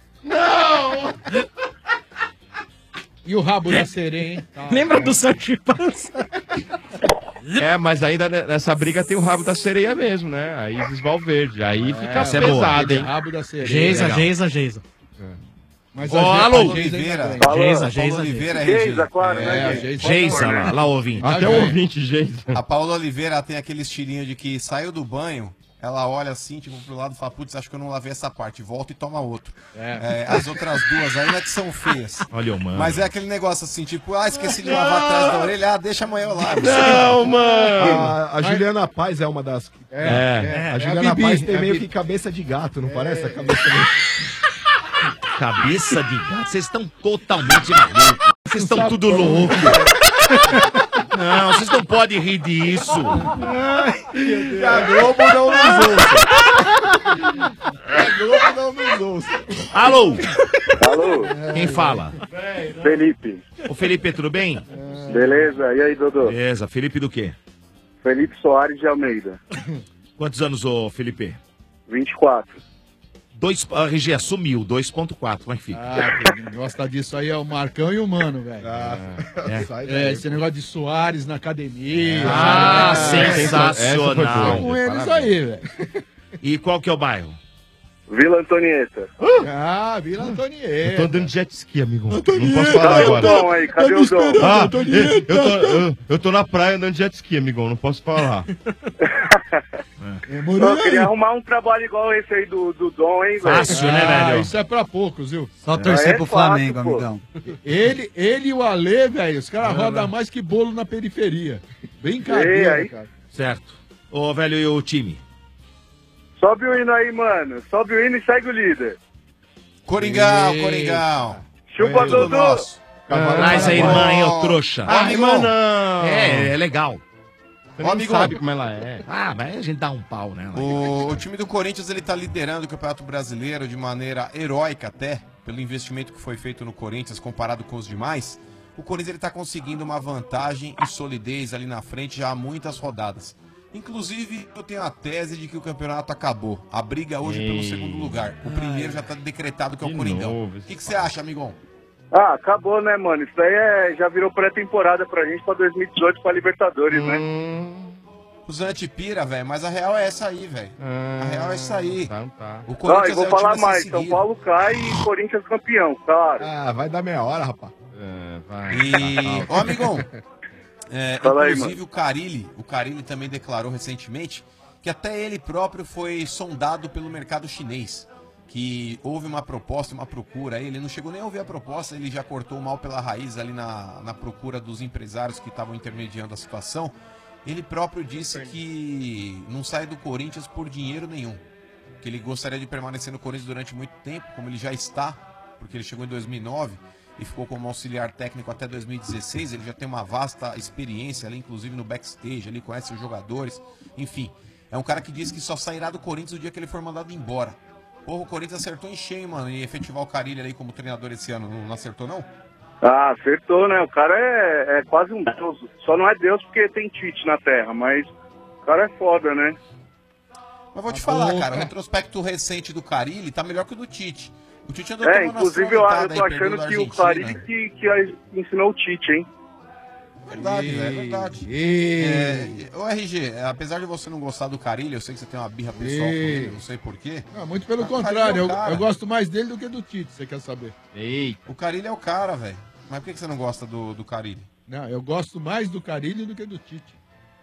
E o rabo da sereia, hein? Tá. Lembra do Sancho Pança? É, mas ainda nessa briga tem o rabo da sereia mesmo, né? Aí Isis Valverde. Aí fica essa é boa. pesado, hein? Rabo da sereia. Geisa, Legal. Geisa. Mas Ó, a alô. Geisa Oliveira. ainda ganha. Geisa, Paulo Geisa. Oliveira é Geisa, RG. claro, É, né, a gente? Geisa. Geisa lá, ouvinte. Até o ouvinte, Geisa. A Paula Oliveira tem aquele estilinho de que saiu do banho, ela olha assim, tipo, pro lado e fala, putz, acho que eu não lavei essa parte. Volta e toma outro. As outras duas aí não é que são feias. Olha o mano. Mas é aquele negócio assim, tipo, esqueci de lavar atrás da orelha, deixa amanhã eu lavo. Não, mano! A Juliana Paz é uma das. A Juliana Bibi, Paz tem é a meio Bibi. que cabeça de gato, não parece? A cabeça meio... Cabeça de gato. Vocês estão totalmente malucos. Vocês estão tudo loucos. Não, vocês não podem rir disso. E a Globo não nos ouça. A Globo não nos ouça. Alô? Alô, Quem fala? Felipe. Ô Felipe, tudo bem? Beleza? E aí, Dodô? Beleza. Felipe do quê? Felipe Soares de Almeida. Quantos anos, ô Felipe? 24. A RG sumiu, 2.4. Como é que fica? Quem gosta disso aí é o Marcão e o Mano, velho. Sai daí. Esse negócio de Soares na academia. Sensacional. Com eles aí, velho. E qual que é o bairro? Vila Antonieta. Vila Eu Antonieta. tô andando de jet ski, amigo. Não posso falar Cadê o agora. Dom aí? Cadê o Dom? Eu tô na praia andando de jet ski, amigão. Não posso falar. Eu queria arrumar um trabalho igual esse aí do Dom, hein, velho? Fácil, né, velho? Isso é pra poucos, viu? Só torcer É pro fácil, Flamengo, pô. amigão. Ele e o Alê, velho, os caras rodam mais que bolo na periferia. Brincadeira, aí. cara. Certo. Ô, velho, e o time? Sobe o hino aí, mano. Sobe o hino e segue o líder. Coringão, Coringão. Chupa, Tudo Dodô. nosso. Traz a irmã aí, ô trouxa. Ah, irmã, não. É legal. Você nem amigo. sabe como ela é. Mas a gente dá um pau, né? O time do Corinthians ele tá liderando o Campeonato Brasileiro de maneira heróica até, pelo investimento que foi feito no Corinthians comparado com os demais. O Corinthians ele tá conseguindo uma vantagem e solidez ali na frente já há muitas rodadas. Inclusive, eu tenho a tese de que o campeonato acabou. A briga hoje pelo segundo lugar. O primeiro já tá decretado que é o Coringão. O que você acha, amigão? Ah, acabou, né, mano? Isso daí já virou pré-temporada pra gente pra 2018 pra Libertadores, né? Os antipira, velho, mas a real é essa aí, velho. A real é essa aí. Tá. O Não, Corinthians eu vou é o time falar a ser mais. São seguido. Paulo cai e Corinthians campeão, claro. Ah, vai dar meia hora, rapaz. E, ô amigão, Fala aí, inclusive o Carille também declarou recentemente que até ele próprio foi sondado pelo mercado chinês, que houve uma proposta, uma procura, ele não chegou nem a ouvir a proposta, ele já cortou o mal pela raiz ali na procura dos empresários que estavam intermediando a situação. Ele próprio disse que não sai do Corinthians por dinheiro nenhum, que ele gostaria de permanecer no Corinthians durante muito tempo, como ele já está, porque ele chegou em 2009 e ficou como auxiliar técnico até 2016, ele já tem uma vasta experiência ali, inclusive no backstage, ali conhece os jogadores, enfim. É um cara que diz que só sairá do Corinthians o dia que ele for mandado embora. Porra, o Corinthians acertou em cheio, mano, em efetivar o Carille ali como treinador esse ano, não acertou não? Ah, acertou, né? O cara é quase um deus. Só não é deus porque tem Tite na terra, mas o cara é foda, né? Mas vou te falar, cara, o retrospecto recente do Carille tá melhor que o do Tite. O Tite andou Inclusive eu tô achando que o Carille que ensinou o Tite, hein? Verdade, é verdade. Ô RG, apesar de você não gostar do Carille, eu sei que você tem uma birra pessoal com ele, não sei porquê. Não, muito pelo Mas contrário, o Carille é o cara. eu gosto mais dele do que do Tite, você quer saber? O Carille é o cara, velho. Mas por que você não gosta do Carille? Não, eu gosto mais do Carille do que do Tite.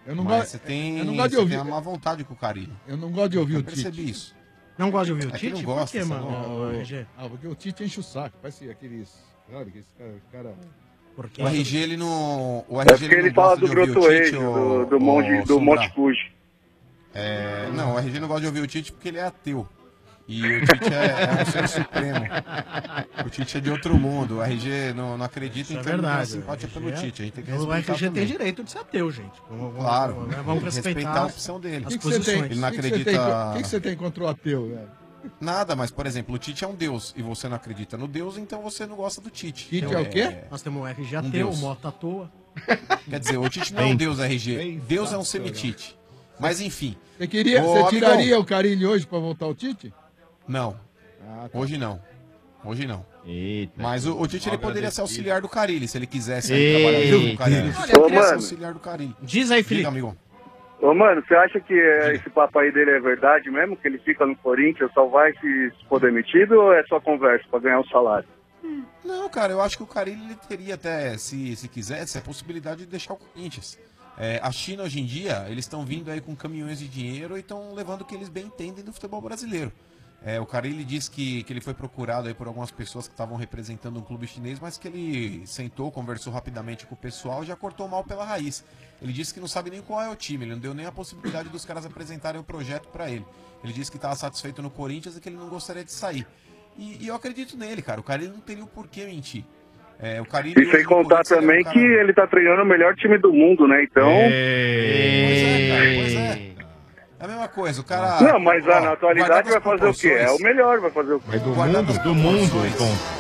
Eu não Mas gosto. você tem, eu não gosto de você ouvir. tem uma vontade com o Carilli. Eu não gosto de ouvir Eu o Tite. percebi isso. Não gosta de ouvir o É que Tite? não gosta, Por quê, você mano? não- RG? Porque o Tite enche o saco. Parece aqueles. Olha que esse cara. Porque O RG, ele não. O É RG, porque ele não fala gosta do de ouvir o Broto Tite, ô- do ô, Monte Sombra. Fuji. Não, o RG não gosta de ouvir o Tite porque ele é ateu. E o Tite é um ser supremo. O Tite é de outro mundo. O RG não acredita, Isso é então ele não tem verdade. simpatia o pelo RG Tite. A gente tem que O respeitar RG tem também. direito de ser ateu, gente. Claro, Vamos tem que respeitar a opção dele. As O que você tem? posições. Ele não O que você acredita- tem- O que você tem contra o ateu, velho? Nada, mas, por exemplo, o Tite é um deus e você não acredita no deus, então você não gosta do Tite. Tite é o quê? Nós temos o RG Um ateu, deus. o Mota à toa. Quer dizer, o Tite não é um deus, RG. Deus é um semi-Tite. Mas, enfim. Você queria, Ô, você amigão. tiraria o Carilli hoje pra voltar o Tite? Não. Ah, tá. Hoje não. Hoje não. Eita. Mas o Tite ele poderia ser auxiliar do Carilli, se ele quisesse Eita. trabalhar junto com o Carilli. Ele Ô, poderia ser mano. auxiliar do Carilli. Diz aí, Felipe. Diga, amigo. Ô, mano, você acha que esse papo aí dele é verdade mesmo? Que ele fica no Corinthians, só vai se for demitido ou é só conversa pra ganhar o salário? Não, cara, eu acho que o Carilli ele teria até, se quisesse, a possibilidade de deixar o Corinthians. A China, hoje em dia, eles estão vindo aí com caminhões de dinheiro e estão levando o que eles bem entendem do futebol brasileiro. O Carilli disse que ele foi procurado aí por algumas pessoas que estavam representando um clube chinês, mas que ele sentou, conversou rapidamente com o pessoal e já cortou mal pela raiz. Ele disse que não sabe nem qual é o time, ele não deu nem a possibilidade dos caras apresentarem o projeto pra ele. Ele disse que estava satisfeito no Corinthians e que ele não gostaria de sair. E eu acredito nele, cara. O Carilli não teria o porquê mentir. O Carilli E sem hoje no contar Corinthians, ele é um também cara- que ele tá treinando o melhor time do mundo, né? Então. Pois é, cara, pois é. É a mesma coisa, o cara. Não, mas ó, na atualidade vai guardado as fazer o quê? É o proporções- melhor, vai fazer o quê? Mas do Guardado mundo, as do mundo, proporções.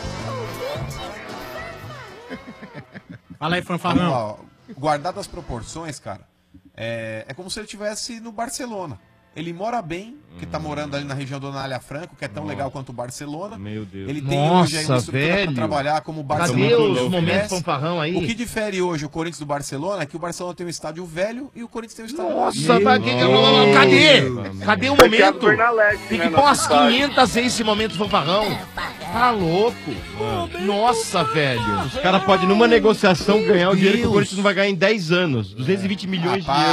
Fala aí, Vamos fanfarrão. lá, ó. Guardado as proporções, cara, é como se ele estivesse no Barcelona. Ele mora bem, que tá morando ali na região do Anália Franco, que é tão legal quanto o Barcelona. Meu Deus. Ele tem hoje aí uma Nossa, estrutura pra velho. trabalhar como o Cadê Barcelona. os oferece. momentos fanfarrão aí? O que difere hoje o Corinthians do Barcelona é que o Barcelona tem um estádio velho e o Corinthians tem um estádio Nossa, novo. cadê? Cadê o É Thiago momento? Bernalete, Tem né, que na pôr umas cidade. 500 vezes esse momento fanfarrão. Tá louco. Nossa, velho. Os caras podem, numa negociação, ganhar o dinheiro que o Deus. Corinthians não vai ganhar em 10 anos. 220 milhões de euros.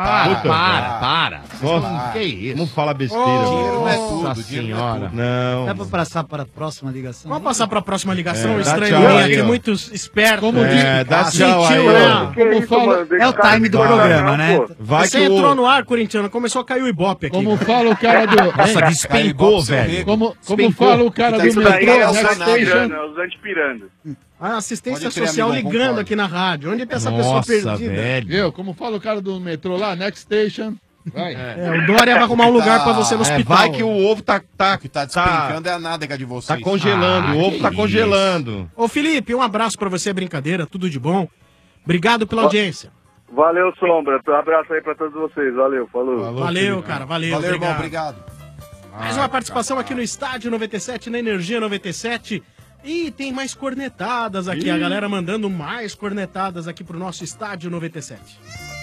Para. Nossa, Que isso? não fala besteira. Dinheiro não é Nossa tudo, dinheiro não é senhora. tudo. Não. Dá pra passar para a próxima ligação? Vamos passar para a próxima ligação. É, O dá estranho tchau Linha aí, aqui, ó. muito esperto. Como dá tchau aí, sentiu, ó. né? Como fala, É o time do programa, né? Vai Você que o- entrou no ar, corintiano, começou a cair o Ibope aqui. Como fala o cara do. Nossa, Hein? despencou, velho. Como Despencou. fala o cara do Isso daí metrô, é os Next antipirando, Station. é os antipirando. A assistência Pode crer, social amigão, ligando concordo. aqui na rádio. Onde tá essa pessoa Nossa, perdida? velho. Viu? Como fala o cara do metrô lá, Next Station. Vai. O Dória vai arrumar um lugar pra você no hospital. Vai que o ovo tá O que tá despencando é a nádega de vocês. tá congelando. O ovo que tá isso. congelando. Ô, Felipe, um abraço pra você, brincadeira, tudo de bom. Obrigado pela audiência. Valeu, Sombra. Um abraço aí pra todos vocês. Valeu, falou. Valeu, cara, valeu. Valeu, irmão, obrigado. Mais uma participação aqui no Estádio 97, na Energia 97. E tem mais cornetadas aqui, a galera mandando mais cornetadas aqui pro nosso Estádio 97.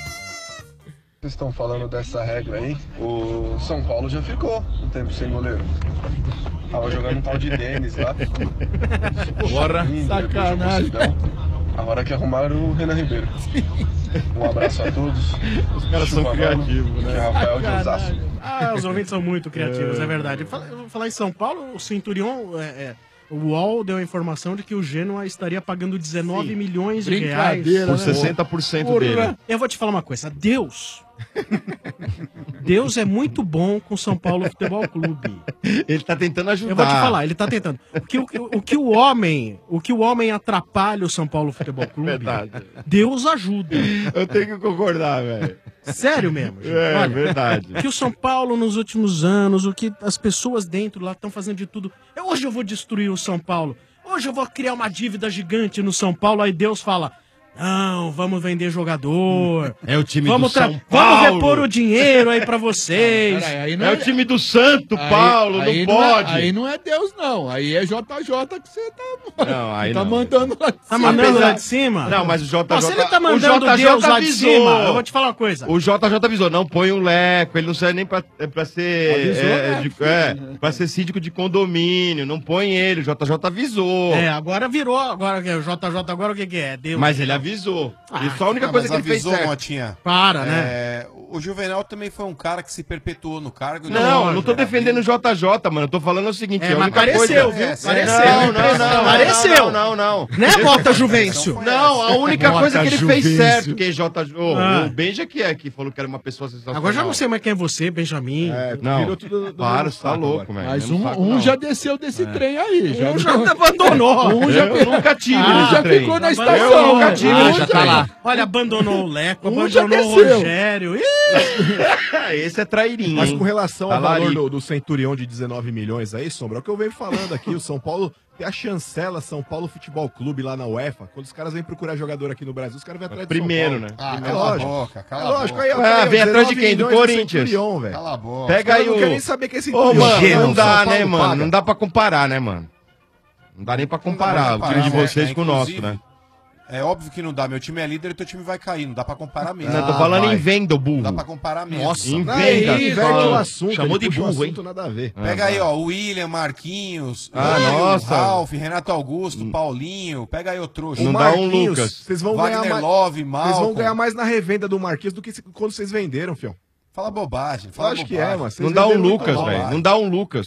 Vocês estão falando dessa regra aí, o São Paulo já ficou um tempo sem goleiro. Tava jogando um tal de Denis lá. Porra, sacanagem. Agora que arrumaram o Renan Ribeiro. Um abraço a todos. Os caras são Chupa, mano. criativos, né? Que é Rafael de Osasco. Os ouvintes são muito criativos, é verdade. Falar em São Paulo, o Centurion, o UOL deu a informação de que o Genoa estaria pagando 19 milhões de reais. Brincadeira, Por né? 60% dele. Eu vou te falar uma coisa, Deus é muito bom com o São Paulo Futebol Clube. Ele tá tentando ajudar. Eu vou te falar, ele tá tentando. O que o homem atrapalha o São Paulo Futebol Clube, Verdade. Deus ajuda. Eu tenho que concordar, velho. Sério mesmo, gente. É, Olha, verdade. que o São Paulo nos últimos anos, o que as pessoas dentro lá estão fazendo de tudo. Hoje eu vou destruir o São Paulo. Hoje eu vou criar uma dívida gigante no São Paulo. Aí Deus fala: não, vamos vender jogador. É o time Vamos do São Vamos Paulo. repor o dinheiro aí pra vocês. Peraí, aí não É o time do Santo, Paulo, aí não pode. Aí não é Deus, não. Aí é JJ que você tá, Não, aí tá não. mandando lá de Tá cima. mandando lá de cima? Não, mas o JJ... Ó, se ele tá o mandando JJ Deus lá de avisou. cima, eu vou te falar uma coisa. O JJ avisou, não põe o Leco, ele não serve nem pra ser... Avisou, pra ser síndico de condomínio, não põe ele, o JJ avisou. Agora virou, agora que é o JJ, agora o que é? Deus. Mas ele avisou. Isso é a única coisa que ele fez avisou, certo. Motinha. Para, né? O Juvenal também foi um cara que se perpetuou no cargo. Não tô defendendo o JJ, mano. Eu tô falando o seguinte, É, a mas única pareceu, coisa... viu? É, Pareceu. Não. Pareceu. Não. Né, Mota Juvencio? Não, a única Mota coisa que ele fez Juvencio. certo, que JJ... Ah. O Benja que falou que era uma pessoa sensacional. Agora já não sei mais quem é você, Benjamin. Não, Virou tudo para, mesmo você tá saco louco, agora. velho. Mas Mesmo saco, um não. já desceu desse trem aí. Um já abandonou. Um já Eu nunca tive um nesse já trem. ficou na Eu estação. nunca tive Um nesse já trem. tá lá. Olha, abandonou o Leco, já abandonou o desceu. Rogério. Ih! Esse é trairinho, Mas hein? com relação Tá ao valor larico. do Centurião de 19 milhões aí, Sombra, é o que eu venho falando aqui, o São Paulo tem a chancela São Paulo Futebol Clube lá na UEFA. Quando os caras vêm procurar jogador aqui no Brasil, os caras vêm atrás do Primeiro, São Paulo. né? Ah, É cala a lógico. boca, cala É a lógico. boca. Aí, Ah, vem atrás de 19 quem? Do milhões Corinthians? Centurião, velho. Cala a boca. Pega aí Eu o... não quero nem saber quem é esse Ô, mano, Centurião. não dá, São né, Paulo mano? paga. Não dá pra comparar, né, mano? Não dá nem pra comparar o time de vocês com o nosso, inclusive, né? É óbvio que não dá. Meu time é líder e teu time vai cair. Não dá pra comparar mesmo. Não, tô falando em venda, burro. Não dá pra comparar mesmo. Nossa, em Não, venda. aí, inverte o assunto. Chamou ele de puxa o burro, hein? assunto, nada a ver. Pega aí, ó, o William, Marquinhos, nossa. Ralf, Renato Augusto, Paulinho. Pega aí o trouxa. Não dá um Lucas. Vocês vão Wagner ganhar mais, Love, Malcom. Vocês vão ganhar mais na revenda do Marquinhos do que quando vocês venderam, fião. Fala bobagem. Fala Acho que bobagem. é, mano. Vocês Não dá um venderam muito Lucas, mal. velho. Não dá um Lucas.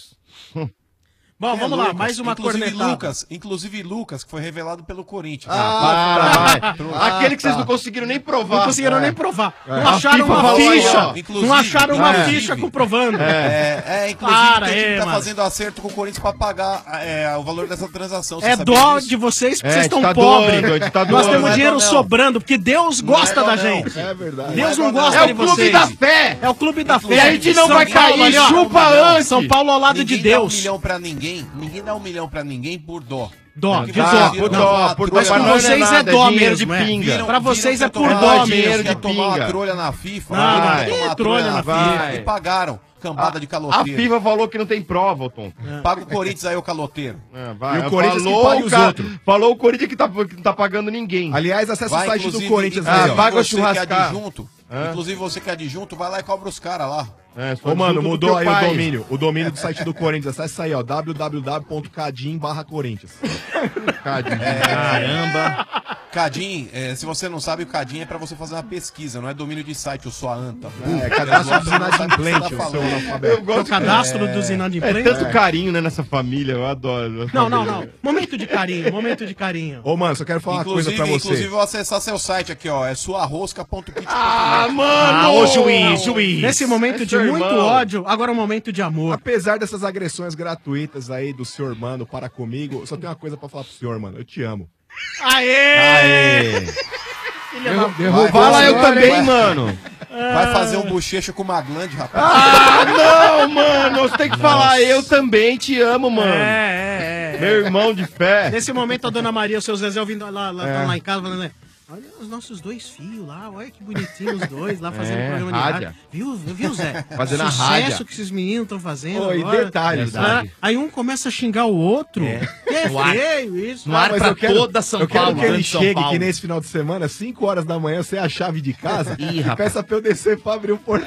Bom, Quem é vamos lá, Lucas? mais uma inclusive cornetada. Inclusive Lucas, que foi revelado pelo Corinthians. Aquele que vocês não conseguiram nem provar. Não conseguiram nem provar. Não A acharam FIFA uma falou aí, ficha. ó. Inclusive, Não acharam uma inclusive. ficha comprovando. Inclusive, Para o teu time aí, tá mano. fazendo acerto com o Corinthians pra pagar o valor dessa transação. Você É sabia dó disso? de vocês porque É, vocês a gente estão tá pobres. doando, a gente tá Nós doando. temos Não é dinheiro dó, não. sobrando, porque Deus gosta é dó, da não. gente. É verdade. Deus Não é não dó, gosta não. de É o clube vocês. da fé. É o clube da fé. E a gente não São vai Paulo, cair, ali, ó. chupa antes. São Paulo ao lado de Ninguém dá Deus. $1 milhão pra ninguém. Ninguém dá $1 milhão pra ninguém por dó. Dó, Porque de vocês dó. viram por uma dó, por dó. Mas trolha com Mas não é vocês é nada, dó é dinheiro mesmo, de é. pinga. Pra vocês é que por tomar dó dinheiro, mesmo. que ia tomar uma pinga. trolha na FIFA. Não, ia vai. tomar uma Que trolha na FIFA? E pagaram. Cambada de A caloteiro. FIFA falou que não tem prova, Tom. Paga o Corinthians aí, o caloteiro. Vai. E o Corinthians que falou, paga os cara, outros. Falou o Corinthians que não tá pagando ninguém. Aliás, acessa o site do inclusive, Corinthians Ah, aí, ó. paga o você que é churrascar. adjunto, inclusive você que é adjunto, vai lá e cobra os caras lá. Ô, mano, mudou aí teu pai. o domínio. O domínio do site do Corinthians. Acessa aí, ó. www.cadim/Corinthians. Caramba. Cadim, se você não sabe, o Cadim é pra você fazer uma pesquisa, não é domínio de site, o sua anta. É, cadastro dos inadimplentes, o seu analfabeto. Eu gosto O cadastro dos É inadimplentes. tanto carinho, né, nessa família, eu adoro. Não. Momento de carinho, momento de carinho. Ô, mano, só quero falar uma coisa pra você. Inclusive, vou acessar seu site aqui, ó. É suarrosca.kit. Ah, mano! Ô, juiz. Nesse momento É de seu muito irmão. ódio, agora é um momento de amor. Apesar dessas agressões gratuitas aí do senhor, mano, para comigo, eu só tenho uma coisa pra falar pro senhor, mano. Eu te amo. Aê! Fala eu também, mano. Vai fazer um bochecho com uma glande, rapaz. Ah, não, mano. Você tem que falar, eu também te amo, mano. Meu irmão de fé. Nesse momento, a dona Maria e o seu Zezé ouvindo tão lá em casa falando, né? Olha os nossos dois filhos lá, olha que bonitinho os dois lá fazendo programa de rádio. Viu, Zé? Fazendo a Sucesso rádio. que esses meninos estão fazendo. Ô, e agora. detalhe, Ah, aí um começa a xingar o outro. É feio isso. Não, mas eu quero, eu quero que ele Grande São chegue Paulo. que nesse final de semana, 5 horas da manhã, você é a chave de casa Ih, e rapaz. peça pra eu descer pra abrir o portão.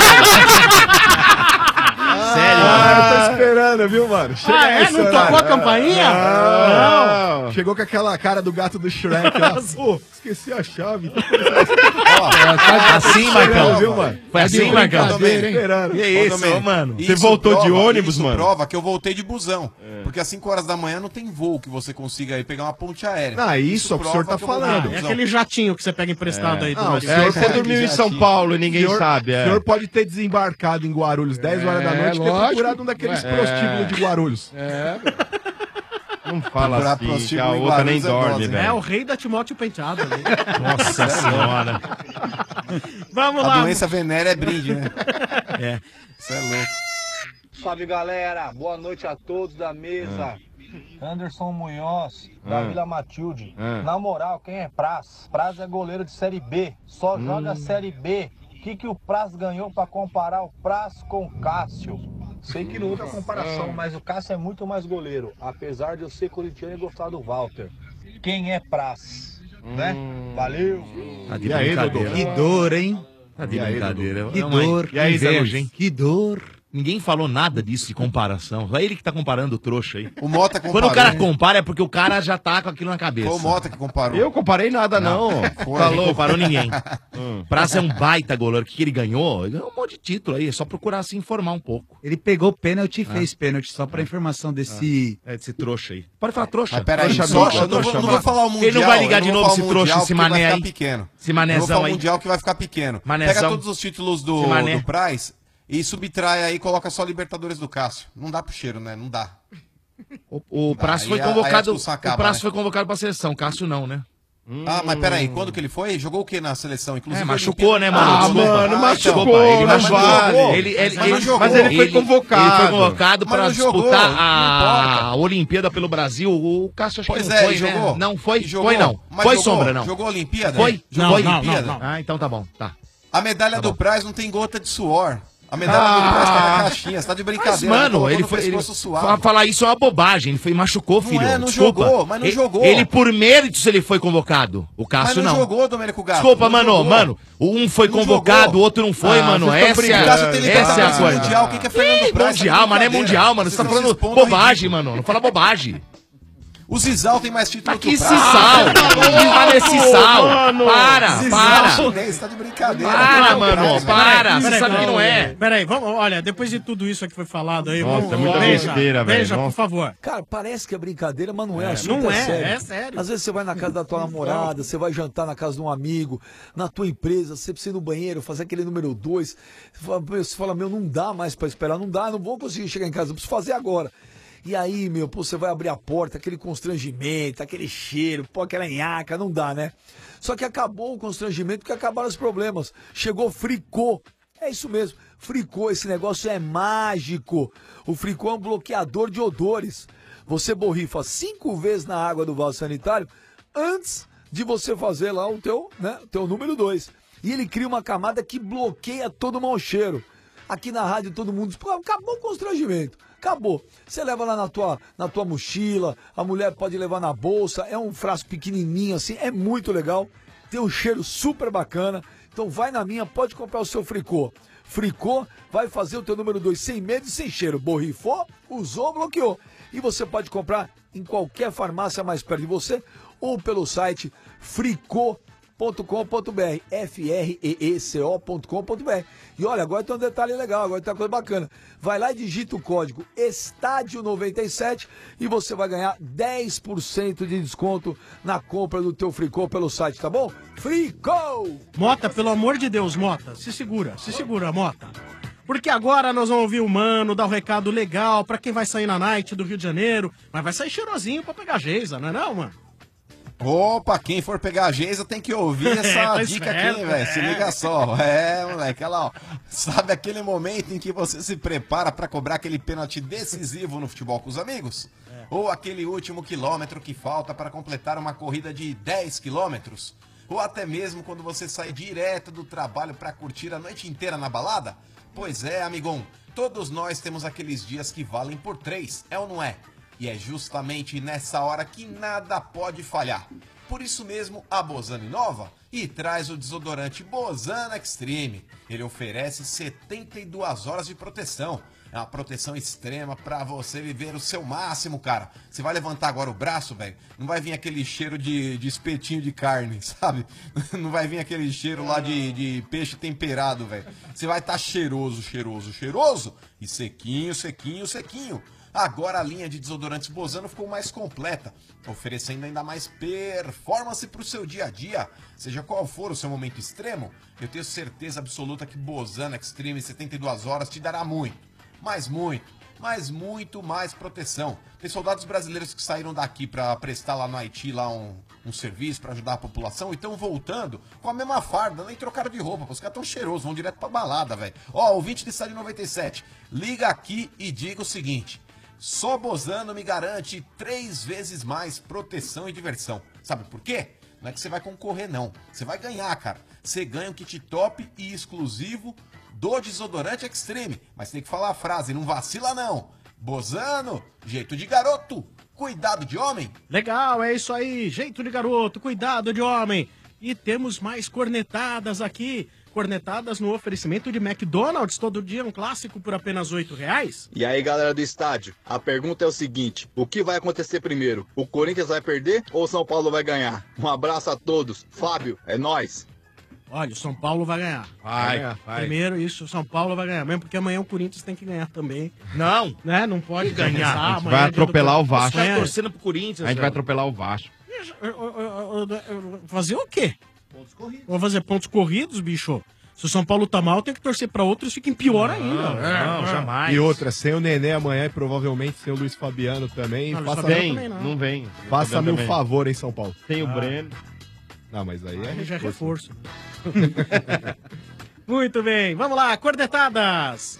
Sério? Eu tô esperando, viu, mano? Chega Não tocou a campainha? Não. Chegou com aquela cara do gato do Shrek lá. Pô, esqueci a chave. Assim, Marcão? Viu, mano? Foi assim, Marcão? Esperando. Que isso, ô, mano? Você Isso voltou de prova- ônibus, isso mano? prova que eu voltei de busão. Porque às 5 horas da manhã não tem voo que você consiga aí pegar uma ponte aérea. Ah, isso é o que o senhor prova tá que eu voltei de falando. É busão. aquele jatinho que você pega emprestado aí do Não, Maurício. senhor Você pode- dormiu em São Paulo e ninguém sabe, O senhor pode ter desembarcado em Guarulhos 10 horas da noite e ter lógico. procurado um daqueles prostíbulos de Guarulhos. Não fala Procurar assim, prostíbulo que a em outra nem Guarulhos é dorme, dose, né? É velho. o rei da Timóteo Penteado ali. Nossa senhora. Vamos A lá. doença venérea é brinde, né? É. Isso é louco. Salve galera, boa noite a todos da mesa. Anderson Munhoz, da Vila Matilde. Na moral, quem é Praz? Praz é goleiro de Série B, só joga Série B. O que o Praz ganhou pra comparar o Praz com o Cássio? Sei que não usa comparação, mas o Cássio é muito mais goleiro, apesar de eu ser corintiano e gostar do Walter. Quem é Praz? Né? Valeu! Tá de E aí, brincadeira. Dodô? Que dor, hein? Tá de E aí, brincadeira. Que É uma- dor. E aí, Zé inveja. Luz, hein? Que dor. Ninguém falou nada disso de comparação. Só ele que tá comparando o trouxa aí. O Mota Quando comparou. o cara compara é porque o cara já tá com aquilo na cabeça. Foi o Mota que comparou. Eu comparei nada, não. Não comparou ninguém. Praça é um baita goleiro. O que ele ganhou? Ele ganhou um monte de título aí. É só procurar se informar um pouco. Ele pegou pênalti e fez pênalti, só pra informação desse... desse trouxa aí. Pode falar trouxa. Mas peraí, Trouxa só, bicho, eu não trouxa vou bicho. falar o Mundial. Ele não vai ligar eu de não novo vou esse falar o trouxa, Mundial esse porque vai mané ficar aí. pequeno. Esse Eu vou manézão falar o aí. Mundial que vai ficar pequeno. Manézão. Pega todos os títulos do mané. Praz e subtrai aí e coloca só Libertadores do Cássio. Não dá pro cheiro, né? Não dá. O Praça foi Aí a convocado. discussão O acaba, Praça né? foi convocado pra seleção. Cássio não, né? Ah, mas peraí, quando que ele foi? Jogou o que na seleção? Inclusive, machucou, né, mano? Ah, Desculpa. mano, machucou, Desculpa, ele não machucou. vale. Mas ele foi convocado. Ele foi convocado Mas pra não jogou, disputar não a Olimpíada pelo Brasil. O Cássio acho que Pois não é, foi, jogou. né? Não foi? Jogou. Foi não. Mas Foi jogou? Sombra, não. Jogou a Olimpíada? Foi? Jogou a Não, Olimpíada? não. Ah, então tá bom. Tá. A medalha do Praz não tem gota de suor. A medalha do Praz tá na caixinha, você tá de Mas, brincadeira. mano, colocou ele no foi. pescoço suave. Falar isso é uma bobagem. Ele foi machucou, filho. é, não Desculpa. jogou, mas não jogou. Ele, por méritos, ele foi convocado. O Cássio Mas não não. jogou, Domênico Gato. Desculpa, Não mano. jogou. Mano, um foi Não convocado, jogou. o outro não foi, mano. vocês tão Essa é brincando. Cássio tem essa é a Libertadores coisa. Mundial, quem que é Fernando Praz? Mundial, mas não é Brincadeira. mundial, mano. Você tá Vocês estão falando se expondo ao bobagem, ridículo. mano. Não fala bobagem. O Zizal tem mais título Que o Praz. Zizal? Para esse sal. Para, Zizal para. chinês, tá de brincadeira. Para, Não, mano, Praz, para. Peraí, Você sabe que não é. Peraí, vamos, olha, depois de tudo isso que foi falado aí, Nossa, vamos, é muita veja, besteira, velho. veja, por Nossa. favor. Cara, parece que é brincadeira, mas não é. É, assunto não é, sério. é sério. Às vezes você vai na casa da tua namorada, você vai jantar na casa de um amigo, na tua empresa, você precisa ir no banheiro, fazer aquele número 2. Você fala, meu, não dá mais pra esperar, não dá, não vou conseguir chegar em casa, eu preciso fazer agora. E aí, meu, pô, você vai abrir a porta, aquele constrangimento, aquele cheiro, pô, aquela nhaca, não dá, né? Só que acabou o constrangimento porque acabaram os problemas. Chegou Fricô. É isso mesmo, Fricô, esse negócio é mágico. O Fricô é um bloqueador de odores. Você borrifa 5 vezes na água do vaso sanitário antes de você fazer lá o teu número 2. E ele cria uma camada que bloqueia todo o mau cheiro. Aqui na rádio todo mundo diz, pô, acabou o constrangimento. Acabou. Você leva lá na tua mochila, a mulher pode levar na bolsa, é um frasco pequenininho assim, é muito legal. Tem um cheiro super bacana. Então vai na minha, pode comprar o seu Fricô. Fricô vai fazer o teu número 2 sem medo e sem cheiro. Borrifou, usou, bloqueou. E você pode comprar em qualquer farmácia mais perto de você ou pelo site fricô.com.br, freeeco.com.br. E olha, agora tem um detalhe legal, agora tem uma coisa bacana. Vai lá e digita o código Estádio97 e você vai ganhar 10% de desconto na compra do teu Fricô pelo site, tá bom? Fricô! Mota, pelo amor de Deus, Mota, se segura, Mota. Porque agora nós vamos ouvir o Mano dar um recado legal pra quem vai sair na night do Rio de Janeiro, mas vai sair cheirosinho pra pegar a Geisa, não é não, mano? Opa, quem for pegar a Geisa tem que ouvir essa Tá dica esperto, aqui, velho. Se liga só. É, moleque, olha lá, ó. Sabe aquele momento em que você se prepara pra cobrar aquele pênalti decisivo no futebol com os amigos? Ou aquele último quilômetro que falta para completar uma corrida de 10 quilômetros? Ou até mesmo quando você sai direto do trabalho pra curtir a noite inteira na balada? Pois é, amigão. Todos nós temos aqueles dias que valem por 3, é ou não é? E é justamente nessa hora que nada pode falhar. Por isso mesmo, a Bozano inova e traz o desodorante Bozano Extreme. Ele oferece 72 horas de proteção. É uma proteção extrema pra você viver o seu máximo, cara. Você vai levantar agora o braço, velho, não vai vir aquele cheiro de espetinho de carne, sabe? Não vai vir aquele cheiro lá de peixe temperado, velho. Você vai estar cheiroso e sequinho. Agora a linha de desodorantes Bozano ficou mais completa, oferecendo ainda mais performance para o seu dia a dia. Seja qual for o seu momento extremo, eu tenho certeza absoluta que Bozano Extreme 72 horas te dará muito mais proteção. Tem soldados brasileiros que saíram daqui para prestar lá no Haiti lá um serviço para ajudar a população e estão voltando com a mesma farda, nem trocaram de roupa, os caras tão cheirosos, vão direto pra balada, velho. Ó, ouvinte de Estádio 97, liga aqui e diga o seguinte: só Bozano me garante 3 vezes mais proteção e diversão. Sabe por quê? Não é que você vai concorrer, não. Você vai ganhar, cara. Você ganha um kit top e exclusivo do desodorante Extreme. Mas tem que falar a frase, não vacila não. Bozano, jeito de garoto, cuidado de homem. Legal, é isso aí, jeito de garoto, cuidado de homem. E temos mais cornetadas aqui. Cornetadas no oferecimento de McDonald's, todo dia um clássico por apenas R$8. E aí, galera do estádio, a pergunta é o seguinte: o que vai acontecer primeiro? O Corinthians vai perder ou o São Paulo vai ganhar? Um abraço a todos. Fábio, é nóis. Olha, o São Paulo vai ganhar. Vai. Primeiro, isso, o São Paulo vai ganhar. Mesmo porque amanhã o Corinthians tem que ganhar também. Não. Né? Não pode ganhar. começar, A gente amanhã vai é dia do atropelar o Corinthians. Vasco. É. Torcendo pro Corinthians. A gente vai atropelar o Vasco. Fazer o quê? Pontos corridos. Vou fazer pontos corridos, bicho. Se o São Paulo tá mal, tem que torcer pra outros, fiquem pior ainda. Não, jamais. E outra, sem o Nenê amanhã e provavelmente sem o Luiz Fabiano também. Não, faça Luiz Fabiano também não. Não vem. Faça-me um favor em São Paulo. Tem o Breno. Não, mas aí Aí já é reforço. Muito bem, vamos lá, cornetadas.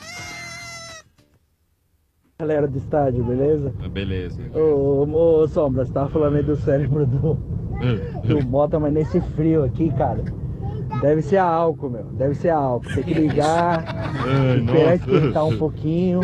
Galera do estádio, beleza? Beleza. Ô, Sombra, você tava falando aí do cérebro do Mota, mas nesse frio aqui, cara, deve ser álcool, meu. Deve ser álcool. Tem que ligar, esperar esquentar um pouquinho,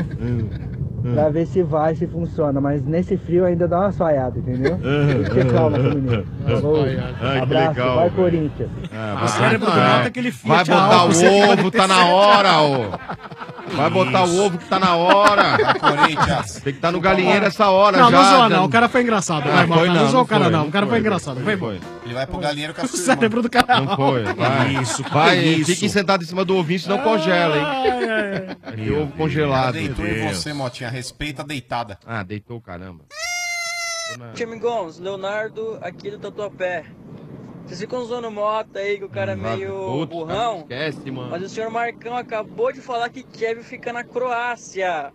pra ver se vai, se funciona. Mas nesse frio ainda dá uma swaiada, entendeu? Tem que ter calma com o menino. Abraço, legal, vai velho. Corinthians. O cérebro do Mota é aquele Vai Fiat botar álcool, o você vai ovo, ter tá na cérebro. hora, ô. Vai botar o ovo que tá na hora. Corinthians. Tem que estar no galinheiro essa hora Não, já. não zoa já não, o cara foi engraçado. Vai, foi, não zoa o cara foi, não, o cara foi foi, engraçado. Foi bom. Ele vai pro galinheiro com a O sua cérebro do cara. Não foi, vai. Isso, que vai, isso? fiquem sentados em cima do ovinho, senão congela, hein. Tem ovo congelado. Deitou em você, Motinha. Respeita a deitada. Ah, deitou, caramba. Time Gons, Leonardo aqui do Tatuapé. Vocês ficam zoando Mota aí, que o cara é meio Putz, burrão. Esquece, mano. Mas o senhor Marcão acabou de falar que Kevin fica na Croácia.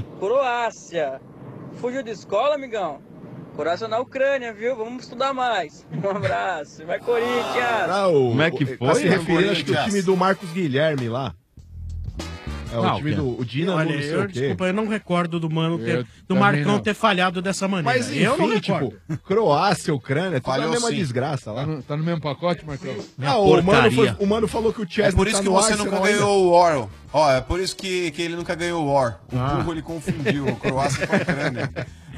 Croácia. Fugiu de escola, amigão? Croácia na Ucrânia, viu? Vamos estudar mais. Um abraço. Vai, Corinthians! Como é que foi? Tá se referindo, acho que o time do Marcos Guilherme lá. É o Não, time do o Dinamo, Olha, não sei eu, o quê. desculpa, eu não recordo do Mano ter, Eu do também Marcão não. ter falhado dessa maneira. Mas eu não enfim, recordo. tipo, Croácia, Ucrânia, tudo a Falhou mesma sim. desgraça lá. Tá no mesmo pacote, Marcão? O Mano falou que o Chelsea É por isso tá que no você Arsenal nunca ainda. ganhou o War. Ó, é por isso que ele nunca ganhou o War. O burro ele confundiu o Croácia com a Ucrânia.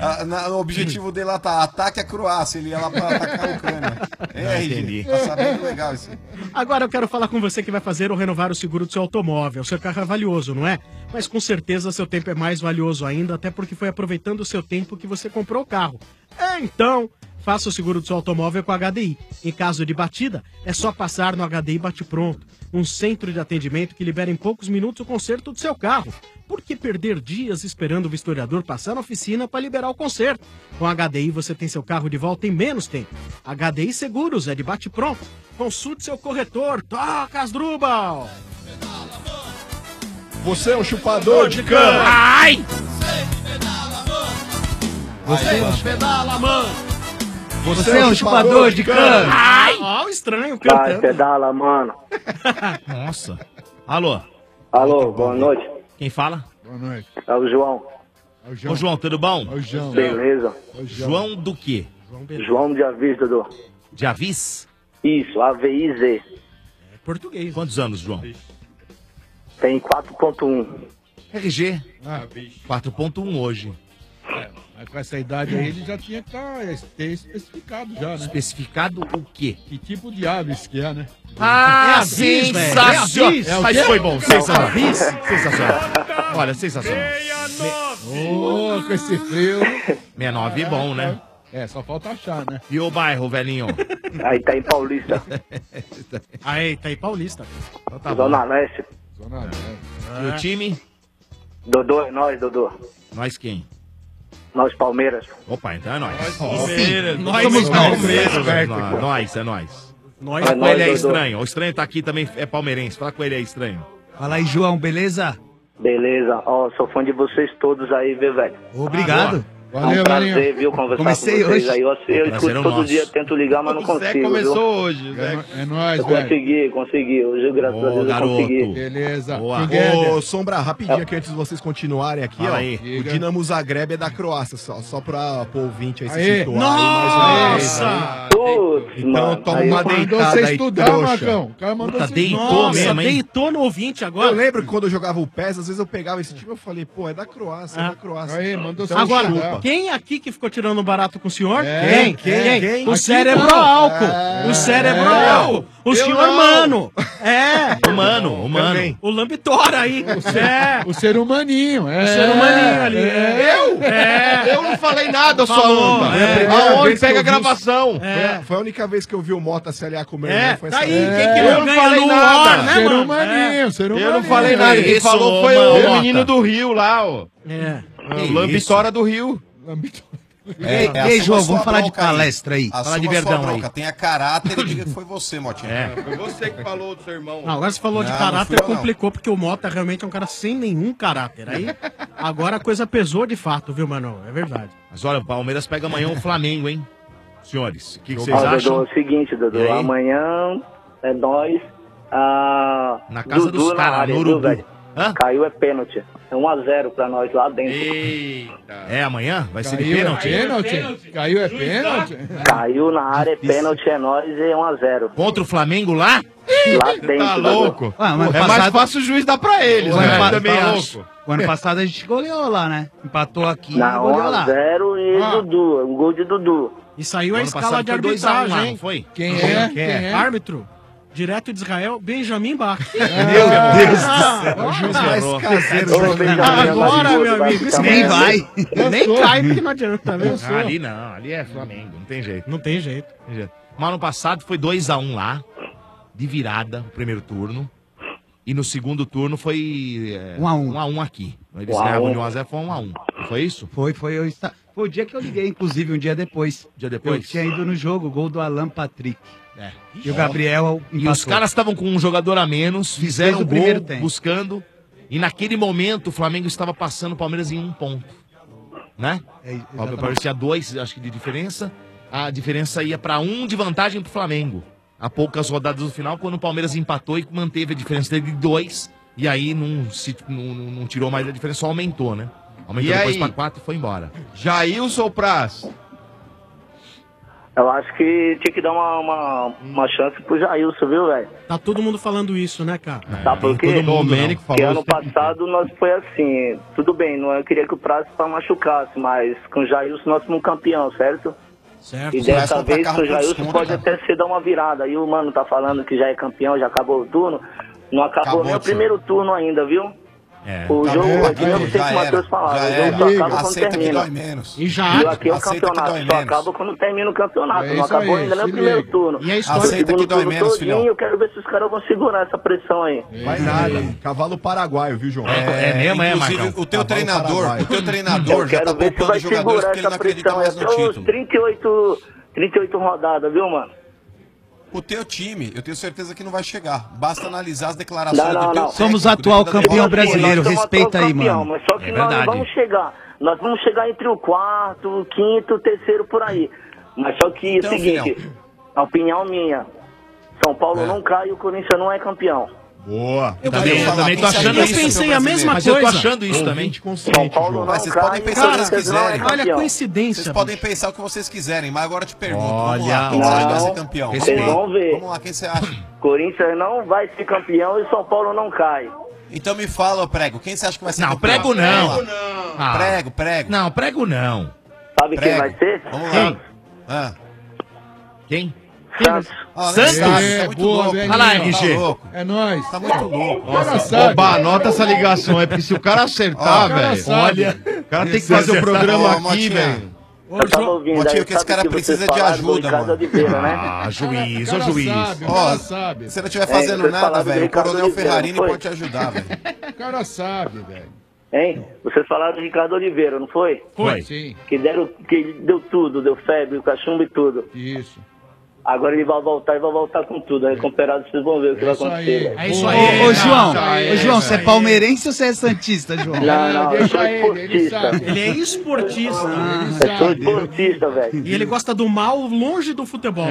O objetivo dele lá tá ataque a Croácia, ele ia lá pra atacar a Ucrânia. entendi. Tá sabendo legal isso. Agora eu quero falar com você que vai fazer ou renovar o seguro do seu automóvel. Seu carro é valioso, não é? Mas com certeza seu tempo é mais valioso ainda, até porque foi aproveitando o seu tempo que você comprou o carro. Então, faça o seguro do seu automóvel com a HDI. Em caso de batida, é só passar no HDI Bate Pronto, um centro de atendimento que libera em poucos minutos o conserto do seu carro. Por que perder dias esperando o vistoriador passar na oficina para liberar o conserto? Com a HDI você tem seu carro de volta em menos tempo. HDI Seguros é de Bate Pronto. Consulte seu corretor. Toca as Drubal! Você é um chupador de cana. Ai! Você pedala, mano! Você é um chupador de cana. Ai! Ó, o estranho Vai, cantando. pedala, mano. Nossa. Alô? Alô, boa noite. Quem fala? Boa noite. É o João. Ô, João, tudo bom? Ô, João. Beleza. João do quê? João de Avis, Dudu. De Avis? Isso, AVIZ. Português. Quantos anos, João? Tem 4.1. RG. Ah, 4.1 hoje. Mas com essa idade aí, ele já tinha que ter especificado já, né? Especificado o quê? Que tipo de aves que é, né? Ah, Avis, velho. sensacional! É Avis. Mas foi bom, sensacional. Avis? Sensacional. Olha, sensacional. Ô, com esse frio. 69 bom, né? É, só falta achar, né? E o bairro, velhinho? Aí tá em Paulista. Aí, tá aí Paulista. Então tá Zona bom. Leste. Zona Leste. E o time? Dodô, é nós, Dodô. Nós quem? Nós, Palmeiras. Opa, então é nós. Palmeiras. Nós Somos Palmeiras. Palmeiras. Nós, é nós. Nós, Fala com ele, é Dodô. estranho. O estranho tá aqui também, é palmeirense. Fala com ele, é estranho. Fala aí, João, beleza? Beleza. Ó, sou fã de vocês todos aí, viu, velho? Obrigado. Valeu, é um prazer, Valinho. viu, conversar Comecei com vocês hoje. aí. Eu prazer escuto é todo nosso. dia, tento ligar, mas não O Zé consigo, começou viu? hoje. Zé. É nóis, Eu velho. consegui. Hoje, graças a Ô, Deus, eu garoto. consegui. Beleza. Boa. Foguete. Ô, Sombra, rapidinho aqui antes de vocês continuarem aqui, Fala ó. aí. O Dinamo Zagreb é da Croácia, só pra pro ouvinte aí se Aê. situar aí mais uma vez. Nossa! Putz, Então mano. toma Aí, uma Mandou deitada você aí, estudar, trouxa. Marcão. O cara mandou Puta, você deitou Nossa, mesmo, hein? deitou no ouvinte Eu agora. lembro que quando eu jogava o PES, às vezes eu pegava esse time e eu falei, pô, é da Croácia, é da Croácia. Aí, mandou você Agora, estudar. quem aqui que ficou tirando barato com o senhor? É, quem? quem? O Aqui cérebro não. álcool. O cérebro álcool. O Eu senhor não. Mano. É. Humano. O Lambitora aí. O ser humaninho. O ser humaninho ali. Eu? É. Eu não falei nada, sua Falou, anta. é. Aonde vez que pega a eu vi o- gravação? Foi a única vez que eu vi o Mota se aliar com o meu É, irmão. Foi tá essa aí, vez. quem que Eu não não ganha falei no nada. War, né, Ser mano? humaninho, ser humaninho. Eu não falei nada. Quem isso, falou foi Mota? o menino do Rio lá, ó. É. O Lambitora do Rio. Ei, João, vamos falar de palestra aí. Assuma Fala de sua Verdão bronca. aí. Tenha caráter e diga que foi você, Motinha. Foi você que falou do seu irmão. Não, agora você falou de Não, caráter, não fui eu, não. complicou, porque o Mota realmente é um cara sem nenhum caráter. Aí, agora a coisa pesou de fato, viu, mano? É verdade. Mas olha, o Palmeiras pega amanhã o Flamengo, hein? Senhores, o que vocês Ó, acham? Dudu, é o seguinte, Dudu, E aí? amanhã é nós. Na casa dos caras, no viu, Urubu. velho? Caiu é pênalti. É 1-0 pra nós lá dentro. É amanhã? Vai ser de Caiu, pênalti? é pênalti? Caiu, é pênalti? Caiu na área, é pênalti, é nós e é 1-0. Contra o Flamengo lá? Lá dentro. Tá louco? Ah, mas É mais fácil o juiz dar pra eles, O né? ano pa- Também tá acho. louco. O ano passado a gente goleou lá, né? Empatou aqui e Na goleou lá. 1-0 e Dudu, um gol de Dudu. E saiu a Ano escala passado de foi 2 a 1 arbitragem, lá, hein? não foi? Quem é? Quem é? Árbitro, direto de Israel, Benjamin Bach. Meu Deus do céu. O juiz mais Ô, caseiro. Benjamin, Agora, Dudu, meu vai amigo, ficar nem mal. vai. Nem cai, porque não adianta, viu? Ah, ali não, ali é Flamengo, não tem jeito. Não tem jeito. Mas ano passado foi 2 a 1 lá, de virada, o primeiro turno. E no segundo turno foi 1-1. 1 aqui. Eles 1-1. ganhavam de 1 a 0, foi 1 a 1. Foi isso? Foi o dia que eu liguei, inclusive, um dia depois. Dia depois? Eu tinha ido no jogo, gol do Alan Patrick. É. E o Gabriel E empatou. os caras estavam com um jogador a menos, fizeram Desde o gol, primeiro tempo. buscando. E naquele momento o Flamengo estava passando o Palmeiras em 1 ponto. Né? O Palmeiras tinha 2, acho que, de diferença. A diferença ia para 1 de vantagem pro Flamengo. Há poucas rodadas do final, quando o Palmeiras empatou e manteve a diferença dele de 2. E aí não tirou mais a diferença, só aumentou, né? Aumentou E depois aí? para 4 e foi embora. Jailson ou Praz? Eu acho que tinha que dar uma chance pro Jailson, viu, velho? Tá todo mundo falando isso, né, cara? Sabe por quê? Todo mundo, Domênico Porque falou ano passado nós foi assim, tudo bem, não eu queria que o Prazo machucasse, mas com o Jailson nós fomos campeão, certo? Certo. E dessa vez o Jailson pode até ser dar uma virada. Aí o mano tá falando que já é campeão, já acabou o turno. Não acabou nem o primeiro turno ainda, viu? É. O Tá jogo bom, aqui, eu não sei como o Matheus falava, o jogo só acaba quando Aceita que termina. dói menos. E já E aqui é o Aceita que campeonato, dói só menos. acaba quando termina o campeonato. É Não isso acabou aí, ainda nem o se primeiro liga. turno. E a história Aceita que Segundo dói turno menos, todinho, filhão. eu quero ver se os caras vão segurar essa pressão aí. Vai nada. Cavalo paraguaio, viu, João? É mesmo, é, Inclusive, Marcão? o teu Cavalo paraguaio. treinador já tá Quero ver se poupando vai jogadores segurar porque ele não essa acredita pressão. mais no Até os título. 38 rodadas, viu, mano? O teu time, eu tenho certeza que não vai chegar. Basta analisar as declarações Não, do não, teu não. Somos técnico atual depois da campeão derrota. brasileiro, Nós somos respeita atual aí, campeão, mano. Mas só que É nós não verdade. vamos chegar. Nós vamos chegar entre o quarto, o quinto, o terceiro por aí. Mas só que Então, é o seguinte, filhão. a opinião minha. São Paulo não cai e o Corinthians não é campeão. Boa. Eu também tô achando Eu isso. pensei a mesma Mas eu tô coisa. achando isso também. Ouvinte São consciente, Paulo João. não Mas vocês cai podem e o pensar o que Corinthians vocês não é quiserem. Olha a campeão. coincidência. Vocês podem pensar o que vocês quiserem, mas agora eu te pergunto. Olha, vamos lá, quem você acha que vai ser Não, campeão? vocês vão ver. Vamos lá, quem você acha? Corinthians não vai ser campeão e São Paulo não cai. Então me fala, ô Prego, quem você acha que vai ser Não, campeão? Prego não. Vamos lá. Ah. Prego. Não, prego não. Sabe quem Prego. vai ser? Vamos lá. Santos. Ah. Quem? Santos. Ah, Santos? nem sabe, É, tá muito boa, louco. velho. Olha lá, Tá RG. louco. É nóis. Tá muito louco. O cara sabe. Oba, anota essa ligação aí, porque se o cara acertar, Ó, o cara velho. sabe. Olha, o cara tem que fazer o programa Ô, aqui, Motinha. velho. Eu tava ouvindo Motinho, aí, que esse sabe cara que precisa vocês de falaram do ajuda, Ricardo mano. Oliveira, né? Ah, juiz, O ô cara juiz. sabe, o Ó, cara sabe. se você não estiver fazendo vocês nada, falaram do velho, o Ricardo Coronel Oliveira, Ferrarini não foi? pode te ajudar, velho. O cara sabe, velho. Hein? Vocês falaram do Ricardo Oliveira, não foi? Foi. Sim, Que deu tudo, deu febre, o cachumbo e tudo. isso. Agora ele vai voltar e vai voltar com tudo. Recuperado, vocês vão ver o que vai Isso acontecer. aí. velho. É isso Boa. aí. Ô, João, aí, ô, João, isso você é aí. palmeirense ou você é santista, João? Não, eu sou Deixa ele esportista. sabe. Ele é esportista. Eu sou esportista, velho. E ele gosta do mal longe do futebol.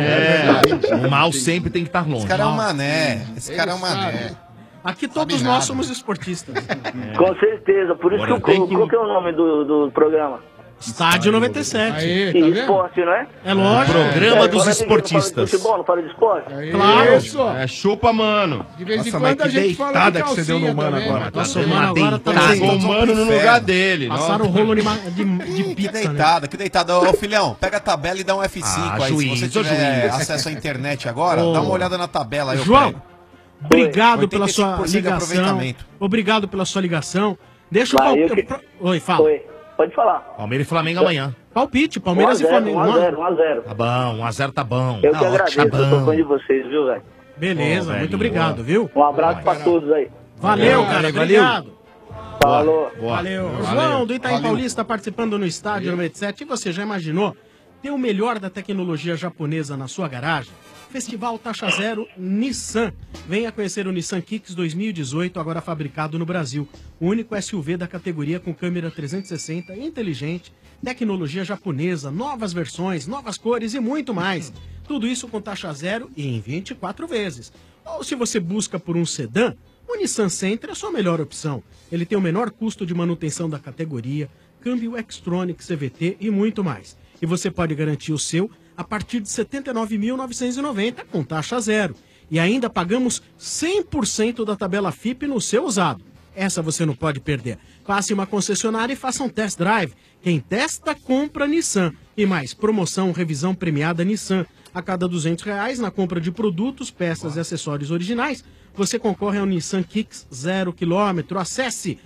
O mal sempre tem que estar longe. Esse cara é um mané. Esse cara é um Ele mané. sabe. Aqui todos Sabe nós nada. somos esportistas. Com certeza. Por isso Agora que tem qual que é o nome do programa? Estádio 97. Aí, E tá vendo? esporte, não é? É lógico. Programa dos Quando é que eu falo de esportistas. futebol, não fala de esporte? Claro. Isso. É chupa, mano. De vez em Nossa, mas quando a que gente fala de deitada que você deu no calcinha mano também, agora. mano. Nossa, o mano agora tá Tá deindo. o mano no lugar dele. Passaram o rolo de Que pizza, né? deitada, que deitada. Ô, filhão, pega a tabela e dá um F5 Ah, aí. juiz, Se você ô, tiver juiz. acesso à internet agora, Ô. dá uma olhada na tabela aí, ô, João, prego. obrigado pela sua 85% de ligação. aproveitamento. Obrigado pela sua ligação. Deixa o Vai, palpite. Oi, fala. Oi, pode falar. Palmeiras e Flamengo amanhã. Palpite, Palmeiras e Flamengo. 1x0. Tá bom, 1x0 tá bom. Eu Tá que ótimo, agradeço, tá eu sou bom. fã de vocês, viu, velho? Beleza, Ô, muito velho, obrigado, viu? Um abraço pra todos aí. Valeu, cara, obrigado. Falou. Valeu. João do Itaim Paulista participando no estádio 97. E você já imaginou ter o melhor da tecnologia japonesa na sua garagem? Festival Taxa Zero Nissan. Venha conhecer o Nissan Kicks 2018, agora fabricado no Brasil. O único SUV da categoria com câmera 360 inteligente, tecnologia japonesa, novas versões, novas cores e muito mais. Tudo isso com taxa zero e em 24 vezes. Ou se você busca por um sedã, o Nissan Sentra é a sua melhor opção. Ele tem o menor custo de manutenção da categoria, câmbio Xtronic CVT e muito mais. E você pode garantir o seu a partir de R$ 79.990 com taxa zero. E ainda pagamos 100% da tabela FIP no seu usado. Essa você não pode perder. Passe uma concessionária e faça um test drive. Quem testa, compra Nissan. E mais, promoção, revisão premiada Nissan. A cada R$ 200 na compra de produtos, peças e acessórios originais, você concorre ao Nissan Kicks 0 km. Acesse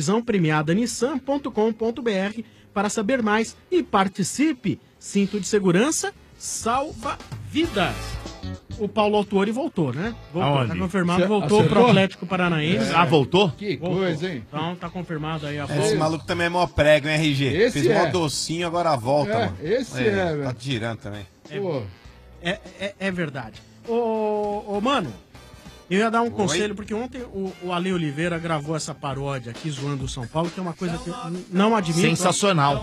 revisãopremiadanissan.com.br para saber mais e participe. Cinto de segurança salva vidas. O Paulo Autuori voltou, né? Voltou, Aonde? tá confirmado, Você voltou acertou? pro Atlético Paranaense. Ah, voltou? Que Voltou. coisa, hein? Então tá confirmado aí a Esse volta. maluco também é mó prego, hein, RG? Esse Fez mó é. docinho, agora volta, É, mano. esse é, Tá velho. girando também. Pô, É verdade. Ô, mano, eu ia dar um conselho, porque ontem o Ale Oliveira gravou essa paródia aqui zoando o São Paulo, que é uma coisa que eu não admito. Sensacional.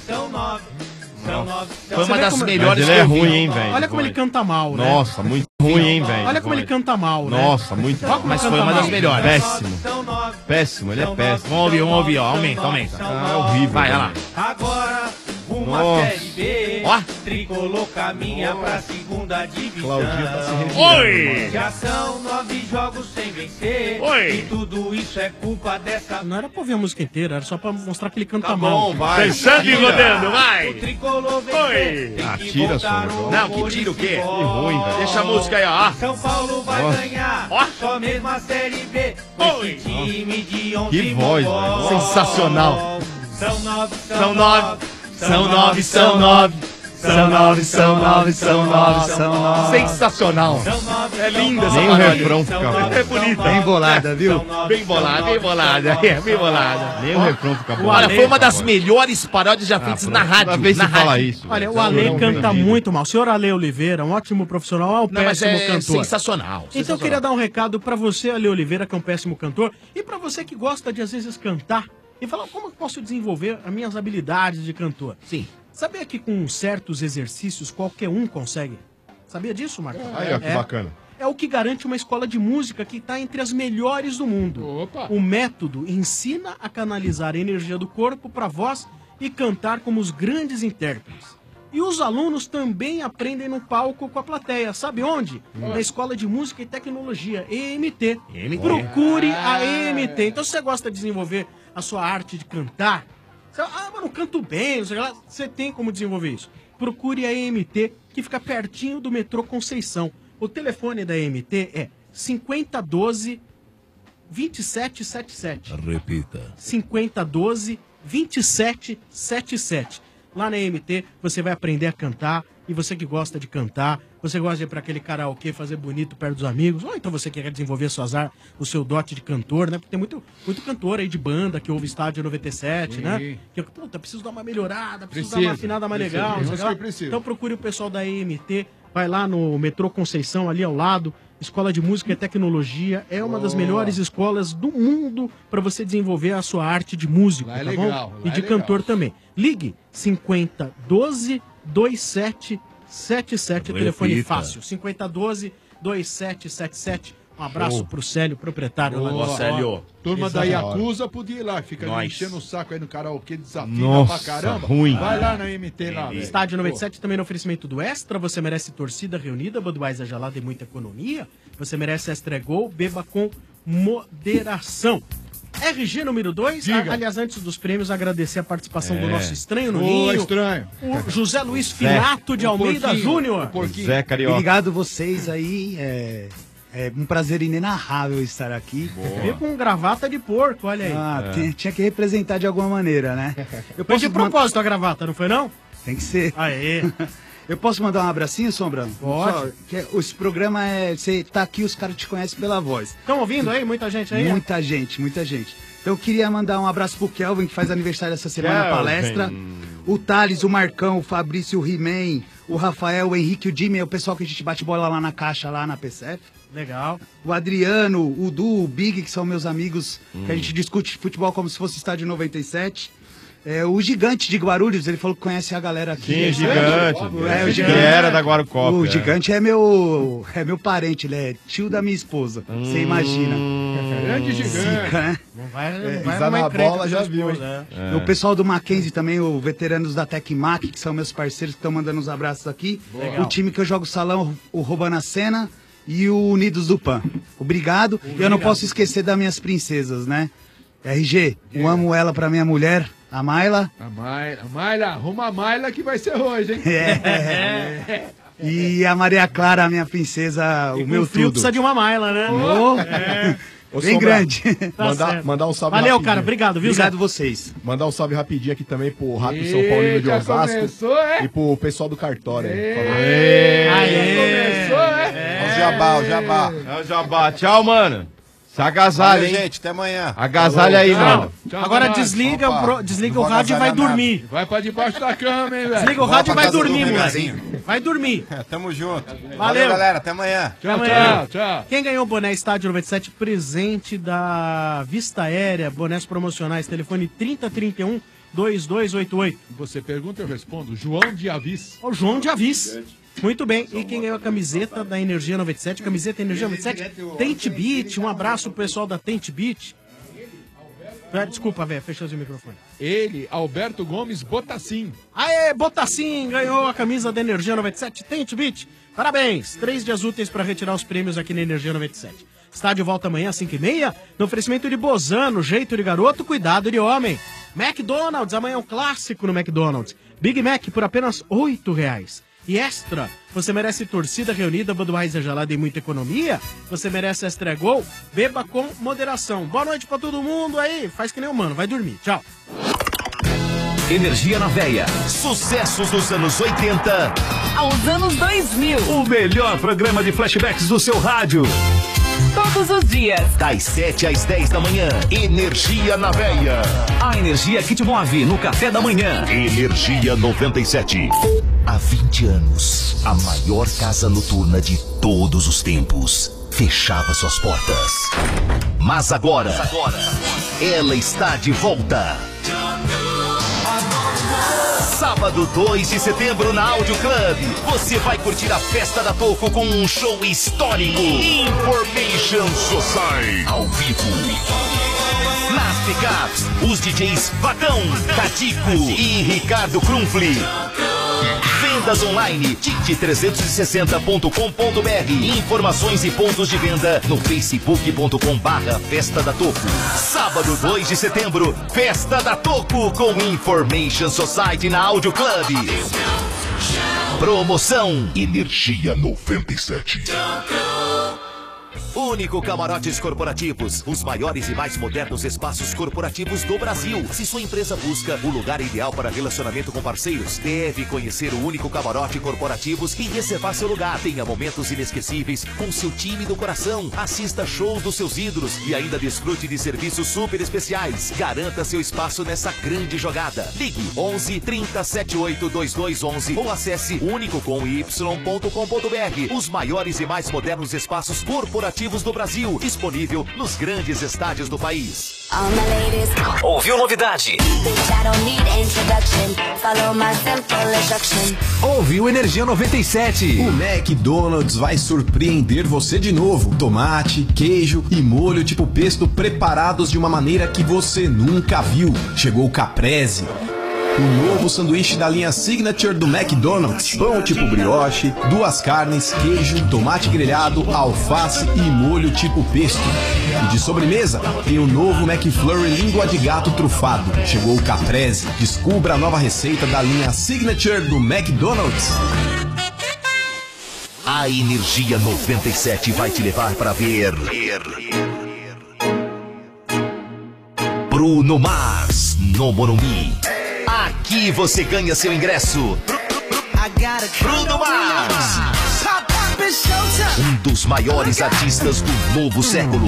Foi Você uma vê das como- melhores Mas ele é que eu vi. ruim, hein, velho? Olha como ele canta mal, né? Nossa, muito ruim, hein, velho? Olha como ele canta mal, né? Nossa, muito. Olha como Mas ele foi canta uma das mal. melhores. Péssimo. Péssimo, ele é péssimo. Vamos ouvir, ó. Aumenta, aumenta. Ah, é horrível. Vai, olha lá. Agora, uma Nossa. Série B. Ó. Tricolor caminha pra segunda divisão. Claudinha tá se revirando. Oi! Já são 9 jogos sem vencer. Oi. E tudo isso é culpa dessa. Não era pra ouvir a música inteira, era só pra mostrar que ele canta Tá mal. bom, vai. Pensando e rodando, O vai! tricolor vencer. Oi. Tem Ah, que tira, voltar Sombra. o Não, que amor tira o e quê? futebol. Que ruim, velho. Deixa a música aí, ó. São Paulo vai Nossa. ganhar. Ó. Só mesmo a Série B. Oi. Esse time de 11 Que voz, mongol. velho. Sensacional. São 9, São 9. São 9, são 9. São 9, são 9, são 9, são 9. Sensacional. É linda essa Nem o paródia. refrão fica bom. É bonita. Bem bolada, viu? Bem bolada, bem bolada. É, bem bolada. Nem o refrão fica bom. Olha, foi uma das melhores paródias já feitas na rádio. Toda vez na você fala rádio. isso. Olha, velho. o Ale Não, canta vendido. muito mal. O senhor Ale Oliveira, um ótimo profissional, é um Não, mas péssimo é cantor. sensacional. Então eu queria dar um recado pra você, Ale Oliveira, que é um péssimo cantor, e pra você que gosta de às vezes cantar e falar como eu posso desenvolver as minhas habilidades de cantor. Sim. Sabia que com certos exercícios qualquer um consegue? Sabia disso, Marcos? Aí, ó, que bacana. É o que garante uma escola de música que está entre as melhores do mundo. Opa. O método ensina a canalizar a energia do corpo para a voz e cantar como os grandes intérpretes. E os alunos também aprendem no palco com a plateia. Sabe onde? Na Escola de Música e Tecnologia, EMT. EMT. Procure a EMT. Então, se você gosta de desenvolver a sua arte de cantar, você, mas não canto bem, não sei lá, você tem como desenvolver isso. Procure a EMT, que fica pertinho do metrô Conceição. O telefone da EMT é 5012 2777. Repita. 5012 2777. Lá na EMT você vai aprender a cantar. E você que gosta de cantar, você gosta de ir para aquele karaokê, fazer bonito perto dos amigos, ou então você quer desenvolver o seu dote de cantor, né? Porque tem muito cantor aí de banda que ouve Estádio 97, Sim. né? Que, puta, preciso dar uma melhorada, preciso dar Precisa, uma afinada mais precisa, legal. eu sei acho lá. que precisa. Então procure o pessoal da EMT, vai lá no metrô Conceição, ali ao lado. Escola de Música e Tecnologia é uma das melhores escolas do mundo para você desenvolver a sua arte de músico, Lá é tá legal, bom? lá E de é legal. cantor também. Ligue 5012 2777, o telefone Repita. fácil. 5012 2777. Um abraço Show. pro Célio, proprietário lá Boa, do Célio. Turma da Exato. Yakuza podia ir lá, fica Nós. enchendo o saco aí no karaokê, desafina Nossa, pra caramba. ruim. Vai lá na MT lá, velho. Estádio 97 também no oferecimento do Extra. Você merece torcida reunida, Budweiser gelada e muita economia. Você merece Extra Gol, beba com moderação. RG número 2, aliás, antes dos prêmios, agradecer a participação do nosso estranho no Ô, Ninho. estranho. O José Luiz Finato de O Almeida porquinho, Júnior. o porquinho. Zé Carioca. Obrigado vocês aí. É um prazer inenarrável estar aqui. Veio com gravata de porco, olha aí. Tinha que representar de alguma maneira, né? Foi de propósito a gravata, não foi não? Tem que ser. Aê. Eu posso mandar um abracinho, Sombra? Pode. Só, esse programa é... Você tá aqui, os caras te conhecem pela voz. Estão ouvindo aí? Muita gente aí? Muita gente, muita gente. Então eu queria mandar um abraço pro Kelvin, que faz aniversário essa semana na Kelvin. palestra. O Thales, o Marcão, o Fabrício, o He-Man, o Rafael, o Henrique, o Jimmy, é o pessoal que a gente bate bola lá na caixa, lá na PCF. Legal. O Adriano, o Du, o Big, que são meus amigos, que a gente discute futebol como se fosse estádio 97. O Gigante de Guarulhos, ele falou que conhece a galera aqui. Sim, Gigante. O Que era da Guarulhos. O Gigante é meu parente, ele é tio da minha esposa. Você imagina. Grande Gigante. Zica, né? Não vai pisar na bola, já viu, hein? O pessoal do Mackenzie também, o veteranos da Tecmac, que são meus parceiros que estão mandando uns abraços aqui. Legal. O time que eu jogo salão, o Roubando a Cena e o Unidos do Pan. Obrigado. E eu não posso esquecer das minhas princesas, né? RG, eu amo ela pra minha mulher, a Mayla. A Mayla, arruma a Mayla que vai ser hoje, hein? E a Maria Clara, a minha princesa, o meu frio tudo. precisa de uma Mayla, né? Ô, Bem Sombra, grande. Mandar um salve Valeu, rapidinho. cara. Obrigado, viu, Obrigado Zé? vocês. Mandar um salve rapidinho aqui também pro Rato São Paulino de já Osasco. começou, é? E pro pessoal do cartório aí. por favor. Começou, é? O Jabá, o Jabá. É o Jabá. Tchau, mano. Se agasalha, Valeu, hein? gente, até amanhã. Agasalha aí, mano. Agora desliga, desliga o rádio e vai dormir. Vai pra debaixo da cama, hein, velho? Desliga o rádio e vai dormir, moleque. Vai dormir. Tamo junto. Valeu, galera. Até amanhã. Até amanhã. Quem ganhou o boné Estádio 97, presente da Vista Aérea, bonés promocionais, telefone 3031-2288. Você pergunta, eu respondo. João de Avis. O João de Avis. Muito bem, e quem ganhou a camiseta da Energia 97, camiseta Energia 97, Tent Beat, um abraço pro pessoal da Tent Beat. Desculpa, velho, fechou o microfone. Ele, Alberto Gomes Botacim. Aê, Botacim, ganhou a camisa da Energia 97, Tent Beat. Parabéns, 3 dias úteis para retirar os prêmios aqui na Energia 97. Estádio volta amanhã às 5h30, no oferecimento de Bozano, jeito de garoto, cuidado de homem. McDonald's, amanhã é um clássico no McDonald's. Big Mac por apenas R$ 8,00. E Extra, você merece torcida reunida, Budweiser gelada e muita economia. Você merece Extra Gol, beba com moderação. Boa noite pra todo mundo aí, faz que nem humano, vai dormir, tchau. Energia na Veia, sucessos dos anos 80 aos anos 2000. O melhor programa de flashbacks do seu rádio. Todos os dias, das 7 às 10 da manhã. Energia na Veia. A energia que te move no café da manhã. Energia 97. Há 20 anos, a maior casa noturna de todos os tempos fechava suas portas. Mas agora, ela está de volta. Sábado 2 de setembro na Audio Club, você vai curtir a festa da Toco com um show histórico. Information Society ao vivo. Nas pickups, os DJs Vacão, Catico e Ricardo Krumfli. Vendas online, tic360.com.br. Informações e pontos de venda no facebook.com/Festa da Toco. Sábado 2 de setembro, Festa da Toco com Information Society na Audio Club. Promoção Energia 97. Único Camarotes Corporativos, os maiores e mais modernos espaços corporativos do Brasil. Se sua empresa busca o lugar ideal para relacionamento com parceiros, deve conhecer o Único Camarote Corporativos e reservar seu lugar. Tenha momentos inesquecíveis com seu time do coração. Assista shows dos seus ídolos e ainda desfrute de serviços super especiais. Garanta seu espaço nessa grande jogada. Ligue 11 30 78 2211 ou acesse unicocomy.com.br. Os maiores e mais modernos espaços corporativos corporativos do Brasil. Disponível nos grandes estádios do país. Ouviu novidade? Ouviu Energia 97. O McDonald's vai surpreender você de novo. Tomate, queijo e molho tipo pesto preparados de uma maneira que você nunca viu. Chegou o Caprese, o novo sanduíche da linha Signature do McDonald's. Pão tipo brioche, 2 carnes, queijo, tomate grelhado, alface e molho tipo pesto. E de sobremesa, tem o novo McFlurry língua de gato trufado. Chegou o Caprese. Descubra a nova receita da linha Signature do McDonald's. A Energia 97 vai te levar para ver Bruno Mars no Morumbi. Aqui você ganha seu ingresso. Bruno Mars, um dos maiores artistas do novo século.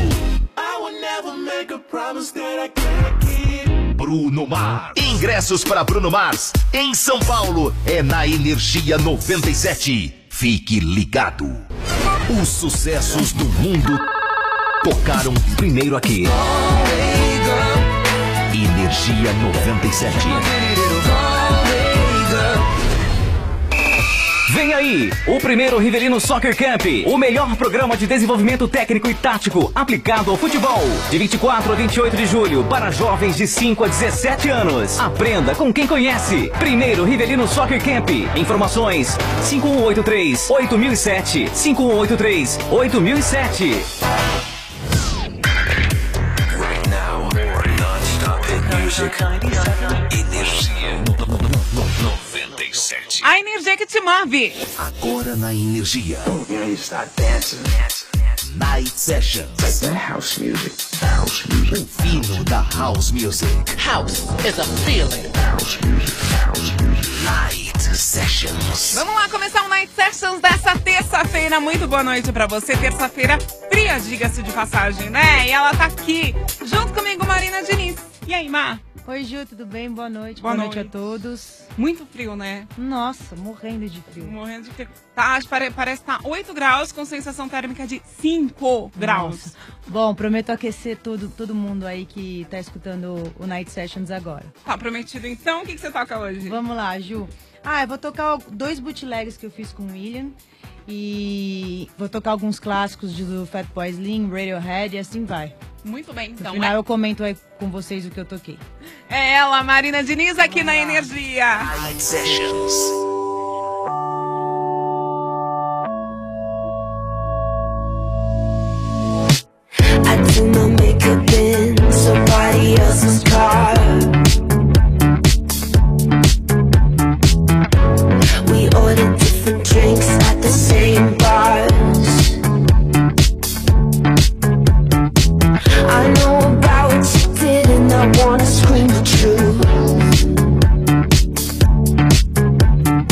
Bruno Mars. Ingressos para Bruno Mars em São Paulo é na Energia 97. Fique ligado. Os sucessos do mundo tocaram primeiro aqui. Energia 97. Vem aí, o primeiro Rivelino Soccer Camp, o melhor programa de desenvolvimento técnico e tático aplicado ao futebol. De 24 a 28 de julho, para jovens de 5 a 17 anos. Aprenda com quem conhece. Primeiro Rivelino Soccer Camp. Informações 5183-8007. 5183-8007. Energia 97. A energia que te move. Agora na Energia. Night Sessions. House music. O fino da House Music. House is a feeling. Night Sessions. Vamos lá começar o Night Sessions dessa terça-feira. Muito boa noite pra você. Terça-feira fria, diga-se de passagem, né? E ela tá aqui, junto comigo, Marina Diniz. E aí, Mar? Oi, Ju, tudo bem? Boa noite. Boa noite noite a todos. Muito frio, né? Nossa, morrendo de frio. Morrendo de frio. Tá, parece que tá 8 graus com sensação térmica de 5 graus. Nossa. Bom, prometo aquecer todo mundo aí que tá escutando o Night Sessions agora. Tá prometido então? O que você toca hoje? Vamos lá, Ju. Eu vou tocar 2 bootlegs que eu fiz com o William. E vou tocar alguns clássicos do Fatboy Slim, Radiohead e assim vai. Muito bem, então. No final eu comento aí com vocês o que eu toquei. É ela, Marina Diniz, aqui na Energia. Night Sessions. I do my makeup in somebody else's car. We order different drinks at the same bars. I know about what you did and I wanna scream the truth.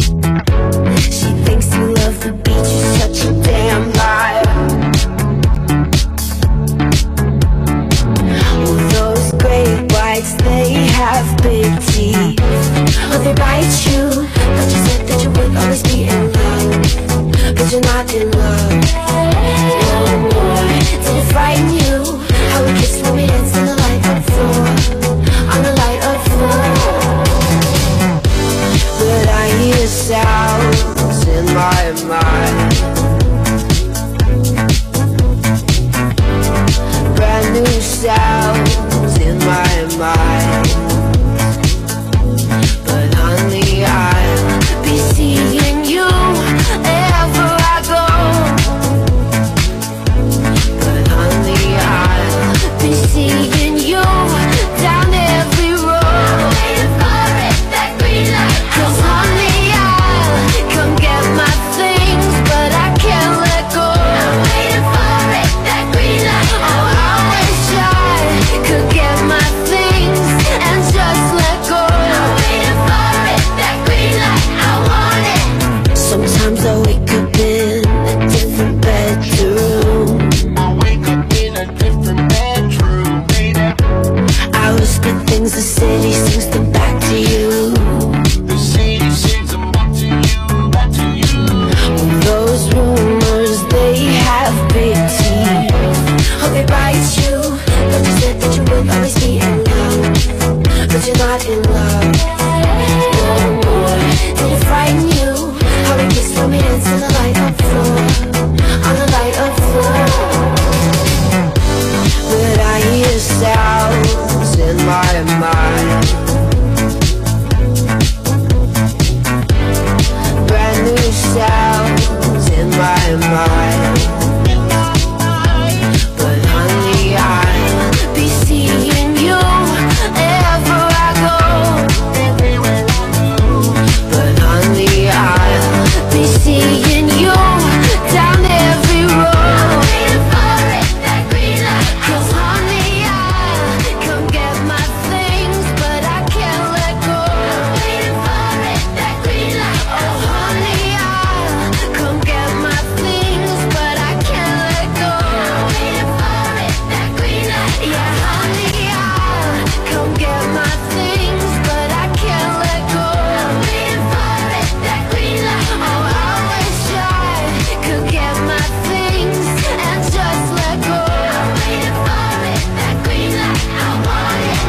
aisle. But honey, I'll be seeing you wherever I go. But honey, I'll be seeing you down every road. Waiting for it, that green light. 'Cause honey, I'll come get my things, but I can't let go. Waiting for it, that green light. Oh honey, I'll come get my things, but I can't let go. Waiting for it, that green light. Yeah, honey, I'll come get my things, but I can't let go. Waiting for it, that green light. Oh, I wish I could get my things and just let go. Waiting for it, that green light. I want it.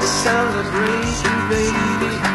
celebrate you, baby.